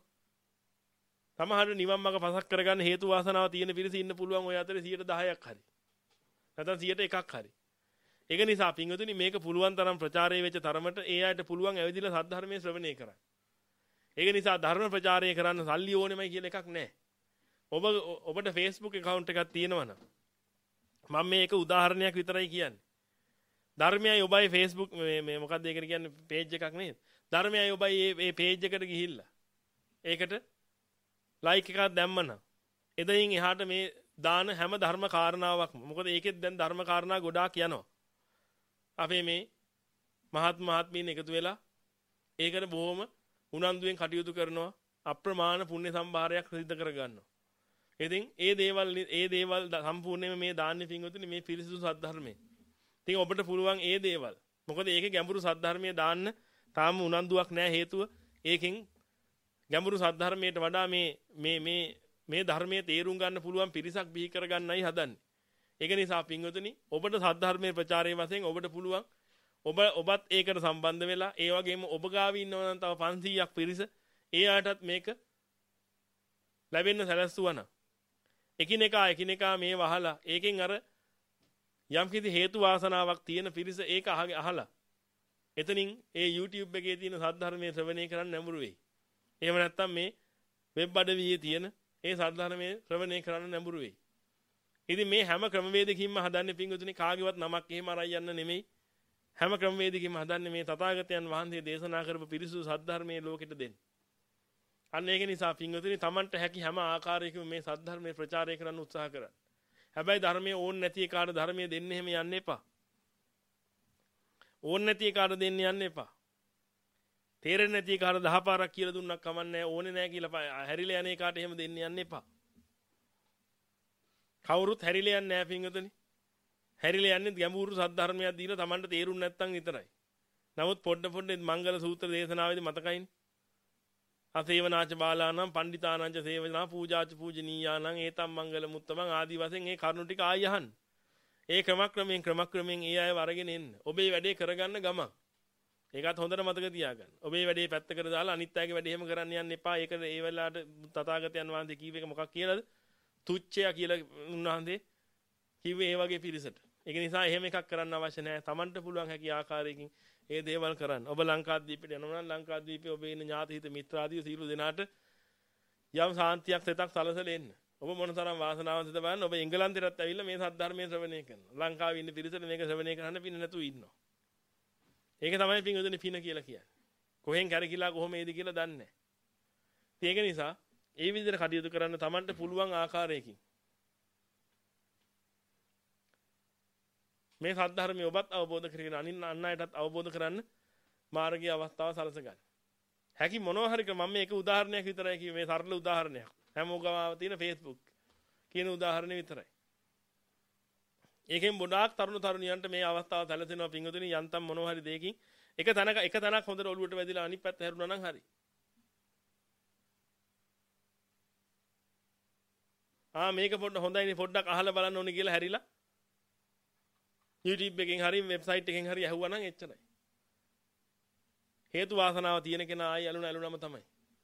සමහර නිවන් මඟ පසක් කරගන්න හේතු වාසනාව තියෙන පිරිස ඉන්න පුළුවන් ඔය අතරේ සියයට දහයක් හරි. නැත්නම් සියයට එකක් හරි. ඒක නිසා පින්වතුනි මේක පුළුවන් තරම් ප්‍රචාරය වෙච්ච තරමට ඒ අයට පුළුවන් ඇවිදලා සද්ධර්මයේ ශ්‍රවණය කරන්න. ඒක නිසා ධර්ම ප්‍රචාරය කරන්න සල්ලි ඕනෙමයි කියලා එකක් නැහැ. ඔබ ඔබට Facebook account එකක් තියෙනවා නම් මම මේක උදාහරණයක් විතරයි කියන්නේ. ධර්මයයි ඔබයි Facebook මේ මේ මොකක්ද ඒකට කියන්නේ page එකක් නේද? ධර්මයයි ඔබයි මේ මේ page එකට ගිහිල්ලා ඒකට like එකක් දැම්මනම් එදින් එහාට මේ දාන හැම ධර්ම කාරණාවක්ම මොකද ඒකෙත් දැන් ධර්ම කාරණා ගොඩාක් යනවා. අපේ මේ මහත් මහත්මීන් එකතු වෙලා ඒකට බොහොම උනන්දුවෙන් කටයුතු කරනවා අප්‍රමාණ පුණ්‍ය සම්භාරයක් සිද්ධ කර ගන්නවා. ඉතින් ඒ දේවල් ඒ දේවල් සම්පූර්ණයෙන්ම මේ දාන්නේ පින්වතුනි මේ පිරිසිදු සද්ධර්මයේ. ඉතින් ඔබට පුළුවන් ඒ දේවල්. මොකද ඒකේ ගැඹුරු සද්ධර්මයේ දාන්න තාම උනන්දුවක් නැහැ හේතුව ඒකෙන් ගැඹුරු සද්ධර්මයට වඩා මේ මේ මේ මේ ධර්මයේ තේරුම් ගන්න පුළුවන් පිරිසක් බිහි කර ගන්නයි හදන්නේ. ඒක නිසා පින්වතුනි ඔබට සද්ධර්මයේ ප්‍රචාරයේ වශයෙන් ඔබට පුළුවන් ඔබ ඔබත් ඒකට සම්බන්ධ වෙලා ඒ වගේම ඔබ ගාව ඉන්නවා නම් තව පන්සීයක් පිරිස ඒ ආයතත් මේක ලැබෙන්න සැලැස්සුවා. එකිනෙකා එකිනෙකා මේ වහලා ඒකෙන් අර යම්කිසි හේතු වාසනාවක් තියෙන පිරිස ඒක අහලා එතනින් ඒ YouTube එකේ තියෙන සද්ධර්මයේ ශ්‍රවණය කරන්න නැඹුරු වෙයි. එහෙම නැත්නම් මේ වෙබ් අඩවියේ තියෙන ඒ සද්ධර්මයේ ශ්‍රවණය කරන්න නැඹුරු වෙයි. ඉතින් මේ හැම ක්‍රමවේදකින්ම හදන්නේ පින්වතුනි කාගේවත් නමක් එහෙම අරයි යන්න නෙමෙයි. හැම ක්‍රමවේදකින්ම හදන්නේ මේ තථාගතයන් වහන්සේ දේශනා කරපු පිරිසුදු සද්ධර්මයේ ලෝකෙට දෙන්න. අන්න ඒක නිසා පින්වතුනි Tamanට හැකි හැම ආකාරයකින්ම මේ සද්ධර්මයේ ප්‍රචාරය කරන්න උත්සාහ කරන්න. හැබැයි ධර්මයේ ඕන් නැති එකාට ධර්මයේ දෙන්න එහෙම යන්න එපා. ඕන් නැති එකාට දෙන්න යන්න එපා. තේරෙන්නේ නැති එකාට දහ පාරක් කියලා දුන්නක් කමන්නේ ඕනේ නැහැ කියලා හැරිලා යන එකාට එහෙම දෙන්න යන්න එපා. කවුරුත් හැරිලා යන්නේ නැහැ පින්වතුනි. හැරිලා යන්නේ ගැඹුරු සද්ධර්මයක් දීලා Tamanට තේරුම් නැත්තම් විතරයි. නමුත් පොඩ පොඩ මංගල සූත්‍ර දේශනාවේදී මතකයිනේ. අසේවනාච බාලානම් පණ්ඩිතානංච සේවනා පූජාච පූජනීයානම් ඒතම් මංගල මුත්තමන් ආදී වශයෙන් මේ කරුණු ටික ආය අහන්න. ඒ ක්‍රමක්‍රමයෙන් ක්‍රමක්‍රමයෙන් ඒ අය වරගෙන එන්න. ඔබේ වැඩේ කරගන්න ගමන්. ඒකත් හොඳට මතක තියාගන්න. ඔබේ වැඩේ පැත්තකට දාලා අනිත් අයගේ වැඩේ එහෙම කරන්න යන්න එපා. ඒක ඒ වෙලාවට තථාගතයන් වහන්සේ කීව එක මොකක් කියලාද? තුච්ඡය කියලා උන්වහන්සේ කිව්වේ ඒ වගේ පිරිසට. ඒක නිසා එහෙම එකක් කරන්න අවශ්‍ය නැහැ. Tamanට පුළුවන් හැකි ආකාරයකින් ඒ දේවල් කරන්න. ඔබ ලංකාද්වීපයට යනවා නම් ලංකාද්වීපයේ ඔබේ ඉන්න ඥාතිහිත මිත්‍රාදීව සීල දෙනාට යම් සාන්තියක් සිතක් සලසලා එන්න. ඔබ මොනතරම් වාසනාවන්තද බලන්න. ඔබ එංගලන්තයටත් ඇවිල්ලා මේ සද්ධර්මයේ ශ්‍රවණය කරනවා. ලංකාවේ ඉන්න පිරිසට මේක ශ්‍රවණය කරන්න පින්න නැතුව ඉන්නවා. ඒක තමයි පින්වතුනි පින කියලා කියන්නේ. කොහෙන් කැරකිලා කොහොම එයිද කියලා දන්නේ නැහැ. ඒක නිසා ඒ විදිහට කටයුතු කරන්න Tamanට පුළුවන් ආකාරයකින් මේ සද්ධර්මය ඔබත් අවබෝධ කරගෙන අනිත් අන් අයටත් අවබෝධ කරන්න මාර්ගයේ අවස්ථාව සලස ගන්න. හැකි මොනවා හරි මම මේක උදාහරණයක් විතරයි කිව්වේ මේ සරල උදාහරණයක්. හැමෝගම තියෙන Facebook කියන උදාහරණය විතරයි. ඒකෙන් ගොඩාක් තරුණ තරුණියන්ට මේ අවස්ථාව සැලසෙනවා පින්වතුනි යන්තම් මොනවා හරි දෙයකින් එක තැනක එක තැනක් හොඳට ඔළුවට වැදිලා අනිත් පැත්ත හැරුණා නම් හරි. ආ මේක පොඩ්ඩ හොඳයිනේ පොඩ්ඩක් අහලා බලන්න ඕනේ කියලා හැරිලා YouTube එකෙන් හරි වෙබ්සයිට් එකෙන් හරි ඇහුවා නම් එච්චරයි. හේතු වාසනාව තියෙන කෙනා ආයි ඇලුන ඇලුනම තමයි.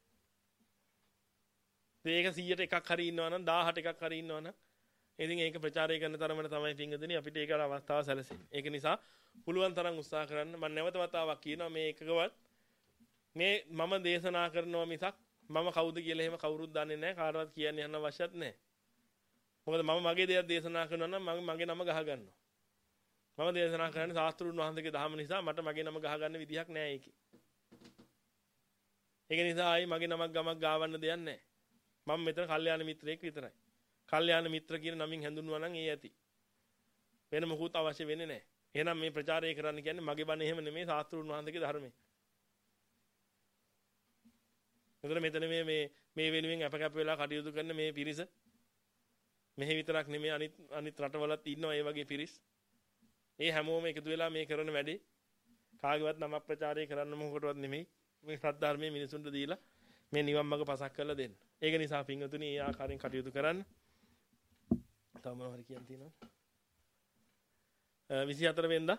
මේක සීයට එකක් හරි ඉන්නවා නම් දහසට එකක් හරි ඉන්නවා නම් ඉතින් ඒක ප්‍රචාරය කරන තරමට තමයි පින්වතුනි අපිට ඒකට අවස්ථාව සැලසෙන්නේ. ඒක නිසා පුළුවන් තරම් උත්සාහ කරන්න. මම නැවත වතාවක් කියනවා මේ එකකවත් මේ මම දේශනා කරනවා මිසක් මම කවුද කියලා එහෙම කවුරුත් දන්නේ නැහැ. කාටවත් කියන්න යන්න අවශ්‍යත් නැහැ. මොකද මම මගේ දේවල් දේශනා කරනවා නම් මම මගේ නම ගහ ගන්නවා. මම දේශනා කරන්නේ ශාස්ත්‍රුන් වහන්සේගේ දහම නිසා මට මගේ නම ගහ ගන්න විදිහක් නැහැ ඒකේ. ඒක නිසා ආයි මගේ නමක් ගමක් ගාවන්න දෙයක් නැහැ. මම මෙතන කල්යාණ මිත්‍රයෙක් විතරයි. කල්යාණ මිත්‍ර කියන නමින් හැඳුන්වනවා නම් ඒ ඇති. වෙන මොකුත් අවශ්‍ය වෙන්නේ නැහැ. එහෙනම් මේ ප්‍රචාරය කරන්න කියන්නේ මගේ බණ එහෙම නෙමෙයි ශාස්ත්‍රුන් වහන්සේගේ ධර්මය. මෙතන මෙතන මේ මේ මේ වෙනුවෙන් අප කැප වෙලා කටයුතු කරන මේ පිරිස මෙහි විතරක් නෙමෙයි අනිත් අනිත් රටවලත් ඉන්නවා ඒ වගේ පිරිස්. ඒ හැමෝම එකතු වෙලා මේ කරන වැඩේ කාගේවත් නම ප්‍රචාරය කරන්න මොකටවත් නෙමෙයි. මේ සද්ධර්මයේ මිනිසුන්ට දීලා මේ නිවන් මඟ පසක් කරලා දෙන්න. ඒක නිසා පින්වතුනි මේ ආකාරයෙන් කටයුතු කරන්න. තව මොනවා හරි කියන්න තියෙනවද? විසිහතර වෙනිදා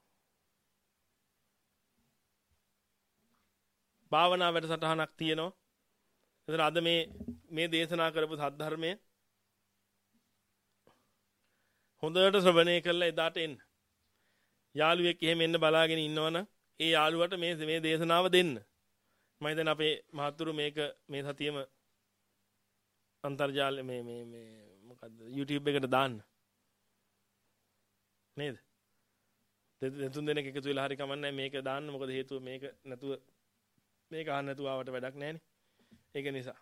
භාවනා වැඩසටහනක් තියෙනවා. එතන අද මේ මේ දේශනා කරපු සද්ධර්මය හොඳට ශ්‍රවණය කරලා එදාට එන්න. යාළුවෙක් එහෙම එන්න බලාගෙන ඉන්නවනම් ඒ යාළුවට මේ මේ දේශනාව දෙන්න. මම හිතන්නේ අපේ මහතුරු මේක මේ සතියේම අන්තර්ජාල මේ මේ මේ මොකද්ද YouTube එකට දාන්න. නේද? දෙතුන් දෙනෙක් එකතු වෙලා හරි කමන්නේ මේක දාන්න. මොකද හේතුව මේක නැතුව මේක අහන්න නැතුව ආවට වැඩක් නැහැනේ. ඒක නිසා.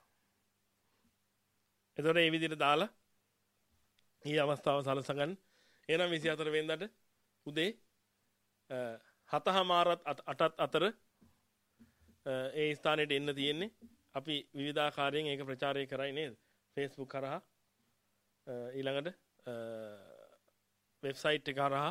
ඒතකොට මේ විදිහට දාලා මේ අවස්ථාව සලසගන්න. එහෙනම් විසිහතර වෙනිදාට උදේ හතහමාරත් අටත් අතර ඒ ස්ථානෙට එන්න තියෙන්නේ. අපි විවිධාකාරයෙන් ඒක ප්‍රචාරය කරයි නේද? Facebook කරා ඊළඟට වෙබ්සයිට් එක කරා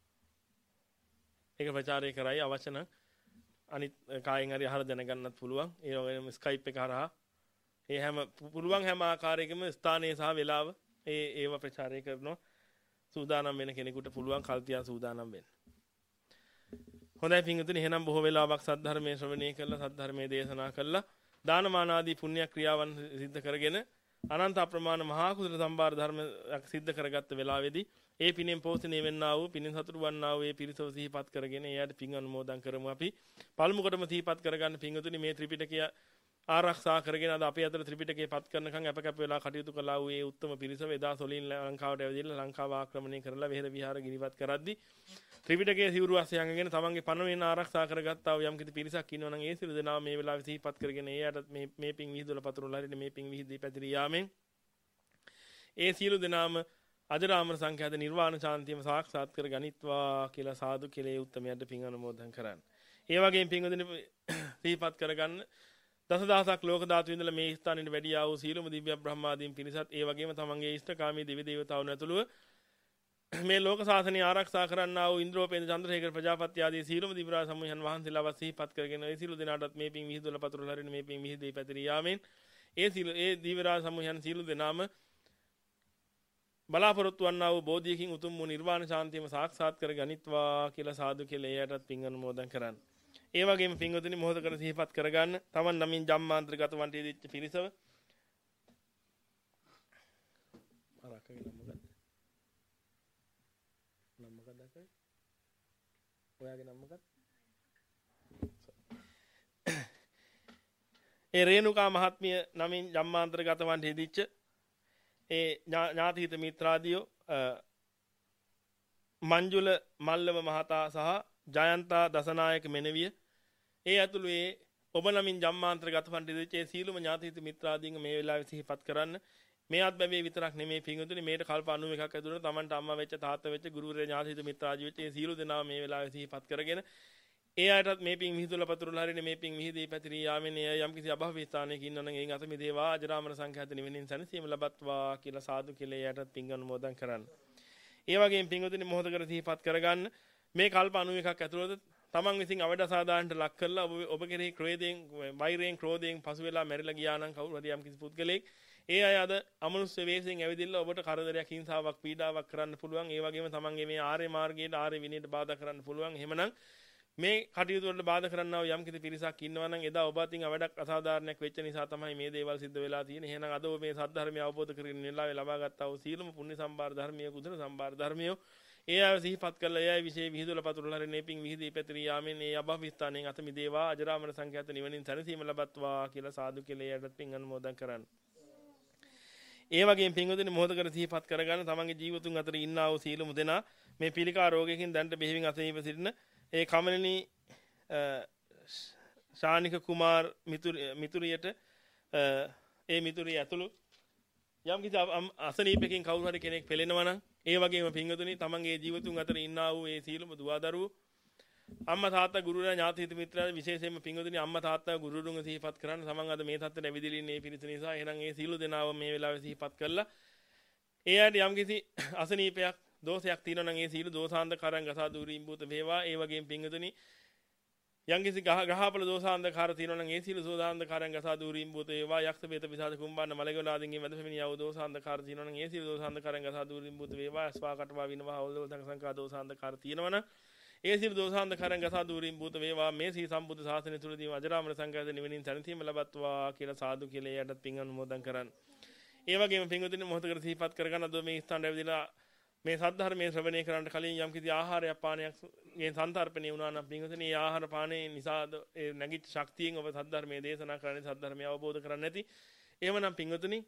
ඒක ප්‍රචාරය කරයි අවශ්‍ය නම් අනිත් කායෙන් හරි අහලා දැනගන්නත් පුළුවන්. ඒ වගේම Skype එක කරා ඒ හැම පුළුවන් හැම ආකාරයකම ස්ථානයේ සහ වේලාව ඒ ඒව ප්‍රචාරය කරනවා. සූදානම් වෙන කෙනෙකුට පුළුවන් කල්තියා සූදානම් වෙන්න. හොඳයි පින්වතුනි එහෙනම් බොහෝ වෙලාවක් සද්ධර්මයේ ශ්‍රවණය කරලා සද්ධර්මයේ දේශනා කරලා දානමාන ආදී පුණ්‍ය ක්‍රියාවන් සිද්ධ කරගෙන අනන්ත අප්‍රමාණ මහා කුසල සම්භාර ධර්ම සිද්ධ කරගත්ත වෙලාවේදී ඒ පිනෙන් පෝෂණය වෙන්නා වූ පිනෙන් සතුටු වන්නා වූ ඒ පිරිසව සිහිපත් කරගෙන එයාට පින් අනුමෝදන් කරමු. අපි පළමු කොටම සිහිපත් කරගන්න පින්වතුනි මේ ත්‍රිපිටකය ආරක්ෂා කරගෙන අද අපේ අතර ත්‍රිපිටකේ පත් කරනකන් අපකැප වෙලා කටයුතු කළා වූ ඒ උත්තම පිරිස වේදා සොලින් ලංකාවට ඇවිදලා ලංකාව ආක්‍රමණය කරලා වෙහෙර විහාර ගිනිපත් කරද්දී ත්‍රිපිටකයේ සිවුරු අස්යන්ගෙන තමන්ගේ පණවෙන ආරක්ෂා කරගත්තා වූ යම් කිසි පිරිසක් ඉන්නවා නම් ඒ සියලු දෙනා මේ වෙලාවේ සිහිපත් කරගෙන එයාට මේ මේ පින් විහිදුවලා පතුරුලා හරිනේ මේ පින් විහිදී පැතිරී යාමෙන් ඒ සියලු දෙනාම අජරාමර සංඛ්‍යාත නිර්වාණ ශාන්තියම සාක්ෂාත් කර ගනිත්වා කියලා සාදු කියලා ඒ උත්තමයන්ට පින් අනුමෝදන් කරන්න. ඒ වගේම පින්වදින සිහිපත් කරගන්න දසදහසක් ලෝක ධාතු ඉඳලා මේ ස්ථානෙට වැඩි ආ වූ සීලම දිව්‍ය බ්‍රහ්මාදීන් පිරිසත් ඒ වගේම තමන්ගේ ඉෂ්ඨකාමී දෙවි දේවතාවුන් ඇතුළුව මේ ලෝක ශාසනය ආරක්ෂා කරන්නා වූ ඉන්ද්‍රෝපේන්ද්‍ර චන්ද්‍රසේකර ප්‍රජාපති ආදී සීලම දිව්‍යරාජ සමූහයන් වහන්සේලා සිහිපත් කරගෙන ඒ සීල දෙනාටත් මේ පින් විහිදුවලා පතුරුලා හරින මේ පින් විහිදී පැතිරී යාමෙන් ඒ සීල ඒ දිව්‍යරාජ සමූහයන් සීල දෙනාම බලාපොරොත්තු වන්නා වූ බෝධියකින් උතුම් වූ නිර්වාණ ශාන්තියම සාක්ෂාත් කර ගනිත්වා කියලා සාදු කියලා එයටත් පින් අනුමෝදන් කරන්න. ඒ වගේම පින්වතුනි මොහොතකට සිහිපත් කරගන්න තමන් නමින් ජම්මාන්තරගත වන්ටි දෙච්ච පිරිසව. අරකගේ නම මොකද්ද? නම මොකක්ද අකයි? ඔයාගේ නම මොකක්ද? ඒ රේණුකා මහත්මිය නමින් ජම්මාන්තරගත වන්ටි දෙච්ච ඒ ඥාතිහිත මිත්‍රාදියෝ මංජුල මල්ලව මහතා සහ ජයන්තා දසනායක මෙනවිය ඒ ඇතුළු ඒ ඔබ නමින් ජම්මාන්තරගත වන්ටි දෙච්ච ඒ සීලම ඥාතිහිත මිත්‍රාදීන්ගේ මේ වෙලාවේ සිහිපත් කරන්න. මේ අත්බැවේ විතරක් නෙමෙයි පිංගුතුනි මේට කල්ප අනූවකක් ඇතුළත තමන්ට අම්මා වෙච්ච තාත්තා වෙච්ච ගුරුවරයා ඥාතිහිත මිත්‍රාදී වෙච්ච ඒ සීල දෙනා මේ වෙලාවේ සිහිපත් කරගෙන ඒ අයටත් මේ පිං විහිදුලා පතුරුලා හරිනේ මේ පිං විහිදී පැතිරී යාමෙන් එය යම් කිසි අභව ස්ථානයක ඉන්නවනම් එයින් අත මිදේවා අජරාමර සංඛ්‍යාත නිවෙනින් සැනසීම ලබත්වා කියලා සාදු කියලා එයටත් පිං අනුමෝදන් කරන්න. ඒ වගේම පිංගුතුනි මොහොතකට සිහිපත් කරගන්න මේ කල්ප අනූවකක් ඇතුළත තමන් විසින් අවඩ සාදානට ලක් කරලා ඔබ ඔබ කෙරෙහි ක්‍රෝධයෙන් වෛරයෙන් ක්‍රෝධයෙන් පසු වෙලා මැරිලා ගියා නම් කවුරු හරි යම් කිසි පුද්ගලෙක් ඒ අය අද අමනුෂ්‍ය වේශයෙන් ඇවිදින්න ඔබට කරදරයක් හිංසාවක් පීඩාවක් කරන්න පුළුවන්. ඒ වගේම තමන්ගේ මේ ආර්ය මාර්ගයට ආර්ය විනයට බාධා කරන්න පුළුවන්. එහෙමනම් මේ කටයුතු වලට බාධා කරන්නා වූ යම් කිසි පිරිසක් ඉන්නවා නම් එදා ඔබ අතින් අවඩක් අසාධාරණයක් වෙච්ච නිසා තමයි මේ දේවල් සිද්ධ වෙලා තියෙන්නේ. එහෙනම් අද ඔබ මේ සත්‍ය අවබෝධ කරගෙන වෙලාවේ ලබා ගත්තා වූ සීලම පුණ්‍ය සම්භාර ධර්මිය කුසල සම්භාර ධර්මිය ඒ අය සිහිපත් කරලා ඒ අය විශේෂ විහිදුල පතුරුලා හරිනේ පිං විහිදී පැතිරී යාමෙන් ඒ අභව ස්ථානයෙන් අත මිදේවා අජරාමර සංඛ්‍යාත නිවනින් සැනසීම ලබත්වා කියලා සාදු කියලා එයටත් පිං අනුමෝදන් කරන්න. ඒ වගේම පින්වතුනි මොහොතකට සිහිපත් කරගන්න තමන්ගේ ජීවිතුන් අතර ඉන්නා වූ සීලමු දෙනා මේ පිළිකා රෝගයකින් දැනට බෙහෙවින් අසනීප සිටින ඒ කමලිනී ශානික කුමාර් මිතුරියට ඒ මිතුරිය ඇතුළු යම් කිසි අසනීපකින් කවුරු හරි කෙනෙක් පෙළෙනවා නම් ඒ වගේම පින්වතුනි තමන්ගේ ජීවිතුන් අතර ඉන්නා වූ ඒ සීලමු දුවදරුවෝ අම්මා තාත්තා ගුරුවරයා ඥාතිහිත මිත්‍රයා විශේෂයෙන්ම පින්වතුනි අම්මා තාත්තා ගුරුතුන්ව සිහිපත් කරන්න තමන් අද මේ තත්ත්වයට ඇවිදලා ඉන්නේ මේ පිරිස නිසා. එහෙනම් ඒ සීල දෙනාව මේ වෙලාවේ සිහිපත් කරලා ඒ අයට යම් කිසි අසනීපයක් දෝෂයක් තියෙනවා නම් ඒ සීල දෝෂාන්ධකාරයන් ගසා දුරීම් භූත වේවා. ඒ වගේම පින්වතුනි යම් කිසි ග්‍රහපල දෝෂාන්ධකාර තියෙනවා නම් ඒ සීල දෝෂාන්ධකාරයන් ගසා දුරීම් භූත වේවා. යක්ෂ බේත පිසාච කුම්භාන මලගලාදීන්ගේ වැද පෙමිණිය වූ දෝෂාන්ධකාර තියෙනවා නම් ඒ සීල දෝෂාන්ධකාරයන් ගසා දුරීම් භූත වේවා. ස්වාකටවා විනවා අවුල් සංකා දෝෂාන්ධකාර තියෙනවා නම් ඒ සියලු දෝෂාන්ධකාරයන් ගසා දුරීම් භූත වේවා. මේ සී සම්බුද්ධ ශාසනය තුලදී අජරාමර සංඝයාත නිවෙනින් සැනසීම ලබත්වා කියලා සාදු කියලා එයටත් පින් අනුමෝදන් කරන්න. ඒ වගේම පින්වතුනි මොහොතකට සිහිපත් කරගන්න අද මේ ස්ථානයේ ඇවිදලා මේ සද්ධර්මයේ ශ්‍රවණය කරන්න කලින් යම් කිසි ආහාරයක් පානයක් ගේ සන්තරපණේ වුණා නම් පින්වතුනි ඒ ආහාර පානේ නිසා ඒ නැගිච්ච ශක්තියෙන් ඔබ සද්ධර්මයේ දේශනා කරන්නේ සද්ධර්මය අවබෝධ කරන්නේ නැති. එහෙමනම් පින්වතුනි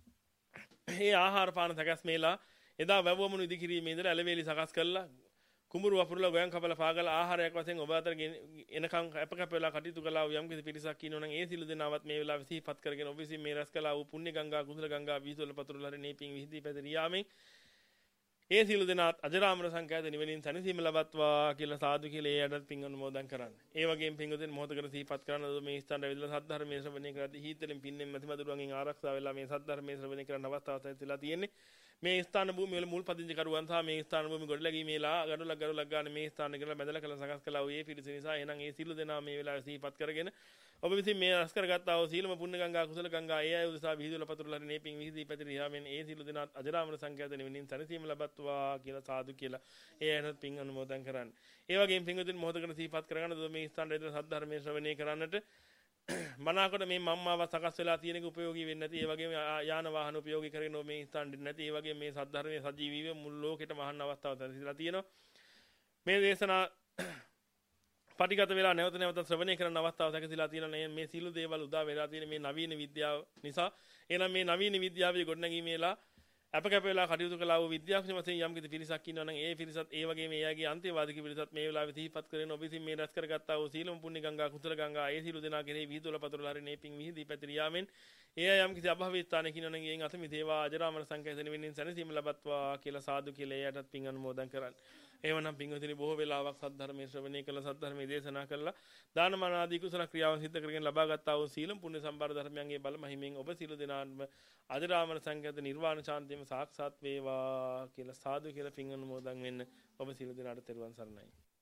මේ ආහාර පාන සකස් මේලා එදා වැවුවමුණු ඉදිකිරීමේ ඉඳලා ඇලවේලි සකස් කළා කුඹුරු වපුරලා ගෝයන් කපලා පාගලා ආහාරයක් වශයෙන් ඔබ අතර එනකන් අප කැප වෙලා කටයුතු කළා වූ යම් කිසි පිරිසක් ඉන්නවනම් ඒ සිළු දෙනාවත් මේ වෙලාවේ සිහිපත් කරගෙන ඔබ විසින් මේ රැස් කළා වූ පුණ්‍ය ගංගා කුසල ගංගා විහිදුවල පතුරලා හරිනේ පිං විහිදී පැතිරී යාමෙන් ඒ සිළු දෙනාත් අජරාමර සංඛ්‍යාත නිවෙනින් සැනසීම ලබත්වා කියලා සාදු කියලා ඒ යටත් පිං අනුමෝදන් කරන්න. ඒ වගේම පිංගුතුන් මොහොතකට සිහිපත් කරන මේ ස්ථානයේ විදලා සද්ධර්මයේ ශ්‍රවණය කරද්දී හීතලෙන් පින්නෙන් මැතිමදුරුවන්ගෙන් ආරක්ෂා වෙලා මේ සද්ධර්මයේ ශ්‍රවණය කරන අවස්ථාවක් ඇතිලා තියෙන්නේ. මේ ස්ථාන භූමිය වල මුල් පදිංචි කරුවන් සහ මේ ස්ථාන භූමිය ගොඩලැගීමේලා ගඩොලක් ගඩොලක් ගන්න මේ ස්ථාන කියලා බැඳලා කළ සකස් කළා වූ ඒ පිරිස නිසා එහෙනම් ඒ සිළු දෙනා මේ වෙලාවේ සිහිපත් කරගෙන ඔබ විසින් මේ රැස් කරගත්තා වූ සීලම පුණ්‍ය ගංගා කුසල ගංගා ඒ අය උදෙසා විහිදුවල පතුරලා හරි නේපින් විහිදී පැතිරී යාමෙන් ඒ සිළු දෙනාත් අජරාමර සංඛ්‍යාත නිවෙනින් සැනසීම ලබත්වා කියලා සාදු කියලා ඒ අයනත් පින් අනුමෝදන් කරන්න. ඒ වගේම පින්වතුන් මොහොතකට සිහිපත් කරගන්න මේ ස්ථානයේ සද්ධර්මයේ ශ්‍රවණය කරන්නට මනාකොට මේ මම්මාව සකස් වෙලා තියෙන එක උපයෝගී වෙන්නේ නැති ඒ වගේම යාන වාහන උපයෝගී කරගෙන මේ ස්ථානෙ නැති ඒ වගේම මේ සද්ධර්මයේ සජීවීව මුළු ලෝකෙටම අහන්න අවස්ථාවක් ලැබිලා තියෙනවා. මේ දේශනා පටිගත වෙලා නැවත නැවත ශ්‍රවණය කරන අවස්ථාවක් සැකසීලා තියෙනවා. මේ සීල දේවල් උදා වෙලා තියෙන මේ නවීන විද්‍යාව නිසා එහෙනම් මේ නවීන විද්‍යාවේ ගොඩනැගීමේලා අප කැප වෙලා කටයුතු කළා වූ විද්‍යාඥ වශයෙන් යම් කිසි පිරිසක් ඉන්නවා නම් ඒ පිරිසත් ඒ වගේම එයාගේ අන්තේවාදී පිරිසත් මේ වෙලාවේ සිහිපත් කරගෙන ඔබ විසින් මේ රැස් කරගත්තා වූ සීලම පුණ්‍ය ගංගා කුසල ගංගා ඒ සීල දෙනා කෙරෙහි විහිදුවල පතුරලා හරි නේපින් විහිදී පැතිරී යාමෙන් ඒ යම් කිසි අභවී ස්ථානයක ඉන්නවා නම් එයින් අත මිදේවා අජරාමර සංඛ්‍යාත නිවෙනින් සැනසීම ලබත්වා කියලා සාදු කියලා එයාටත් පින් අනුමෝදන් කරන්න. එවනම් පින්වතුනි බොහෝ වෙලාවක් සද්ධර්මයේ ශ්‍රවණය කළා සද්ධර්මයේ දේශනා කළා දානමාන ආදී කුසල ක්‍රියාවන් සිද්ධ කරගෙන ලබාගත්තා වූ සීලම් පුණ්‍ය සම්බාර ධර්මයන්ගේ බල මහිමෙන් ඔබ සීල දෙනාම අජරාමර සංඛ්‍යාත නිර්වාණ ශාන්තියම සාක්ෂාත් වේවා කියලා සාදු කියලා පින් අනුමෝදන් වෙන්න ඔබ සීල දෙනාට තෙරුවන් සරණයි.